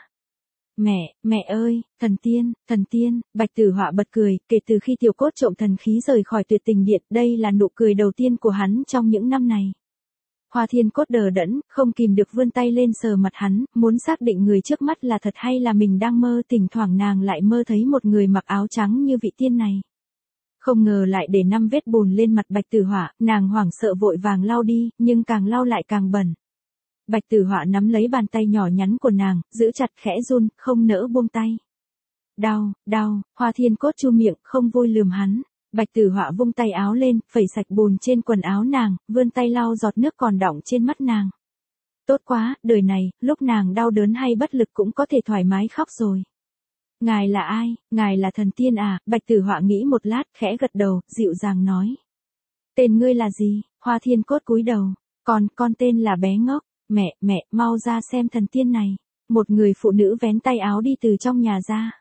Mẹ, mẹ ơi, thần tiên, thần tiên. Bạch Tử Họa bật cười, kể từ khi Tiểu Cốt trộm thần khí rời khỏi Tuyệt Tình Điện, đây là nụ cười đầu tiên của hắn trong những năm này. Hoa Thiên Cốt đờ đẫn, không kìm được vươn tay lên sờ mặt hắn, muốn xác định người trước mắt là thật hay là mình đang mơ. Thỉnh thoảng nàng lại mơ thấy một người mặc áo trắng như vị tiên này. Không ngờ lại để năm vết bùn lên mặt Bạch Tử Họa, nàng hoảng sợ vội vàng lau đi, nhưng càng lau lại càng bẩn. Bạch Tử Họa nắm lấy bàn tay nhỏ nhắn của nàng, giữ chặt khẽ run, không nỡ buông tay. Đau, đau. Hoa Thiên Cốt chu miệng, không vui lườm hắn. Bạch Tử Họa vung tay áo lên, phẩy sạch bùn trên quần áo nàng, vươn tay lau giọt nước còn đọng trên mắt nàng. Tốt quá, đời này, lúc nàng đau đớn hay bất lực cũng có thể thoải mái khóc rồi. Ngài là ai? Ngài là thần tiên à? Bạch Tử Họa nghĩ một lát, khẽ gật đầu, dịu dàng nói. Tên ngươi là gì? Hoa Thiên Cốt cúi đầu. Con, con tên là bé ngốc. Mẹ, mẹ, mau ra xem thần tiên này. Một người phụ nữ vén tay áo đi từ trong nhà ra.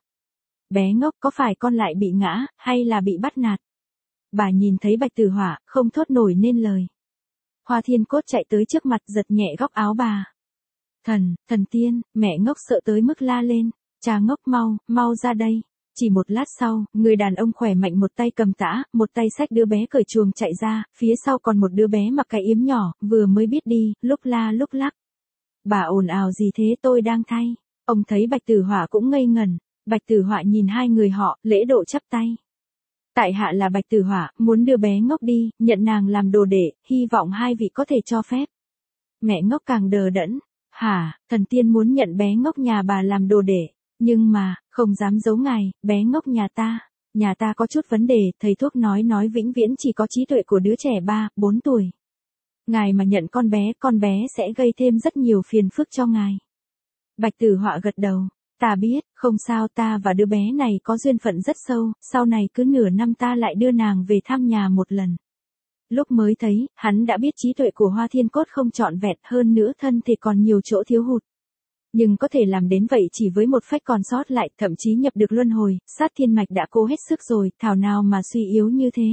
Bé ngốc, có phải con lại bị ngã, hay là bị bắt nạt? Bà nhìn thấy Bạch Tử Họa, không thốt nổi nên lời. Hoa Thiên Cốt chạy tới trước mặt, giật nhẹ góc áo bà. Thần, thần tiên. Mẹ ngốc sợ tới mức la lên. Cha ngốc, mau, mau ra đây. Chỉ một lát sau, người đàn ông khỏe mạnh một tay cầm tã, một tay xách đứa bé cởi chuồng chạy ra, phía sau còn một đứa bé mặc cái yếm nhỏ, vừa mới biết đi, lúc la lúc lắc. Bà ồn ào gì thế, tôi đang thay. Ông thấy Bạch Tử Họa cũng ngây ngẩn. Bạch Tử Họa nhìn hai người họ, lễ độ chắp tay. Tại hạ là Bạch Tử Họa, muốn đưa bé ngốc đi, nhận nàng làm đồ đệ, hy vọng hai vị có thể cho phép. Mẹ ngốc càng đờ đẫn. Hả, thần tiên muốn nhận bé ngốc nhà bà làm đồ đệ. Nhưng mà, không dám giấu ngài, bé ngốc nhà ta. Nhà ta có chút vấn đề, thầy thuốc nói nói vĩnh viễn chỉ có trí tuệ của đứa trẻ ba, bốn tuổi. Ngài mà nhận con bé, con bé sẽ gây thêm rất nhiều phiền phức cho ngài. Bạch Tử Họa gật đầu. Ta biết, không sao, ta và đứa bé này có duyên phận rất sâu, sau này cứ nửa năm ta lại đưa nàng về thăm nhà một lần. Lúc mới thấy, hắn đã biết trí tuệ của Hoa Thiên Cốt không trọn vẹn, hơn nữa thân thì còn nhiều chỗ thiếu hụt. Nhưng có thể làm đến vậy chỉ với một phách còn sót lại, thậm chí nhập được luân hồi, sát thiên mạch đã cố hết sức rồi, thảo nào mà suy yếu như thế.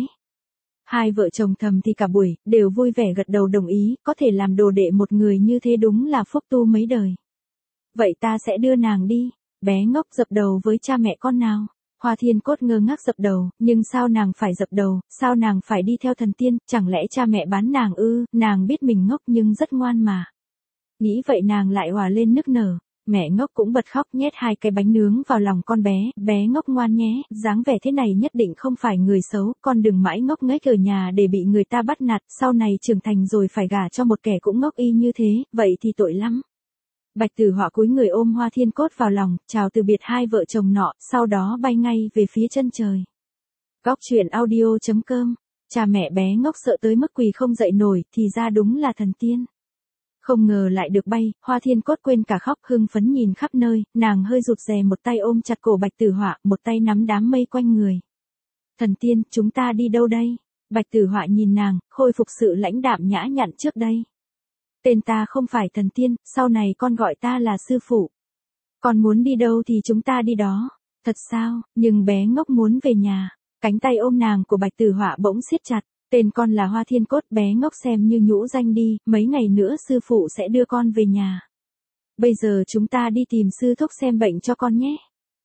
Hai vợ chồng thầm thì cả buổi, đều vui vẻ gật đầu đồng ý, có thể làm đồ đệ một người như thế đúng là phúc tu mấy đời. Vậy ta sẽ đưa nàng đi. Bé ngốc dập đầu với cha mẹ con nào. Hoa Thiên Cốt ngơ ngác dập đầu, nhưng sao nàng phải dập đầu, sao nàng phải đi theo thần tiên, chẳng lẽ cha mẹ bán nàng ư? Nàng biết mình ngốc nhưng rất ngoan mà. Nghĩ vậy nàng lại òa lên nức nở. Mẹ ngốc cũng bật khóc, nhét hai cái bánh nướng vào lòng con bé. Bé ngốc ngoan nhé, dáng vẻ thế này nhất định không phải người xấu, con đừng mãi ngốc nghếch ở nhà để bị người ta bắt nạt, sau này trưởng thành rồi phải gả cho một kẻ cũng ngốc y như thế, vậy thì tội lắm. Bạch Tử Họa cúi người ôm Hoa Thiên Cốt vào lòng, chào từ biệt hai vợ chồng nọ, sau đó bay ngay về phía chân trời. Góc truyện audio chấm com. Cha mẹ bé ngốc sợ tới mức quỳ không dậy nổi, thì ra đúng là thần tiên. Không ngờ lại được bay, Hoa Thiên Cốt quên cả khóc, hưng phấn nhìn khắp nơi, nàng hơi rụt rè, một tay ôm chặt cổ Bạch Tử Họa, một tay nắm đám mây quanh người. Thần tiên, chúng ta đi đâu đây? Bạch Tử Họa nhìn nàng, khôi phục sự lãnh đạm nhã nhặn trước đây. Tên ta không phải thần tiên, sau này con gọi ta là sư phụ. Con muốn đi đâu thì chúng ta đi đó. Thật sao, nhưng bé ngốc muốn về nhà. Cánh tay ôm nàng của Bạch Tử Họa bỗng siết chặt. Tên con là Hoa Thiên Cốt, bé ngốc xem như nhũ danh đi, mấy ngày nữa sư phụ sẽ đưa con về nhà. Bây giờ chúng ta đi tìm sư thúc xem bệnh cho con nhé.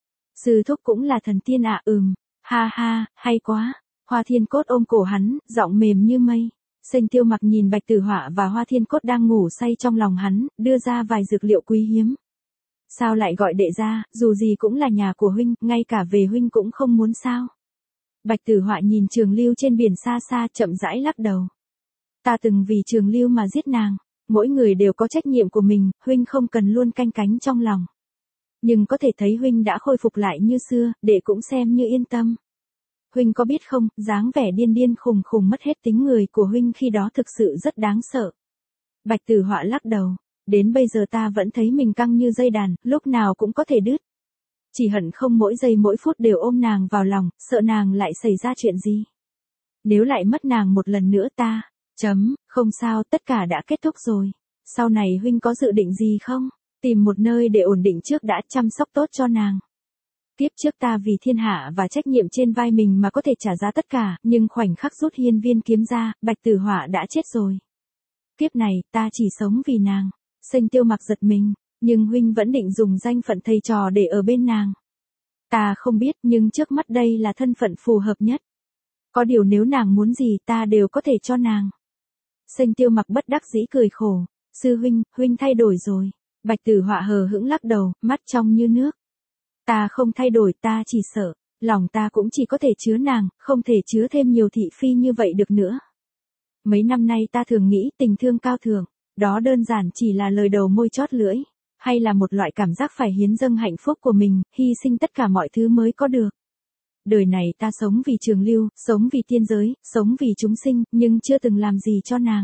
Sư thúc cũng là thần tiên à? Ừm, ha ha, hay quá. Hoa Thiên Cốt ôm cổ hắn, giọng mềm như mây. Sênh Tiêu Mặc nhìn Bạch Tử Họa và Hoa Thiên Cốt đang ngủ say trong lòng hắn, đưa ra vài dược liệu quý hiếm. Sao lại gọi đệ ra, dù gì cũng là nhà của huynh, ngay cả về huynh cũng không muốn sao? Bạch Tử Họa nhìn Trường Lưu trên biển xa xa, chậm rãi lắc đầu. Ta từng vì Trường Lưu mà giết nàng, mỗi người đều có trách nhiệm của mình, huynh không cần luôn canh cánh trong lòng. Nhưng có thể thấy huynh đã khôi phục lại như xưa, đệ cũng xem như yên tâm. Huynh có biết không, dáng vẻ điên điên khùng khùng mất hết tính người của huynh khi đó thực sự rất đáng sợ. Bạch Tử Họa lắc đầu, đến bây giờ ta vẫn thấy mình căng như dây đàn, lúc nào cũng có thể đứt. Chỉ hận không mỗi giây mỗi phút đều ôm nàng vào lòng, sợ nàng lại xảy ra chuyện gì. Nếu lại mất nàng một lần nữa ta, chấm, không sao, tất cả đã kết thúc rồi. Sau này huynh có dự định gì không? Tìm một nơi để ổn định trước đã, chăm sóc tốt cho nàng. Tiếp trước ta vì thiên hạ và trách nhiệm trên vai mình mà có thể trả giá tất cả, nhưng khoảnh khắc rút hiên viên kiếm ra, Bạch Tử Họa đã chết rồi. Kiếp này, ta chỉ sống vì nàng. Sênh Tiêu Mặc giật mình, nhưng huynh vẫn định dùng danh phận thầy trò để ở bên nàng. Ta không biết, nhưng trước mắt đây là thân phận phù hợp nhất. Có điều nếu nàng muốn gì ta đều có thể cho nàng. Sênh Tiêu Mặc bất đắc dĩ cười khổ. Sư huynh, huynh thay đổi rồi. Bạch Tử Họa hờ hững lắc đầu, mắt trong như nước. Ta không thay đổi, ta chỉ sợ, lòng ta cũng chỉ có thể chứa nàng, không thể chứa thêm nhiều thị phi như vậy được nữa. Mấy năm nay ta thường nghĩ tình thương cao thượng, đó đơn giản chỉ là lời đầu môi chót lưỡi, hay là một loại cảm giác phải hiến dâng hạnh phúc của mình, hy sinh tất cả mọi thứ mới có được. Đời này ta sống vì Trường Lưu, sống vì tiên giới, sống vì chúng sinh, nhưng chưa từng làm gì cho nàng.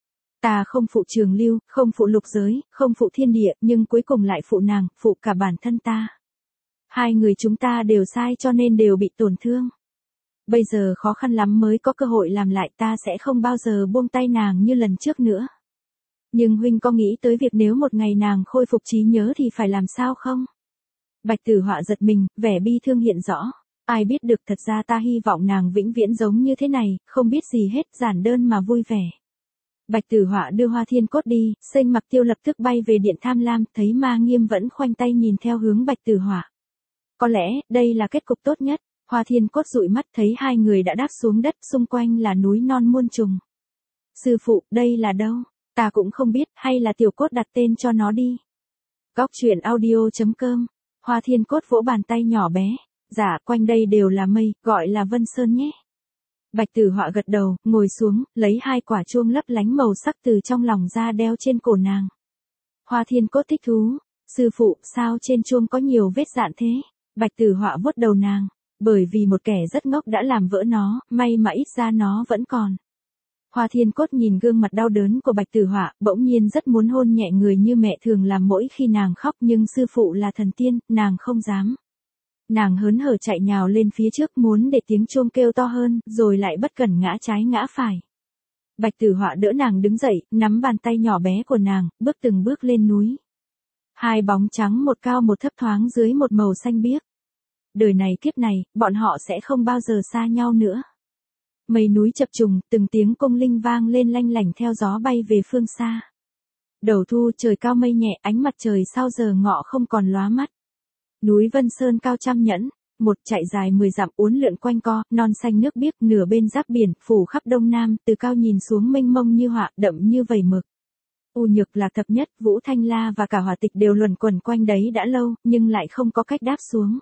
Ta không phụ Trường Lưu, không phụ lục giới, không phụ thiên địa, nhưng cuối cùng lại phụ nàng, phụ cả bản thân ta. Hai người chúng ta đều sai cho nên đều bị tổn thương. Bây giờ khó khăn lắm mới có cơ hội làm lại, ta sẽ không bao giờ buông tay nàng như lần trước nữa. Nhưng huynh có nghĩ tới việc nếu một ngày nàng khôi phục trí nhớ thì phải làm sao không? Bạch Tử Họa giật mình, vẻ bi thương hiện rõ. Ai biết được, thật ra ta hy vọng nàng vĩnh viễn giống như thế này, không biết gì hết, giản đơn mà vui vẻ. Bạch Tử Họa đưa Hoa Thiên Cốt đi, Sênh Mặc Tiêu lập tức bay về điện Tham Lam, thấy Ma Nghiêm vẫn khoanh tay nhìn theo hướng Bạch Tử Họa. Có lẽ, đây là kết cục tốt nhất. Hoa Thiên Cốt dụi mắt thấy hai người đã đáp xuống đất, xung quanh là núi non muôn trùng. Sư phụ, đây là đâu? Ta cũng không biết, hay là Tiểu Cốt đặt tên cho nó đi. Góc truyện audio chấm com. Hoa Thiên Cốt vỗ bàn tay nhỏ bé. Dạ, quanh đây đều là mây, gọi là Vân Sơn nhé. Bạch Tử Họa gật đầu, ngồi xuống, lấy hai quả chuông lấp lánh màu sắc từ trong lòng ra đeo trên cổ nàng. Hoa Thiên Cốt thích thú. Sư phụ, sao trên chuông có nhiều vết dạn thế? Bạch Tử Họa vuốt đầu nàng. Bởi vì một kẻ rất ngốc đã làm vỡ nó, may mà ít ra nó vẫn còn. Hoa Thiên Cốt nhìn gương mặt đau đớn của Bạch Tử Họa, bỗng nhiên rất muốn hôn nhẹ người như mẹ thường làm mỗi khi nàng khóc, nhưng sư phụ là thần tiên, nàng không dám. Nàng hớn hở chạy nhào lên phía trước muốn để tiếng chuông kêu to hơn, rồi lại bất cẩn ngã trái ngã phải. Bạch Tử Họa đỡ nàng đứng dậy, nắm bàn tay nhỏ bé của nàng, bước từng bước lên núi. Hai bóng trắng một cao một thấp thoáng dưới một màu xanh biếc. Đời này kiếp này, bọn họ sẽ không bao giờ xa nhau nữa. Mây núi chập trùng, từng tiếng cung linh vang lên lanh lảnh theo gió bay về phương xa. Đầu thu trời cao mây nhẹ, ánh mặt trời sau giờ ngọ không còn lóa mắt. Núi Vân Sơn cao trăm nhẫn, một chạy dài mười dặm uốn lượn quanh co, non xanh nước biếc, nửa bên giáp biển, phủ khắp đông nam, từ cao nhìn xuống mênh mông như họa, đậm như vẩy mực. U Nhược Lạc Thập Nhất, Vũ Thanh La và cả Hỏa Tịch đều luẩn quẩn quanh đấy đã lâu, nhưng lại không có cách đáp xuống.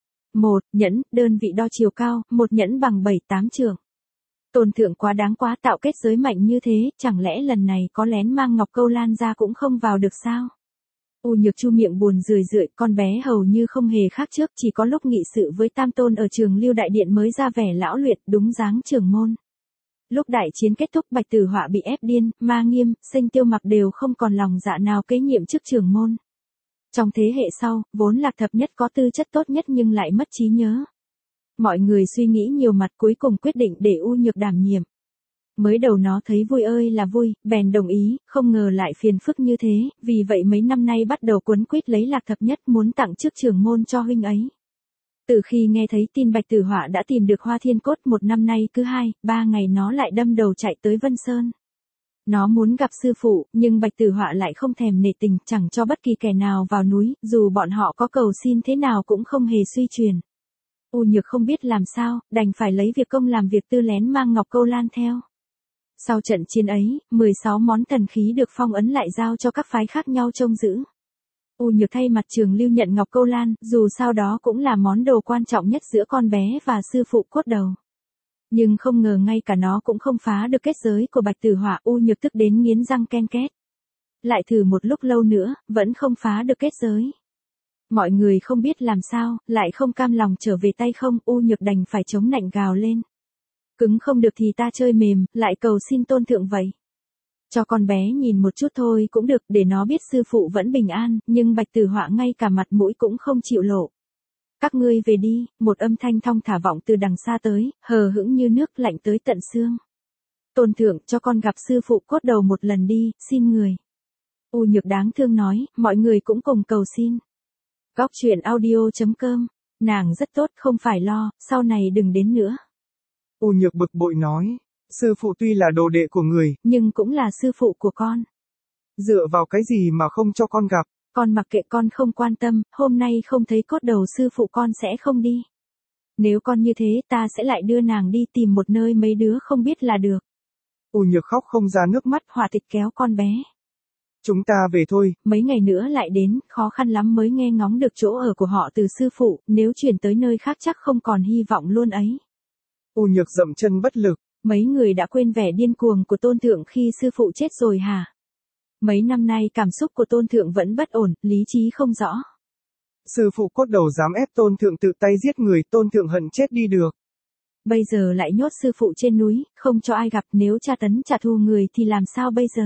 Một nhẫn, đơn vị đo chiều cao, một nhẫn bằng bảy tám trượng. Tôn thượng quá đáng quá, tạo kết giới mạnh như thế, chẳng lẽ lần này có lén mang Ngọc Câu Lan ra cũng không vào được sao? U Nhược Chu miệng buồn rười rượi, con bé hầu như không hề khác trước, chỉ có lúc nghị sự với Tam Tôn ở Trường Lưu Đại Điện mới ra vẻ lão luyện, đúng dáng trưởng môn. Lúc đại chiến kết thúc, Bạch Tử Họa bị ép điên, Ma Nghiêm, Sênh Tiêu Mặc đều không còn lòng dạ nào kế nhiệm chức trưởng môn. Trong thế hệ sau, vốn Lạc Thập Nhất có tư chất tốt nhất nhưng lại mất trí nhớ. Mọi người suy nghĩ nhiều mặt, cuối cùng quyết định để U Nhược đảm nhiệm. Mới đầu nó thấy vui ơi là vui, bèn đồng ý, không ngờ lại phiền phức như thế, vì vậy mấy năm nay bắt đầu cuốn quýt lấy Lạc Thập Nhất muốn tặng chức trưởng môn cho huynh ấy. Từ khi nghe thấy tin Bạch Tử Họa đã tìm được Hoa Thiên Cốt một năm nay cứ hai, ba ngày nó lại đâm đầu chạy tới Vân Sơn. Nó muốn gặp sư phụ, nhưng Bạch Tử Họa lại không thèm nể tình, chẳng cho bất kỳ kẻ nào vào núi, dù bọn họ có cầu xin thế nào cũng không hề suy truyền. U Nhược không biết làm sao, đành phải lấy việc công làm việc tư lén mang Ngọc Câu Lan theo. Sau trận chiến ấy, mười sáu món thần khí được phong ấn lại giao cho các phái khác nhau trông giữ. U Nhược thay mặt Trường Lưu nhận Ngọc Câu Lan, dù sao đó cũng là món đồ quan trọng nhất giữa con bé và sư phụ cốt đầu. Nhưng không ngờ ngay cả nó cũng không phá được kết giới của Bạch Tử Họa, U Nhược tức đến nghiến răng ken két. Lại thử một lúc lâu nữa, vẫn không phá được kết giới. Mọi người không biết làm sao, lại không cam lòng trở về tay không, U Nhược đành phải chống nạnh gào lên. Cứng không được thì ta chơi mềm, lại cầu xin tôn thượng vậy. Cho con bé nhìn một chút thôi cũng được, để nó biết sư phụ vẫn bình an, nhưng Bạch Tử Họa ngay cả mặt mũi cũng không chịu lộ. Các ngươi về đi, một âm thanh thong thả vọng từ đằng xa tới, hờ hững như nước lạnh tới tận xương. Tôn thượng cho con gặp sư phụ cốt đầu một lần đi, xin người. U Nhược đáng thương nói, mọi người cũng cùng cầu xin. Góc truyện audio chấm com, nàng rất tốt không phải lo, sau này đừng đến nữa. U Nhược bực bội nói, sư phụ tuy là đồ đệ của người, nhưng cũng là sư phụ của con. Dựa vào cái gì mà không cho con gặp? Con mặc kệ, con không quan tâm, hôm nay không thấy cốt đầu sư phụ con sẽ không đi. Nếu con như thế ta sẽ lại đưa nàng đi tìm một nơi mấy đứa không biết là được. U Nhược khóc không ra nước mắt, Họa Tịch kéo con bé. Chúng ta về thôi. Mấy ngày nữa lại đến, khó khăn lắm mới nghe ngóng được chỗ ở của họ từ sư phụ, nếu chuyển tới nơi khác chắc không còn hy vọng luôn ấy. U Nhược dậm chân bất lực. Mấy người đã quên vẻ điên cuồng của tôn thượng khi sư phụ chết rồi hả? Mấy năm nay cảm xúc của tôn thượng vẫn bất ổn, lý trí không rõ. Sư phụ cốt đầu dám ép tôn thượng tự tay giết người, tôn thượng hận chết đi được. Bây giờ lại nhốt sư phụ trên núi, không cho ai gặp, nếu tra tấn trả thù người thì làm sao bây giờ?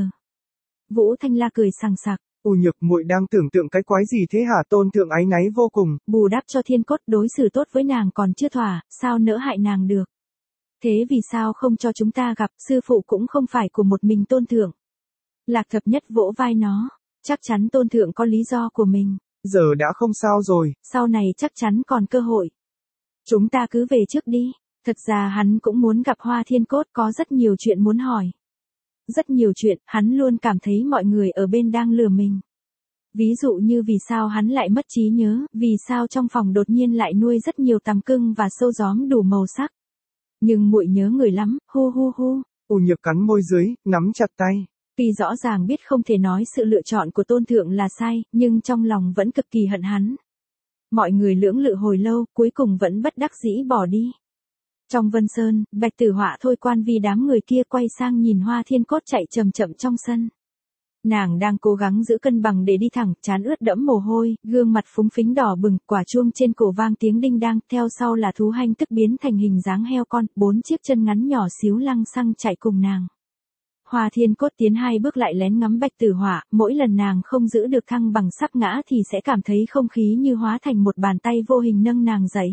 Vũ Thanh La cười sằng sặc. U Nhược muội đang tưởng tượng cái quái gì thế hả? Tôn thượng áy náy vô cùng. Bù đắp cho Thiên Cốt đối xử tốt với nàng còn chưa thỏa, sao nỡ hại nàng được? Thế vì sao không cho chúng ta gặp, sư phụ cũng không phải của một mình tôn thượng. Lạc Thập Nhất vỗ vai nó, chắc chắn tôn thượng có lý do của mình. Giờ đã không sao rồi. Sau này chắc chắn còn cơ hội. Chúng ta cứ về trước đi. Thật ra hắn cũng muốn gặp Hoa Thiên Cốt, có rất nhiều chuyện muốn hỏi. Rất nhiều chuyện, hắn luôn cảm thấy mọi người ở bên đang lừa mình. Ví dụ như vì sao hắn lại mất trí nhớ, vì sao trong phòng đột nhiên lại nuôi rất nhiều tằm cưng và sâu gióm đủ màu sắc. Nhưng muội nhớ người lắm, hu hu hu. U Nhược cắn môi dưới, nắm chặt tay. Tuy rõ ràng biết không thể nói sự lựa chọn của tôn thượng là sai, nhưng trong lòng vẫn cực kỳ hận hắn. Mọi người lưỡng lự hồi lâu, cuối cùng vẫn bất đắc dĩ bỏ đi. Trong Vân Sơn, Bạch Tử Họa thôi quan vì đám người kia quay sang nhìn Hoa Thiên Cốt chạy chậm chậm trong sân. Nàng đang cố gắng giữ cân bằng để đi thẳng, trán ướt đẫm mồ hôi, gương mặt phúng phính đỏ bừng, quả chuông trên cổ vang tiếng đinh đang, theo sau là thú hanh tức biến thành hình dáng heo con, bốn chiếc chân ngắn nhỏ xíu lăng xăng chạy cùng nàng. Hoa Thiên Cốt tiến hai bước lại lén ngắm Bạch Tử Họa, mỗi lần nàng không giữ được thăng bằng sắp ngã thì sẽ cảm thấy không khí như hóa thành một bàn tay vô hình nâng nàng dậy.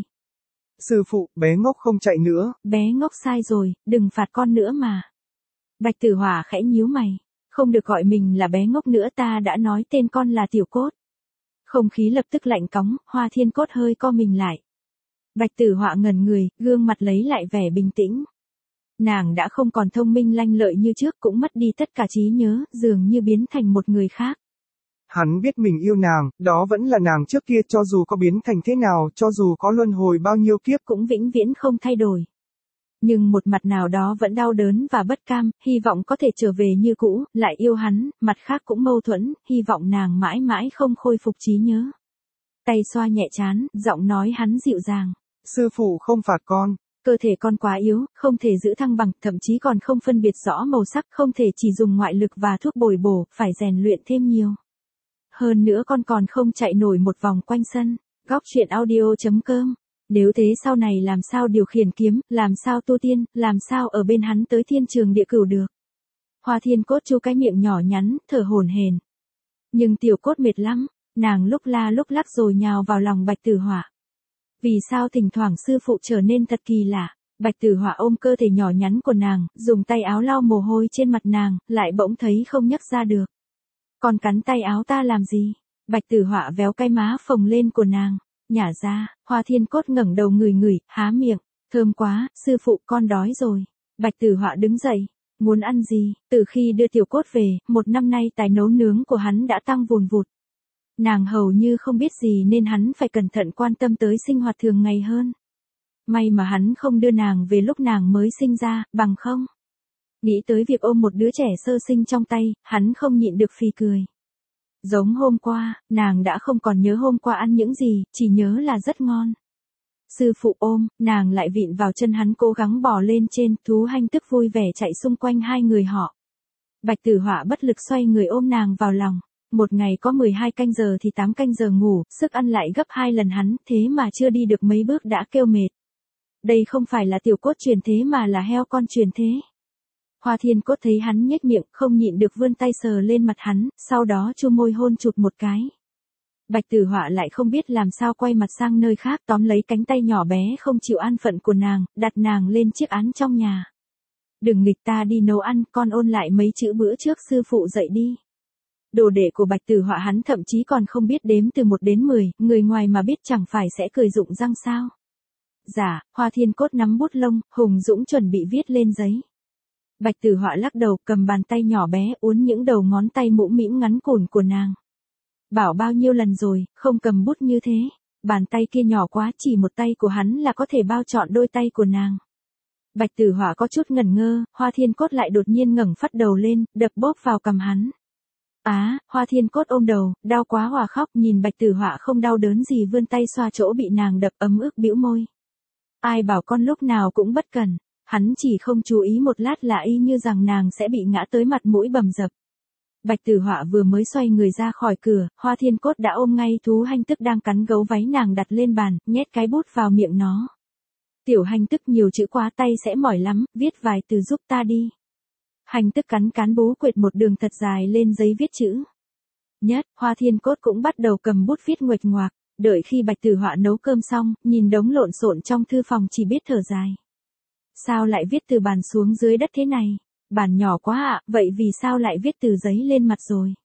Sư phụ, bé ngốc không chạy nữa. Bé ngốc sai rồi, đừng phạt con nữa mà. Bạch Tử Họa khẽ nhíu mày. Không được gọi mình là bé ngốc nữa, ta đã nói tên con là Tiểu Cốt. Không khí lập tức lạnh cóng, Hoa Thiên Cốt hơi co mình lại. Bạch Tử Họa ngẩn người, gương mặt lấy lại vẻ bình tĩnh. Nàng đã không còn thông minh lanh lợi như trước, cũng mất đi tất cả trí nhớ, dường như biến thành một người khác. Hắn biết mình yêu nàng, đó vẫn là nàng trước kia, cho dù có biến thành thế nào, cho dù có luân hồi bao nhiêu kiếp cũng vĩnh viễn không thay đổi. Nhưng một mặt nào đó vẫn đau đớn và bất cam, hy vọng có thể trở về như cũ, lại yêu hắn, mặt khác cũng mâu thuẫn, hy vọng nàng mãi mãi không khôi phục trí nhớ. Tay xoa nhẹ trán, giọng nói hắn dịu dàng. Sư phụ không phạt con. Cơ thể con quá yếu, không thể giữ thăng bằng, thậm chí còn không phân biệt rõ màu sắc, không thể chỉ dùng ngoại lực và thuốc bồi bổ, phải rèn luyện thêm nhiều. Hơn nữa con còn không chạy nổi một vòng quanh sân. Góc truyện audio chấm com. Nếu thế sau này làm sao điều khiển kiếm, làm sao tu tiên, làm sao ở bên hắn tới thiên trường địa cửu được. Hoa Thiên Cốt chu cái miệng nhỏ nhắn, thở hổn hển. Nhưng Tiểu Cốt mệt lắm, nàng lúc la lúc lắc rồi nhào vào lòng Bạch Tử Họa. Vì sao thỉnh thoảng sư phụ trở nên thật kỳ lạ. Bạch Tử Họa ôm cơ thể nhỏ nhắn của nàng, dùng tay áo lau mồ hôi trên mặt nàng, lại bỗng thấy không nhấc ra được. Còn cắn tay áo ta làm gì? Bạch Tử Họa véo cái má phồng lên của nàng, nhả ra. Hoa Thiên Cốt ngẩng đầu ngửi ngửi, há miệng, thơm quá, sư phụ con đói rồi. Bạch Tử Họa đứng dậy, muốn ăn gì? Từ khi đưa Tiểu Cốt về, một năm nay tài nấu nướng của hắn đã tăng vùn vụt. Nàng hầu như không biết gì nên hắn phải cẩn thận quan tâm tới sinh hoạt thường ngày hơn. May mà hắn không đưa nàng về lúc nàng mới sinh ra, bằng không. Nghĩ tới việc ôm một đứa trẻ sơ sinh trong tay, hắn không nhịn được phì cười. Giống hôm qua, nàng đã không còn nhớ hôm qua ăn những gì, chỉ nhớ là rất ngon. Sư phụ ôm, nàng lại vịn vào chân hắn cố gắng bò lên trên, thú hanh tức vui vẻ chạy xung quanh hai người họ. Bạch Tử Họa bất lực xoay người ôm nàng vào lòng. Một ngày có mười hai canh giờ thì tám canh giờ ngủ, sức ăn lại gấp hai lần hắn, thế mà chưa đi được mấy bước đã kêu mệt. Đây không phải là Tiểu Cốt truyền thế mà là heo con truyền thế. Hoa Thiên Cốt thấy hắn nhếch miệng, không nhịn được vươn tay sờ lên mặt hắn, sau đó chu môi hôn chụt một cái. Bạch Tử Họa lại không biết làm sao quay mặt sang nơi khác, tóm lấy cánh tay nhỏ bé không chịu an phận của nàng, đặt nàng lên chiếc án trong nhà. Đừng nghịch ta đi nấu ăn, con ôn lại mấy chữ bữa trước sư phụ dạy đi. Đồ đệ của Bạch Tử Họa hắn thậm chí còn không biết đếm từ một đến mười, người ngoài mà biết chẳng phải sẽ cười rụng răng sao. Dạ, Hoa Thiên Cốt nắm bút lông, hùng dũng chuẩn bị viết lên giấy. Bạch Tử Họa lắc đầu, cầm bàn tay nhỏ bé uốn những đầu ngón tay mũm mĩm ngắn cùn của nàng. Bảo bao nhiêu lần rồi, không cầm bút như thế. Bàn tay kia nhỏ quá, chỉ một tay của hắn là có thể bao trọn đôi tay của nàng. Bạch Tử Họa có chút ngẩn ngơ, Hoa Thiên Cốt lại đột nhiên ngẩng phát đầu lên, đập bóp vào cằm hắn. Á, Hoa Thiên Cốt ôm đầu, đau quá hòa khóc, nhìn Bạch Tử Họa không đau đớn gì vươn tay xoa chỗ bị nàng đập, ấm ức bĩu môi. Ai bảo con lúc nào cũng bất cẩn, hắn chỉ không chú ý một lát là y như rằng nàng sẽ bị ngã tới mặt mũi bầm dập. Bạch Tử Họa vừa mới xoay người ra khỏi cửa, Hoa Thiên Cốt đã ôm ngay thú hanh tức đang cắn gấu váy nàng đặt lên bàn, nhét cái bút vào miệng nó. Tiểu hanh tức nhiều chữ quá tay sẽ mỏi lắm, viết vài từ giúp ta đi. Hành tức cắn cán bố quệt một đường thật dài lên giấy viết chữ. Nhất, Hoa Thiên Cốt cũng bắt đầu cầm bút viết nguệch ngoạc, đợi khi Bạch Tử Họa nấu cơm xong, nhìn đống lộn xộn trong thư phòng chỉ biết thở dài. Sao lại viết từ bàn xuống dưới đất thế này? Bàn nhỏ quá ạ, vậy vì sao lại viết từ giấy lên mặt rồi?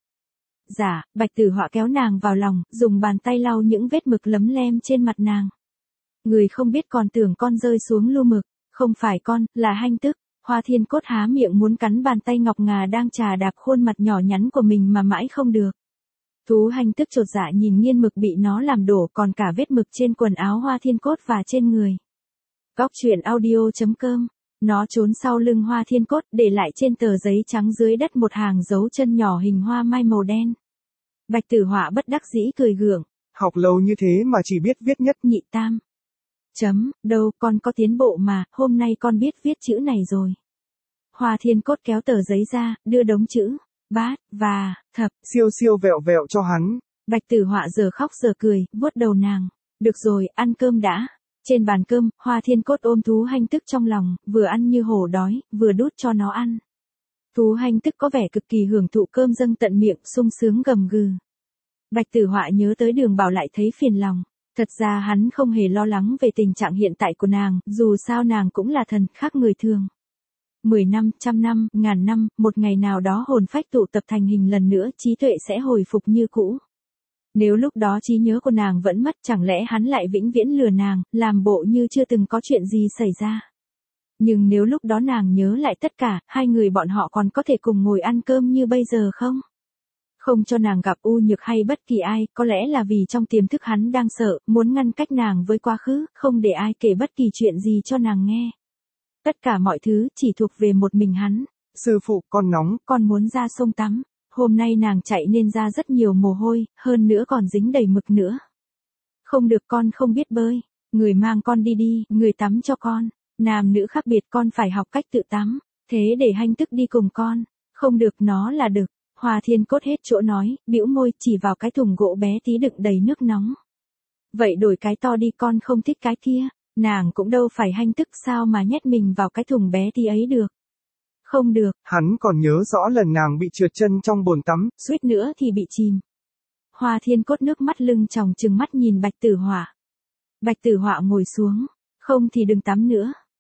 Dạ, Bạch Tử Họa kéo nàng vào lòng, dùng bàn tay lau những vết mực lấm lem trên mặt nàng. Người không biết còn tưởng con rơi xuống lu mực, không phải con, là hanh tức. Hoa Thiên Cốt há miệng muốn cắn bàn tay ngọc ngà đang chà đạp khuôn mặt nhỏ nhắn của mình mà mãi không được. Thú hanh tức chột dạ nhìn nghiên mực bị nó làm đổ, còn cả vết mực trên quần áo Hoa Thiên Cốt và trên người. Góc truyện audio chấm com. Nó trốn sau lưng Hoa Thiên Cốt, để lại trên tờ giấy trắng dưới đất một hàng dấu chân nhỏ hình hoa mai màu đen. Bạch Tử Họa bất đắc dĩ cười gượng. Học lâu như thế mà chỉ biết viết nhất nhị tam. Chấm, đâu, con có tiến bộ mà, hôm nay con biết viết chữ này rồi. Hoa Thiên Cốt kéo tờ giấy ra, đưa đống chữ, bát, và, thập, siêu siêu vẹo vẹo cho hắn. Bạch Tử Họa giờ khóc giờ cười, vuốt đầu nàng. Được rồi, ăn cơm đã. Trên bàn cơm, Hoa Thiên Cốt ôm thú hanh tức trong lòng, vừa ăn như hổ đói, vừa đút cho nó ăn. Thú hanh tức có vẻ cực kỳ hưởng thụ cơm dâng tận miệng, sung sướng gầm gừ. Bạch Tử Họa nhớ tới Đường Bảo lại thấy phiền lòng. Thật ra hắn không hề lo lắng về tình trạng hiện tại của nàng, dù sao nàng cũng là thần, khác người thường. Mười năm, trăm năm, ngàn năm, một ngày nào đó hồn phách tụ tập thành hình lần nữa, trí tuệ sẽ hồi phục như cũ. Nếu lúc đó trí nhớ của nàng vẫn mất, chẳng lẽ hắn lại vĩnh viễn lừa nàng, làm bộ như chưa từng có chuyện gì xảy ra. Nhưng nếu lúc đó nàng nhớ lại tất cả, hai người bọn họ còn có thể cùng ngồi ăn cơm như bây giờ không? Không cho nàng gặp U Nhược hay bất kỳ ai, có lẽ là vì trong tiềm thức hắn đang sợ, muốn ngăn cách nàng với quá khứ, không để ai kể bất kỳ chuyện gì cho nàng nghe. Tất cả mọi thứ chỉ thuộc về một mình hắn. Sư phụ, con nóng, con muốn ra sông tắm. Hôm nay nàng chạy nên ra rất nhiều mồ hôi, hơn nữa còn dính đầy mực nữa. Không được, con không biết bơi. Người mang con đi đi, người tắm cho con. Nam nữ khác biệt, con phải học cách tự tắm. Thế để hanh tức đi cùng con. Không được, nó là đực. Hoa Thiên Cốt hết chỗ nói, bĩu môi chỉ vào cái thùng gỗ bé tí đựng đầy nước nóng. Vậy đổi cái to đi, con không thích cái kia. Nàng cũng đâu phải hanh tức, sao mà nhét mình vào cái thùng bé tí ấy được. Không được. Hắn còn nhớ rõ lần nàng bị trượt chân trong bồn tắm, suýt nữa thì bị chìm. Hoa Thiên Cốt nước mắt lưng tròng trừng mắt nhìn Bạch Tử Họa. Bạch Tử Họa ngồi xuống. Không thì đừng tắm nữa.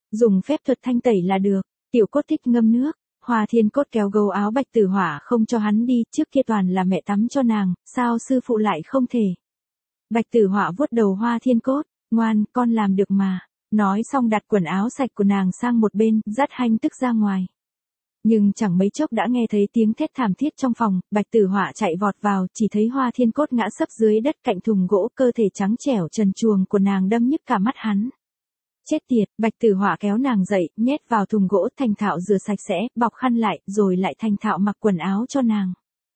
Dùng phép thuật thanh tẩy là được, Tiểu Cốt thích ngâm nước. Hoa Thiên Cốt kéo gấu áo Bạch Tử Họa không cho hắn đi, trước kia toàn là mẹ tắm cho nàng, sao sư phụ lại không thể. Bạch Tử Họa vuốt đầu Hoa Thiên Cốt, ngoan, con làm được mà. Nói xong đặt quần áo sạch của nàng sang một bên, dắt Hanh Tức ra ngoài. Nhưng chẳng mấy chốc đã nghe thấy tiếng thét thảm thiết trong phòng, Bạch Tử Họa chạy vọt vào, chỉ thấy Hoa Thiên Cốt ngã sấp dưới đất cạnh thùng gỗ, cơ thể trắng trẻo trần truồng của nàng đâm nhức cả mắt hắn. Chết tiệt, Bạch Tử Họa kéo nàng dậy, nhét vào thùng gỗ, thành thạo rửa sạch sẽ, bọc khăn lại, rồi lại thành thạo mặc quần áo cho nàng.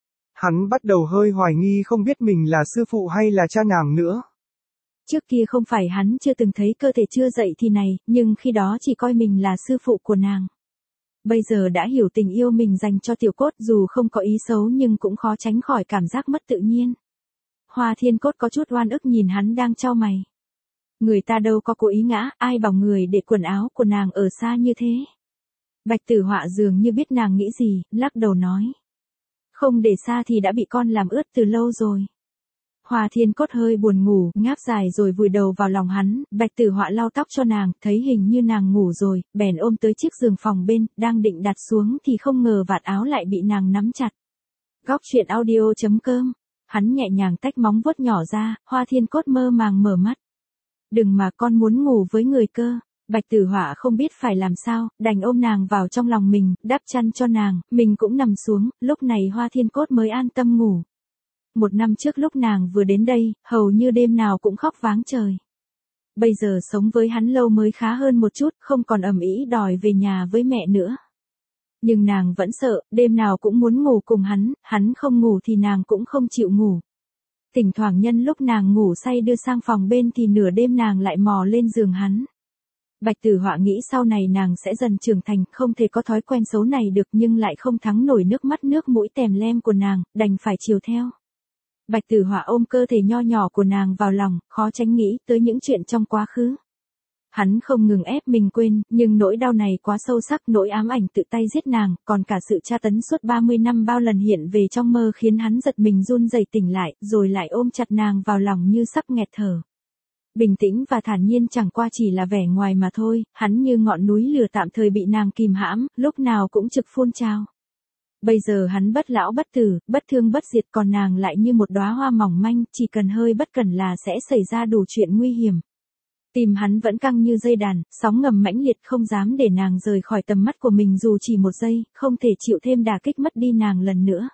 Hắn bắt đầu hơi hoài nghi không biết mình là sư phụ hay là cha nàng nữa. Trước kia không phải hắn chưa từng thấy cơ thể chưa dậy thì này, nhưng khi đó chỉ coi mình là sư phụ của nàng. Bây giờ đã hiểu tình yêu mình dành cho Tiểu Cốt, dù không có ý xấu nhưng cũng khó tránh khỏi cảm giác mất tự nhiên. Hoa Thiên Cốt có chút oan ức nhìn hắn đang chau mày. Người ta đâu có cố ý ngã, ai bảo người để quần áo của nàng ở xa như thế. Bạch Tử Họa dường như biết nàng nghĩ gì, lắc đầu nói. Không để xa thì đã bị con làm ướt từ lâu rồi. Hoa Thiên Cốt hơi buồn ngủ, ngáp dài rồi vùi đầu vào lòng hắn, Bạch Tử Họa lau tóc cho nàng, thấy hình như nàng ngủ rồi, bèn ôm tới chiếc giường phòng bên, đang định đặt xuống thì không ngờ vạt áo lại bị nàng nắm chặt. Góc truyện audio chấm com, hắn nhẹ nhàng tách móng vuốt nhỏ ra, Hoa Thiên Cốt mơ màng mở mắt. Đừng mà, con muốn ngủ với người cơ. Bạch Tử Họa không biết phải làm sao, đành ôm nàng vào trong lòng mình, đắp chăn cho nàng, mình cũng nằm xuống, lúc này Hoa Thiên Cốt mới an tâm ngủ. Một năm trước lúc nàng vừa đến đây, hầu như đêm nào cũng khóc váng trời. Bây giờ sống với hắn lâu mới khá hơn một chút, không còn ầm ĩ đòi về nhà với mẹ nữa. Nhưng nàng vẫn sợ, đêm nào cũng muốn ngủ cùng hắn, hắn không ngủ thì nàng cũng không chịu ngủ. Thỉnh thoảng nhân lúc nàng ngủ say đưa sang phòng bên thì nửa đêm nàng lại mò lên giường hắn. Bạch Tử Họa nghĩ sau này nàng sẽ dần trưởng thành, không thể có thói quen xấu này được, nhưng lại không thắng nổi nước mắt nước mũi tèm lem của nàng, đành phải chiều theo. Bạch Tử Họa ôm cơ thể nho nhỏ của nàng vào lòng, khó tránh nghĩ tới những chuyện trong quá khứ. Hắn không ngừng ép mình quên, nhưng nỗi đau này quá sâu sắc, nỗi ám ảnh tự tay giết nàng, còn cả sự tra tấn suốt ba mươi năm bao lần hiện về trong mơ khiến hắn giật mình run rẩy tỉnh lại, rồi lại ôm chặt nàng vào lòng như sắp nghẹt thở. Bình tĩnh và thản nhiên chẳng qua chỉ là vẻ ngoài mà thôi, hắn như ngọn núi lửa tạm thời bị nàng kìm hãm, lúc nào cũng trực phun trào. Bây giờ hắn bất lão bất tử, bất thương bất diệt, còn nàng lại như một đóa hoa mỏng manh, chỉ cần hơi bất cẩn là sẽ xảy ra đủ chuyện nguy hiểm. Tim hắn vẫn căng như dây đàn, sóng ngầm mãnh liệt, không dám để nàng rời khỏi tầm mắt của mình dù chỉ một giây, không thể chịu thêm đả kích mất đi nàng lần nữa.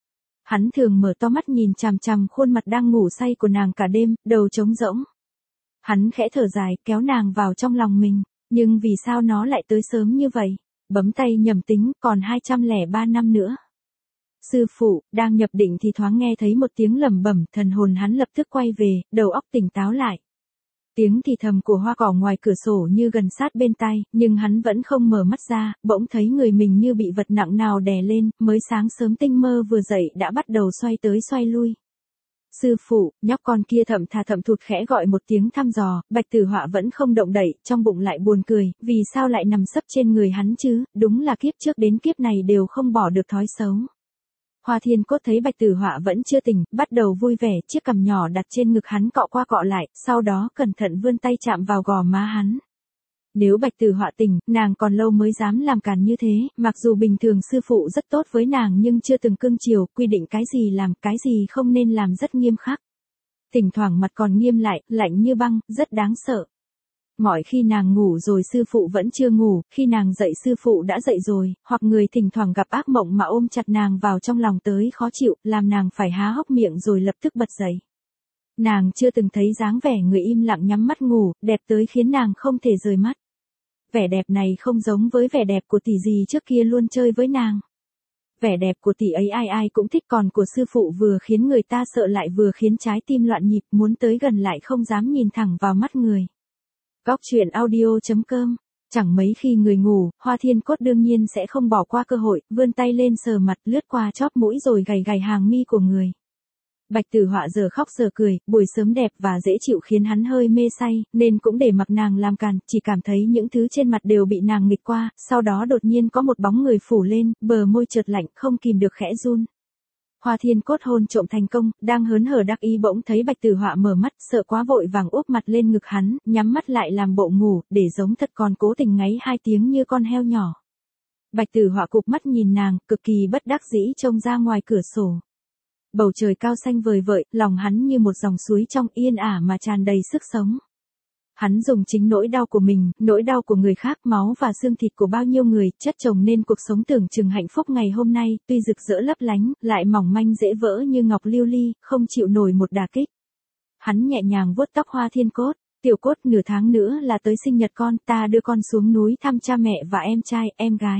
Hắn thường mở to mắt nhìn chằm chằm khuôn mặt đang ngủ say của nàng cả đêm, đầu trống rỗng. Hắn khẽ thở dài, kéo nàng vào trong lòng mình, nhưng vì sao nó lại tới sớm như vậy? Bấm tay nhầm tính, còn hai trăm lẻ ba năm nữa. Sư phụ, đang nhập định thì thoáng nghe thấy một tiếng lẩm bẩm, thần hồn hắn lập tức quay về, đầu óc tỉnh táo lại. Tiếng thì thầm của hoa cỏ ngoài cửa sổ như gần sát bên tai, nhưng hắn vẫn không mở mắt ra, bỗng thấy người mình như bị vật nặng nào đè lên, mới sáng sớm tinh mơ vừa dậy đã bắt đầu xoay tới xoay lui. Sư phụ, nhóc con kia thầm thà thầm thụt khẽ gọi một tiếng thăm dò, Bạch Tử Họa vẫn không động đậy, trong bụng lại buồn cười, vì sao lại nằm sấp trên người hắn chứ, đúng là kiếp trước đến kiếp này đều không bỏ được thói xấu. Hoa Thiên Cốt thấy Bạch Tử Họa vẫn chưa tỉnh, bắt đầu vui vẻ, chiếc cằm nhỏ đặt trên ngực hắn cọ qua cọ lại, sau đó cẩn thận vươn tay chạm vào gò má hắn. Nếu Bạch Tử Họa tỉnh, nàng còn lâu mới dám làm càn như thế, mặc dù bình thường sư phụ rất tốt với nàng nhưng chưa từng cưng chiều, quy định cái gì làm, cái gì không nên làm rất nghiêm khắc. Thỉnh thoảng mặt còn nghiêm lại, lạnh như băng, rất đáng sợ. Mọi khi nàng ngủ rồi sư phụ vẫn chưa ngủ, khi nàng dậy sư phụ đã dậy rồi, hoặc người thỉnh thoảng gặp ác mộng mà ôm chặt nàng vào trong lòng tới khó chịu, làm nàng phải há hốc miệng rồi lập tức bật dậy. Nàng chưa từng thấy dáng vẻ người im lặng nhắm mắt ngủ, đẹp tới khiến nàng không thể rời mắt. Vẻ đẹp này không giống với vẻ đẹp của tỷ dì trước kia luôn chơi với nàng. Vẻ đẹp của tỷ ấy ai ai cũng thích, còn của sư phụ vừa khiến người ta sợ lại vừa khiến trái tim loạn nhịp, muốn tới gần lại không dám nhìn thẳng vào mắt người. Góc truyện audio chấm com. Chẳng mấy khi người ngủ, Hoa Thiên Cốt đương nhiên sẽ không bỏ qua cơ hội, vươn tay lên sờ mặt, lướt qua chóp mũi rồi gầy gầy hàng mi của người. Bạch Tử Họa giờ khóc giờ cười, buổi sớm đẹp và dễ chịu khiến hắn hơi mê say, nên cũng để mặc nàng làm càn, chỉ cảm thấy những thứ trên mặt đều bị nàng nghịch qua, sau đó đột nhiên có một bóng người phủ lên, bờ môi chợt lạnh, không kìm được khẽ run. Hoa Thiên Cốt hôn trộm thành công, đang hớn hở đắc ý bỗng thấy Bạch Tử Họa mở mắt, sợ quá vội vàng úp mặt lên ngực hắn, nhắm mắt lại làm bộ ngủ, để giống thật còn cố tình ngáy hai tiếng như con heo nhỏ. Bạch Tử Họa cụp mắt nhìn nàng, cực kỳ bất đắc dĩ trông ra ngoài cửa sổ. Bầu trời cao xanh vời vợi, lòng hắn như một dòng suối trong yên ả mà tràn đầy sức sống. Hắn dùng chính nỗi đau của mình, nỗi đau của người khác, máu và xương thịt của bao nhiêu người, chất chồng nên cuộc sống tưởng chừng hạnh phúc ngày hôm nay, tuy rực rỡ lấp lánh, lại mỏng manh dễ vỡ như ngọc lưu ly, không chịu nổi một đả kích. Hắn nhẹ nhàng vuốt tóc Hoa Thiên Cốt, tiểu Cốt, nửa tháng nữa là tới sinh nhật con, ta đưa con xuống núi thăm cha mẹ và em trai, em gái.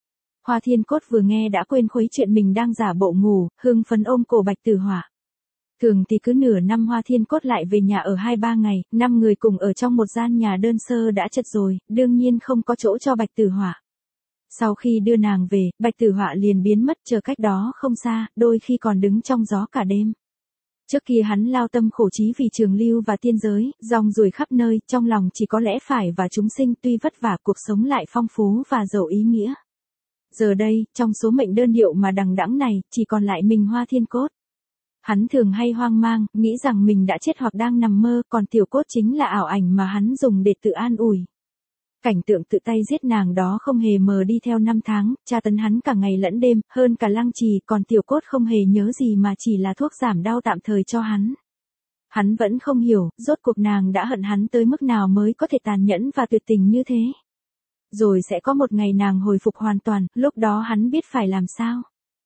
Hoa Thiên Cốt vừa nghe đã quên khuấy chuyện mình đang giả bộ ngủ, hưng phấn ôm cổ Bạch Tử Họa. Thường thì cứ nửa năm Hoa Thiên Cốt lại về nhà ở hai ba ngày, năm người cùng ở trong một gian nhà đơn sơ đã chật rồi, đương nhiên không có chỗ cho Bạch Tử Họa. Sau khi đưa nàng về, Bạch Tử Họa liền biến mất chờ cách đó không xa, đôi khi còn đứng trong gió cả đêm. Trước kia hắn lao tâm khổ trí vì trường lưu và tiên giới, rong ruổi khắp nơi, trong lòng chỉ có lẽ phải và chúng sinh, tuy vất vả cuộc sống lại phong phú và giàu ý nghĩa. Giờ đây, trong số mệnh đơn điệu mà đằng đẵng này, chỉ còn lại mình Hoa Thiên Cốt. Hắn thường hay hoang mang, nghĩ rằng mình đã chết hoặc đang nằm mơ, còn tiểu Cốt chính là ảo ảnh mà hắn dùng để tự an ủi. Cảnh tượng tự tay giết nàng đó không hề mờ đi theo năm tháng, tra tấn hắn cả ngày lẫn đêm, hơn cả lăng trì, còn tiểu Cốt không hề nhớ gì mà chỉ là thuốc giảm đau tạm thời cho hắn. Hắn vẫn không hiểu, rốt cuộc nàng đã hận hắn tới mức nào mới có thể tàn nhẫn và tuyệt tình như thế. Rồi sẽ có một ngày nàng hồi phục hoàn toàn, lúc đó hắn biết phải làm sao.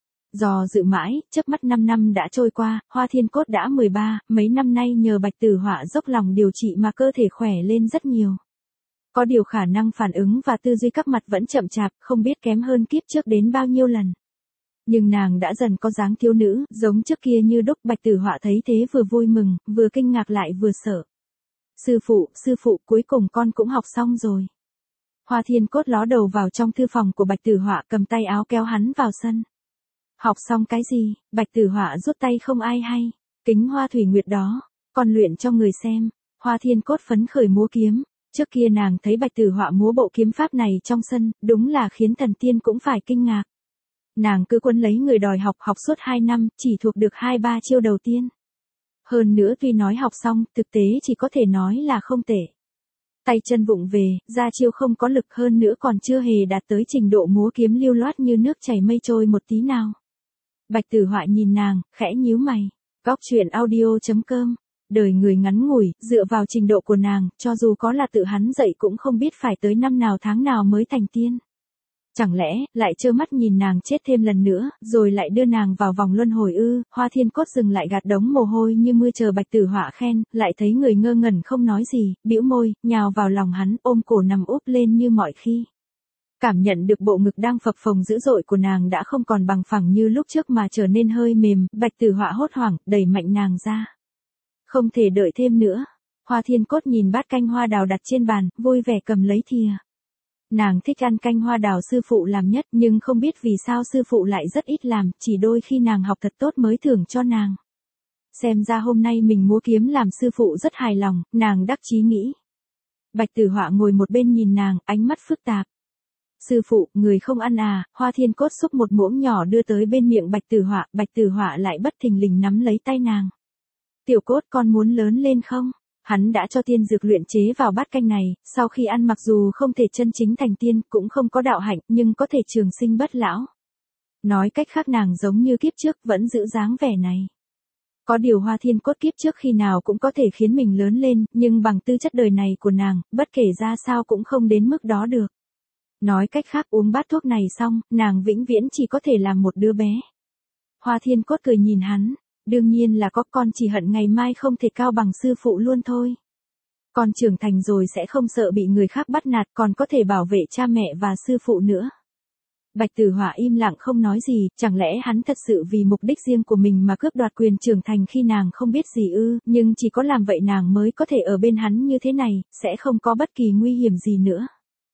Dò dự mãi, chớp mắt năm năm đã trôi qua, Hoa Thiên Cốt đã mười ba, mấy năm nay nhờ Bạch Tử Họa dốc lòng điều trị mà cơ thể khỏe lên rất nhiều. Có điều khả năng phản ứng và tư duy các mặt vẫn chậm chạp, không biết kém hơn kiếp trước đến bao nhiêu lần. Nhưng nàng đã dần có dáng thiếu nữ, giống trước kia như đúc. Bạch Tử Họa thấy thế vừa vui mừng, vừa kinh ngạc lại vừa sợ. Sư phụ, sư phụ, cuối cùng con cũng học xong rồi. Hoa Thiên Cốt ló đầu vào trong thư phòng của Bạch Tử Họa, cầm tay áo kéo hắn vào sân. Học xong cái gì? Bạch Tử Họa rút tay không ai hay. Kính Hoa Thủy Nguyệt đó, còn luyện cho người xem. Hoa Thiên Cốt phấn khởi múa kiếm. Trước kia nàng thấy Bạch Tử Họa múa bộ kiếm pháp này trong sân, đúng là khiến thần tiên cũng phải kinh ngạc. Nàng cứ quấn lấy người đòi học, học suốt hai năm, chỉ thuộc được hai ba chiêu đầu tiên. Hơn nữa tuy nói học xong, thực tế chỉ có thể nói là không tệ. Tay chân vụng về, ra chiêu không có lực, hơn nữa còn chưa hề đạt tới trình độ múa kiếm lưu loát như nước chảy mây trôi một tí nào. Bạch Tử Họa nhìn nàng, khẽ nhíu mày. Góc truyện audio chấm com. Đời người ngắn ngủi, dựa vào trình độ của nàng, cho dù có là tự hắn dạy cũng không biết phải tới năm nào tháng nào mới thành tiên. Chẳng lẽ, lại trơ mắt nhìn nàng chết thêm lần nữa, rồi lại đưa nàng vào vòng luân hồi ư? Hoa Thiên Cốt dừng lại gạt đống mồ hôi như mưa chờ Bạch Tử Họa khen, lại thấy người ngơ ngẩn không nói gì, bĩu môi, nhào vào lòng hắn, ôm cổ nằm úp lên như mọi khi. Cảm nhận được bộ ngực đang phập phồng dữ dội của nàng đã không còn bằng phẳng như lúc trước mà trở nên hơi mềm, Bạch Tử Họa hốt hoảng, đẩy mạnh nàng ra. Không thể đợi thêm nữa. Hoa Thiên Cốt nhìn bát canh hoa đào đặt trên bàn, vui vẻ cầm lấy thìa. Nàng thích ăn canh hoa đào sư phụ làm nhất, nhưng không biết vì sao sư phụ lại rất ít làm, chỉ đôi khi nàng học thật tốt mới thưởng cho nàng. Xem ra hôm nay mình múa kiếm làm sư phụ rất hài lòng, nàng đắc chí nghĩ. Bạch Tử Họa ngồi một bên nhìn nàng, ánh mắt phức tạp. Sư phụ, người không ăn à? Hoa Thiên Cốt xúc một muỗng nhỏ đưa tới bên miệng Bạch Tử Họa, Bạch Tử Họa lại bất thình lình nắm lấy tay nàng. Tiểu Cốt, con muốn lớn lên không? Hắn đã cho tiên dược luyện chế vào bát canh này, sau khi ăn mặc dù không thể chân chính thành tiên, cũng không có đạo hạnh, nhưng có thể trường sinh bất lão. Nói cách khác nàng giống như kiếp trước vẫn giữ dáng vẻ này. Có điều Hoa Thiên Cốt kiếp trước khi nào cũng có thể khiến mình lớn lên, nhưng bằng tư chất đời này của nàng, bất kể ra sao cũng không đến mức đó được. Nói cách khác uống bát thuốc này xong, nàng vĩnh viễn chỉ có thể làm một đứa bé. Hoa Thiên Cốt cười nhìn hắn. Đương nhiên là có, con chỉ hận ngày mai không thể cao bằng sư phụ luôn thôi. Con trưởng thành rồi sẽ không sợ bị người khác bắt nạt, còn có thể bảo vệ cha mẹ và sư phụ nữa. Bạch Tử Họa im lặng không nói gì, chẳng lẽ hắn thật sự vì mục đích riêng của mình mà cướp đoạt quyền trưởng thành khi nàng không biết gì ư? Nhưng chỉ có làm vậy nàng mới có thể ở bên hắn như thế này, sẽ không có bất kỳ nguy hiểm gì nữa.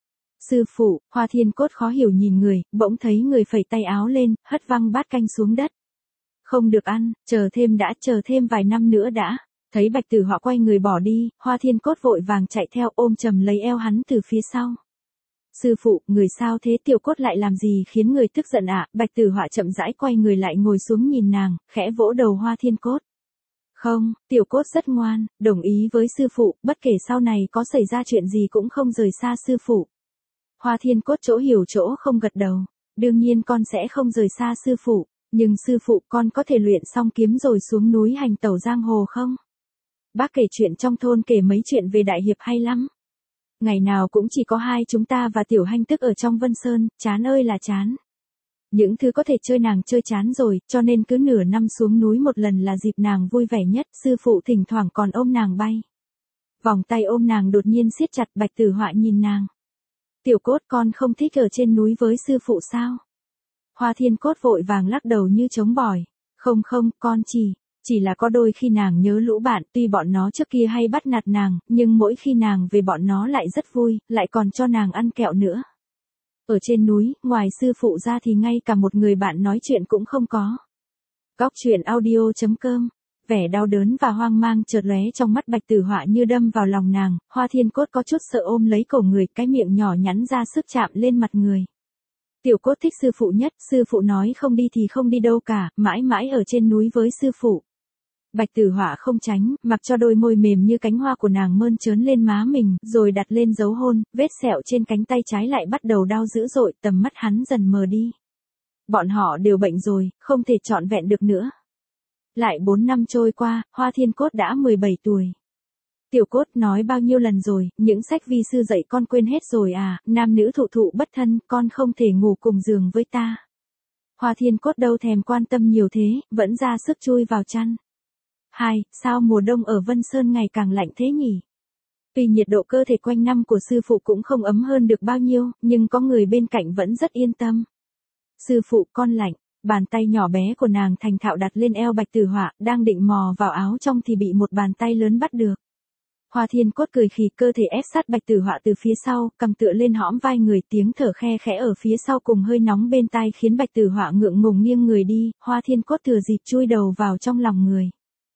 Sư phụ, Hoa Thiên Cốt khó hiểu nhìn người, bỗng thấy người phẩy tay áo lên, hất văng bát canh xuống đất. Không được ăn, chờ thêm đã, chờ thêm vài năm nữa đã. Thấy Bạch Tử Họa quay người bỏ đi, Hoa Thiên Cốt vội vàng chạy theo ôm chầm lấy eo hắn từ phía sau. Sư phụ, người sao thế, Tiểu Cốt lại làm gì khiến người tức giận ạ? À? Bạch Tử Họa chậm rãi quay người lại ngồi xuống nhìn nàng, khẽ vỗ đầu Hoa Thiên Cốt. Không, Tiểu Cốt rất ngoan, đồng ý với sư phụ, bất kể sau này có xảy ra chuyện gì cũng không rời xa sư phụ. Hoa Thiên Cốt chỗ hiểu chỗ không gật đầu. Đương nhiên con sẽ không rời xa sư phụ, nhưng sư phụ con có thể luyện xong kiếm rồi xuống núi hành tẩu giang hồ không? Bác kể chuyện trong thôn kể mấy chuyện về đại hiệp hay lắm. Ngày nào cũng chỉ có hai chúng ta và Tiểu Hanh Tức ở trong Vân Sơn, chán ơi là chán. Những thứ có thể chơi nàng chơi chán rồi, cho nên cứ nửa năm xuống núi một lần là dịp nàng vui vẻ nhất, sư phụ thỉnh thoảng còn ôm nàng bay. Vòng tay ôm nàng đột nhiên siết chặt. Bạch Tử Họa nhìn nàng. Tiểu Cốt, con không thích ở trên núi với sư phụ sao? Hoa Thiên Cốt vội vàng lắc đầu như chống bỏi. Không không, con chỉ, chỉ là có đôi khi nàng nhớ lũ bạn, tuy bọn nó trước kia hay bắt nạt nàng, nhưng mỗi khi nàng về bọn nó lại rất vui, lại còn cho nàng ăn kẹo nữa. Ở trên núi, ngoài sư phụ ra thì ngay cả một người bạn nói chuyện cũng không có. Góc truyện audio chấm com. Vẻ đau đớn và hoang mang chợt lóe trong mắt Bạch Tử Họa như đâm vào lòng nàng, Hoa Thiên Cốt có chút sợ ôm lấy cổ người, cái miệng nhỏ nhắn ra sức chạm lên mặt người. Tiểu Cốt thích sư phụ nhất, sư phụ nói không đi thì không đi đâu cả, mãi mãi ở trên núi với sư phụ. Bạch Tử Họa không tránh, mặc cho đôi môi mềm như cánh hoa của nàng mơn trớn lên má mình, rồi đặt lên dấu hôn, vết sẹo trên cánh tay trái lại bắt đầu đau dữ dội, tầm mắt hắn dần mờ đi. Bọn họ đều bệnh rồi, không thể trọn vẹn được nữa. Lại bốn năm trôi qua, Hoa Thiên Cốt đã mười bảy tuổi. Tiểu Cốt, nói bao nhiêu lần rồi, những sách vi sư dạy con quên hết rồi à, nam nữ thụ thụ bất thân, con không thể ngủ cùng giường với ta. Hoa Thiên Cốt đâu thèm quan tâm nhiều thế, vẫn ra sức chui vào chăn. Hai, sao mùa đông ở Vân Sơn ngày càng lạnh thế nhỉ? Tuy nhiệt độ cơ thể quanh năm của sư phụ cũng không ấm hơn được bao nhiêu, nhưng có người bên cạnh vẫn rất yên tâm. Sư phụ, con lạnh. Bàn tay nhỏ bé của nàng thành thạo đặt lên eo Bạch Tử Họa, đang định mò vào áo trong thì bị một bàn tay lớn bắt được. Hoa Thiên Cốt cười khì, cơ thể ép sát Bạch Tử Họa từ phía sau, cầm tựa lên hõm vai người, tiếng thở khe khẽ ở phía sau cùng hơi nóng bên tai khiến Bạch Tử Họa ngượng ngùng nghiêng người đi, Hoa Thiên Cốt thừa dịp chui đầu vào trong lòng người.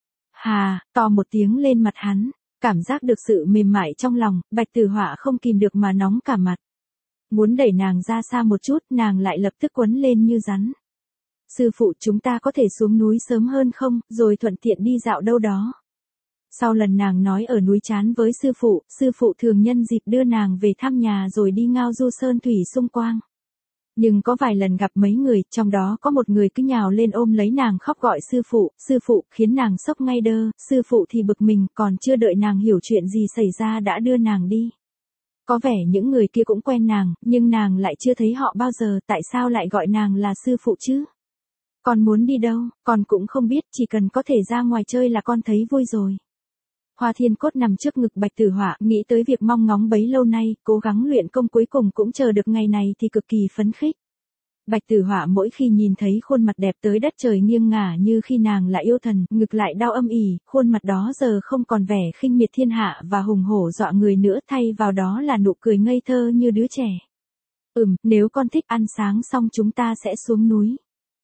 Hà, to một tiếng lên mặt hắn, cảm giác được sự mềm mại trong lòng, Bạch Tử Họa không kìm được mà nóng cả mặt. Muốn đẩy nàng ra xa một chút, nàng lại lập tức quấn lên như rắn. Sư phụ, chúng ta có thể xuống núi sớm hơn không, rồi thuận tiện đi dạo đâu đó. Sau lần nàng nói ở núi chán với sư phụ, sư phụ thường nhân dịp đưa nàng về thăm nhà rồi đi ngao du sơn thủy xung quanh. Nhưng có vài lần gặp mấy người, trong đó có một người cứ nhào lên ôm lấy nàng khóc gọi sư phụ, sư phụ, khiến nàng sốc ngay đơ, sư phụ thì bực mình, còn chưa đợi nàng hiểu chuyện gì xảy ra đã đưa nàng đi. Có vẻ những người kia cũng quen nàng, nhưng nàng lại chưa thấy họ bao giờ, tại sao lại gọi nàng là sư phụ chứ? Con muốn đi đâu, con cũng không biết, chỉ cần có thể ra ngoài chơi là con thấy vui rồi. Hoa Thiên Cốt nằm trước ngực Bạch Tử Họa, nghĩ tới việc mong ngóng bấy lâu nay, cố gắng luyện công cuối cùng cũng chờ được ngày này thì cực kỳ phấn khích. Bạch Tử Họa mỗi khi nhìn thấy khuôn mặt đẹp tới đất trời nghiêng ngả như khi nàng là yêu thần, ngực lại đau âm ỉ, khuôn mặt đó giờ không còn vẻ khinh miệt thiên hạ và hùng hổ dọa người nữa, thay vào đó là nụ cười ngây thơ như đứa trẻ. Ừm, nếu con thích, ăn sáng xong chúng ta sẽ xuống núi.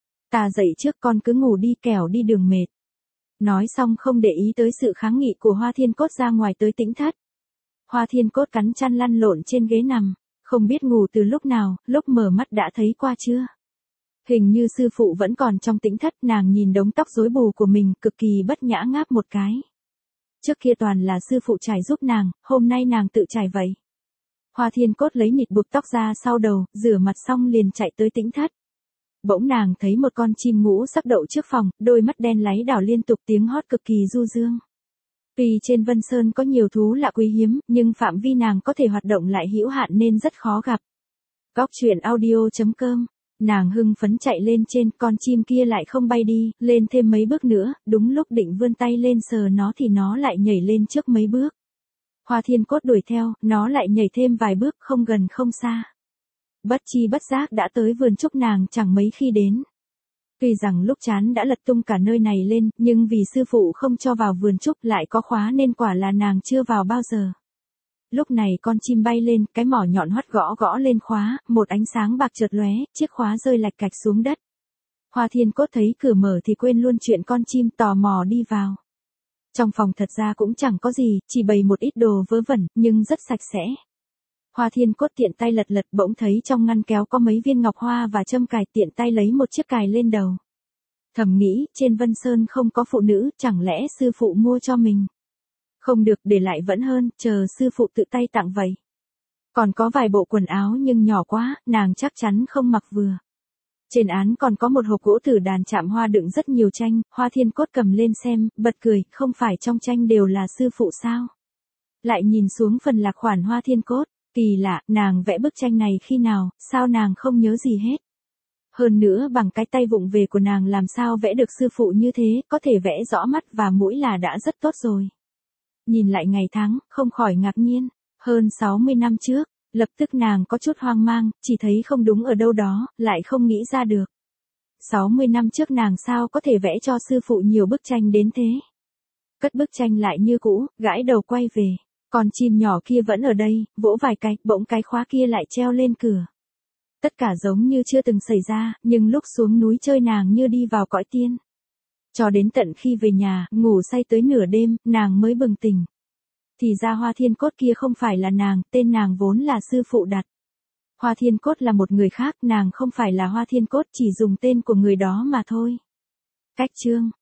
Ta dậy trước, con cứ ngủ đi kẻo đi đường mệt. Nói xong không để ý tới sự kháng nghị của Hoa Thiên Cốt, ra ngoài tới Tĩnh Thất. Hoa Thiên Cốt cắn chăn lăn lộn trên ghế nằm, không biết ngủ từ lúc nào, lúc mở mắt đã thấy qua chưa. Hình như sư phụ vẫn còn trong Tĩnh Thất, nàng nhìn đống tóc rối bù của mình, cực kỳ bất nhã ngáp một cái. Trước kia toàn là sư phụ chải giúp nàng, hôm nay nàng tự chải vậy. Hoa Thiên Cốt lấy nịt buộc tóc ra sau đầu, rửa mặt xong liền chạy tới Tĩnh Thất. Bỗng nàng thấy một con chim ngũ sắc đậu trước phòng, đôi mắt đen láy đảo liên tục, tiếng hót cực kỳ du dương. Tuy trên Vân Sơn có nhiều thú lạ quý hiếm, nhưng phạm vi nàng có thể hoạt động lại hữu hạn nên rất khó gặp. Góc truyện audio chấm com. Nàng hưng phấn chạy lên trên, con chim kia lại không bay đi, lên thêm mấy bước nữa, đúng lúc định vươn tay lên sờ nó thì nó lại nhảy lên trước mấy bước. Hoa Thiên Cốt đuổi theo, nó lại nhảy thêm vài bước, không gần không xa. Bất chi bất giác đã tới vườn trúc nàng chẳng mấy khi đến. Tuy rằng lúc chán đã lật tung cả nơi này lên, nhưng vì sư phụ không cho vào vườn trúc lại có khóa nên quả là nàng chưa vào bao giờ. Lúc này con chim bay lên, cái mỏ nhọn hoắt gõ gõ lên khóa, một ánh sáng bạc chợt lóe, chiếc khóa rơi lạch cạch xuống đất. Hoa Thiên Cốt thấy cửa mở thì quên luôn chuyện con chim, tò mò đi vào. Trong phòng thật ra cũng chẳng có gì, chỉ bày một ít đồ vớ vẩn, nhưng rất sạch sẽ. Hoa Thiên Cốt tiện tay lật lật bỗng thấy trong ngăn kéo có mấy viên ngọc hoa và châm cài, tiện tay lấy một chiếc cài lên đầu. Thầm nghĩ, trên Vân Sơn không có phụ nữ, chẳng lẽ sư phụ mua cho mình? Không được, để lại vẫn hơn, chờ sư phụ tự tay tặng vậy. Còn có vài bộ quần áo nhưng nhỏ quá, nàng chắc chắn không mặc vừa. Trên án còn có một hộp gỗ tử đàn chạm hoa đựng rất nhiều tranh, Hoa Thiên Cốt cầm lên xem, bật cười, không phải trong tranh đều là sư phụ sao? Lại nhìn xuống phần lạc khoản Hoa Thiên Cốt, kỳ lạ, nàng vẽ bức tranh này khi nào, sao nàng không nhớ gì hết? Hơn nữa bằng cái tay vụng về của nàng làm sao vẽ được sư phụ như thế, có thể vẽ rõ mắt và mũi là đã rất tốt rồi. Nhìn lại ngày tháng, không khỏi ngạc nhiên, hơn sáu mươi năm trước, lập tức nàng có chút hoang mang, chỉ thấy không đúng ở đâu đó, lại không nghĩ ra được. sáu mươi năm trước nàng sao có thể vẽ cho sư phụ nhiều bức tranh đến thế? Cất bức tranh lại như cũ, gãi đầu quay về. Còn chim nhỏ kia vẫn ở đây, vỗ vài cái, bỗng cái khóa kia lại treo lên cửa. Tất cả giống như chưa từng xảy ra, nhưng lúc xuống núi chơi nàng như đi vào cõi tiên. Cho đến tận khi về nhà, ngủ say tới nửa đêm, nàng mới bừng tỉnh. Thì ra Hoa Thiên Cốt kia không phải là nàng, tên nàng vốn là sư phụ đặt. Hoa Thiên Cốt là một người khác, nàng không phải là Hoa Thiên Cốt, chỉ dùng tên của người đó mà thôi. Cách chương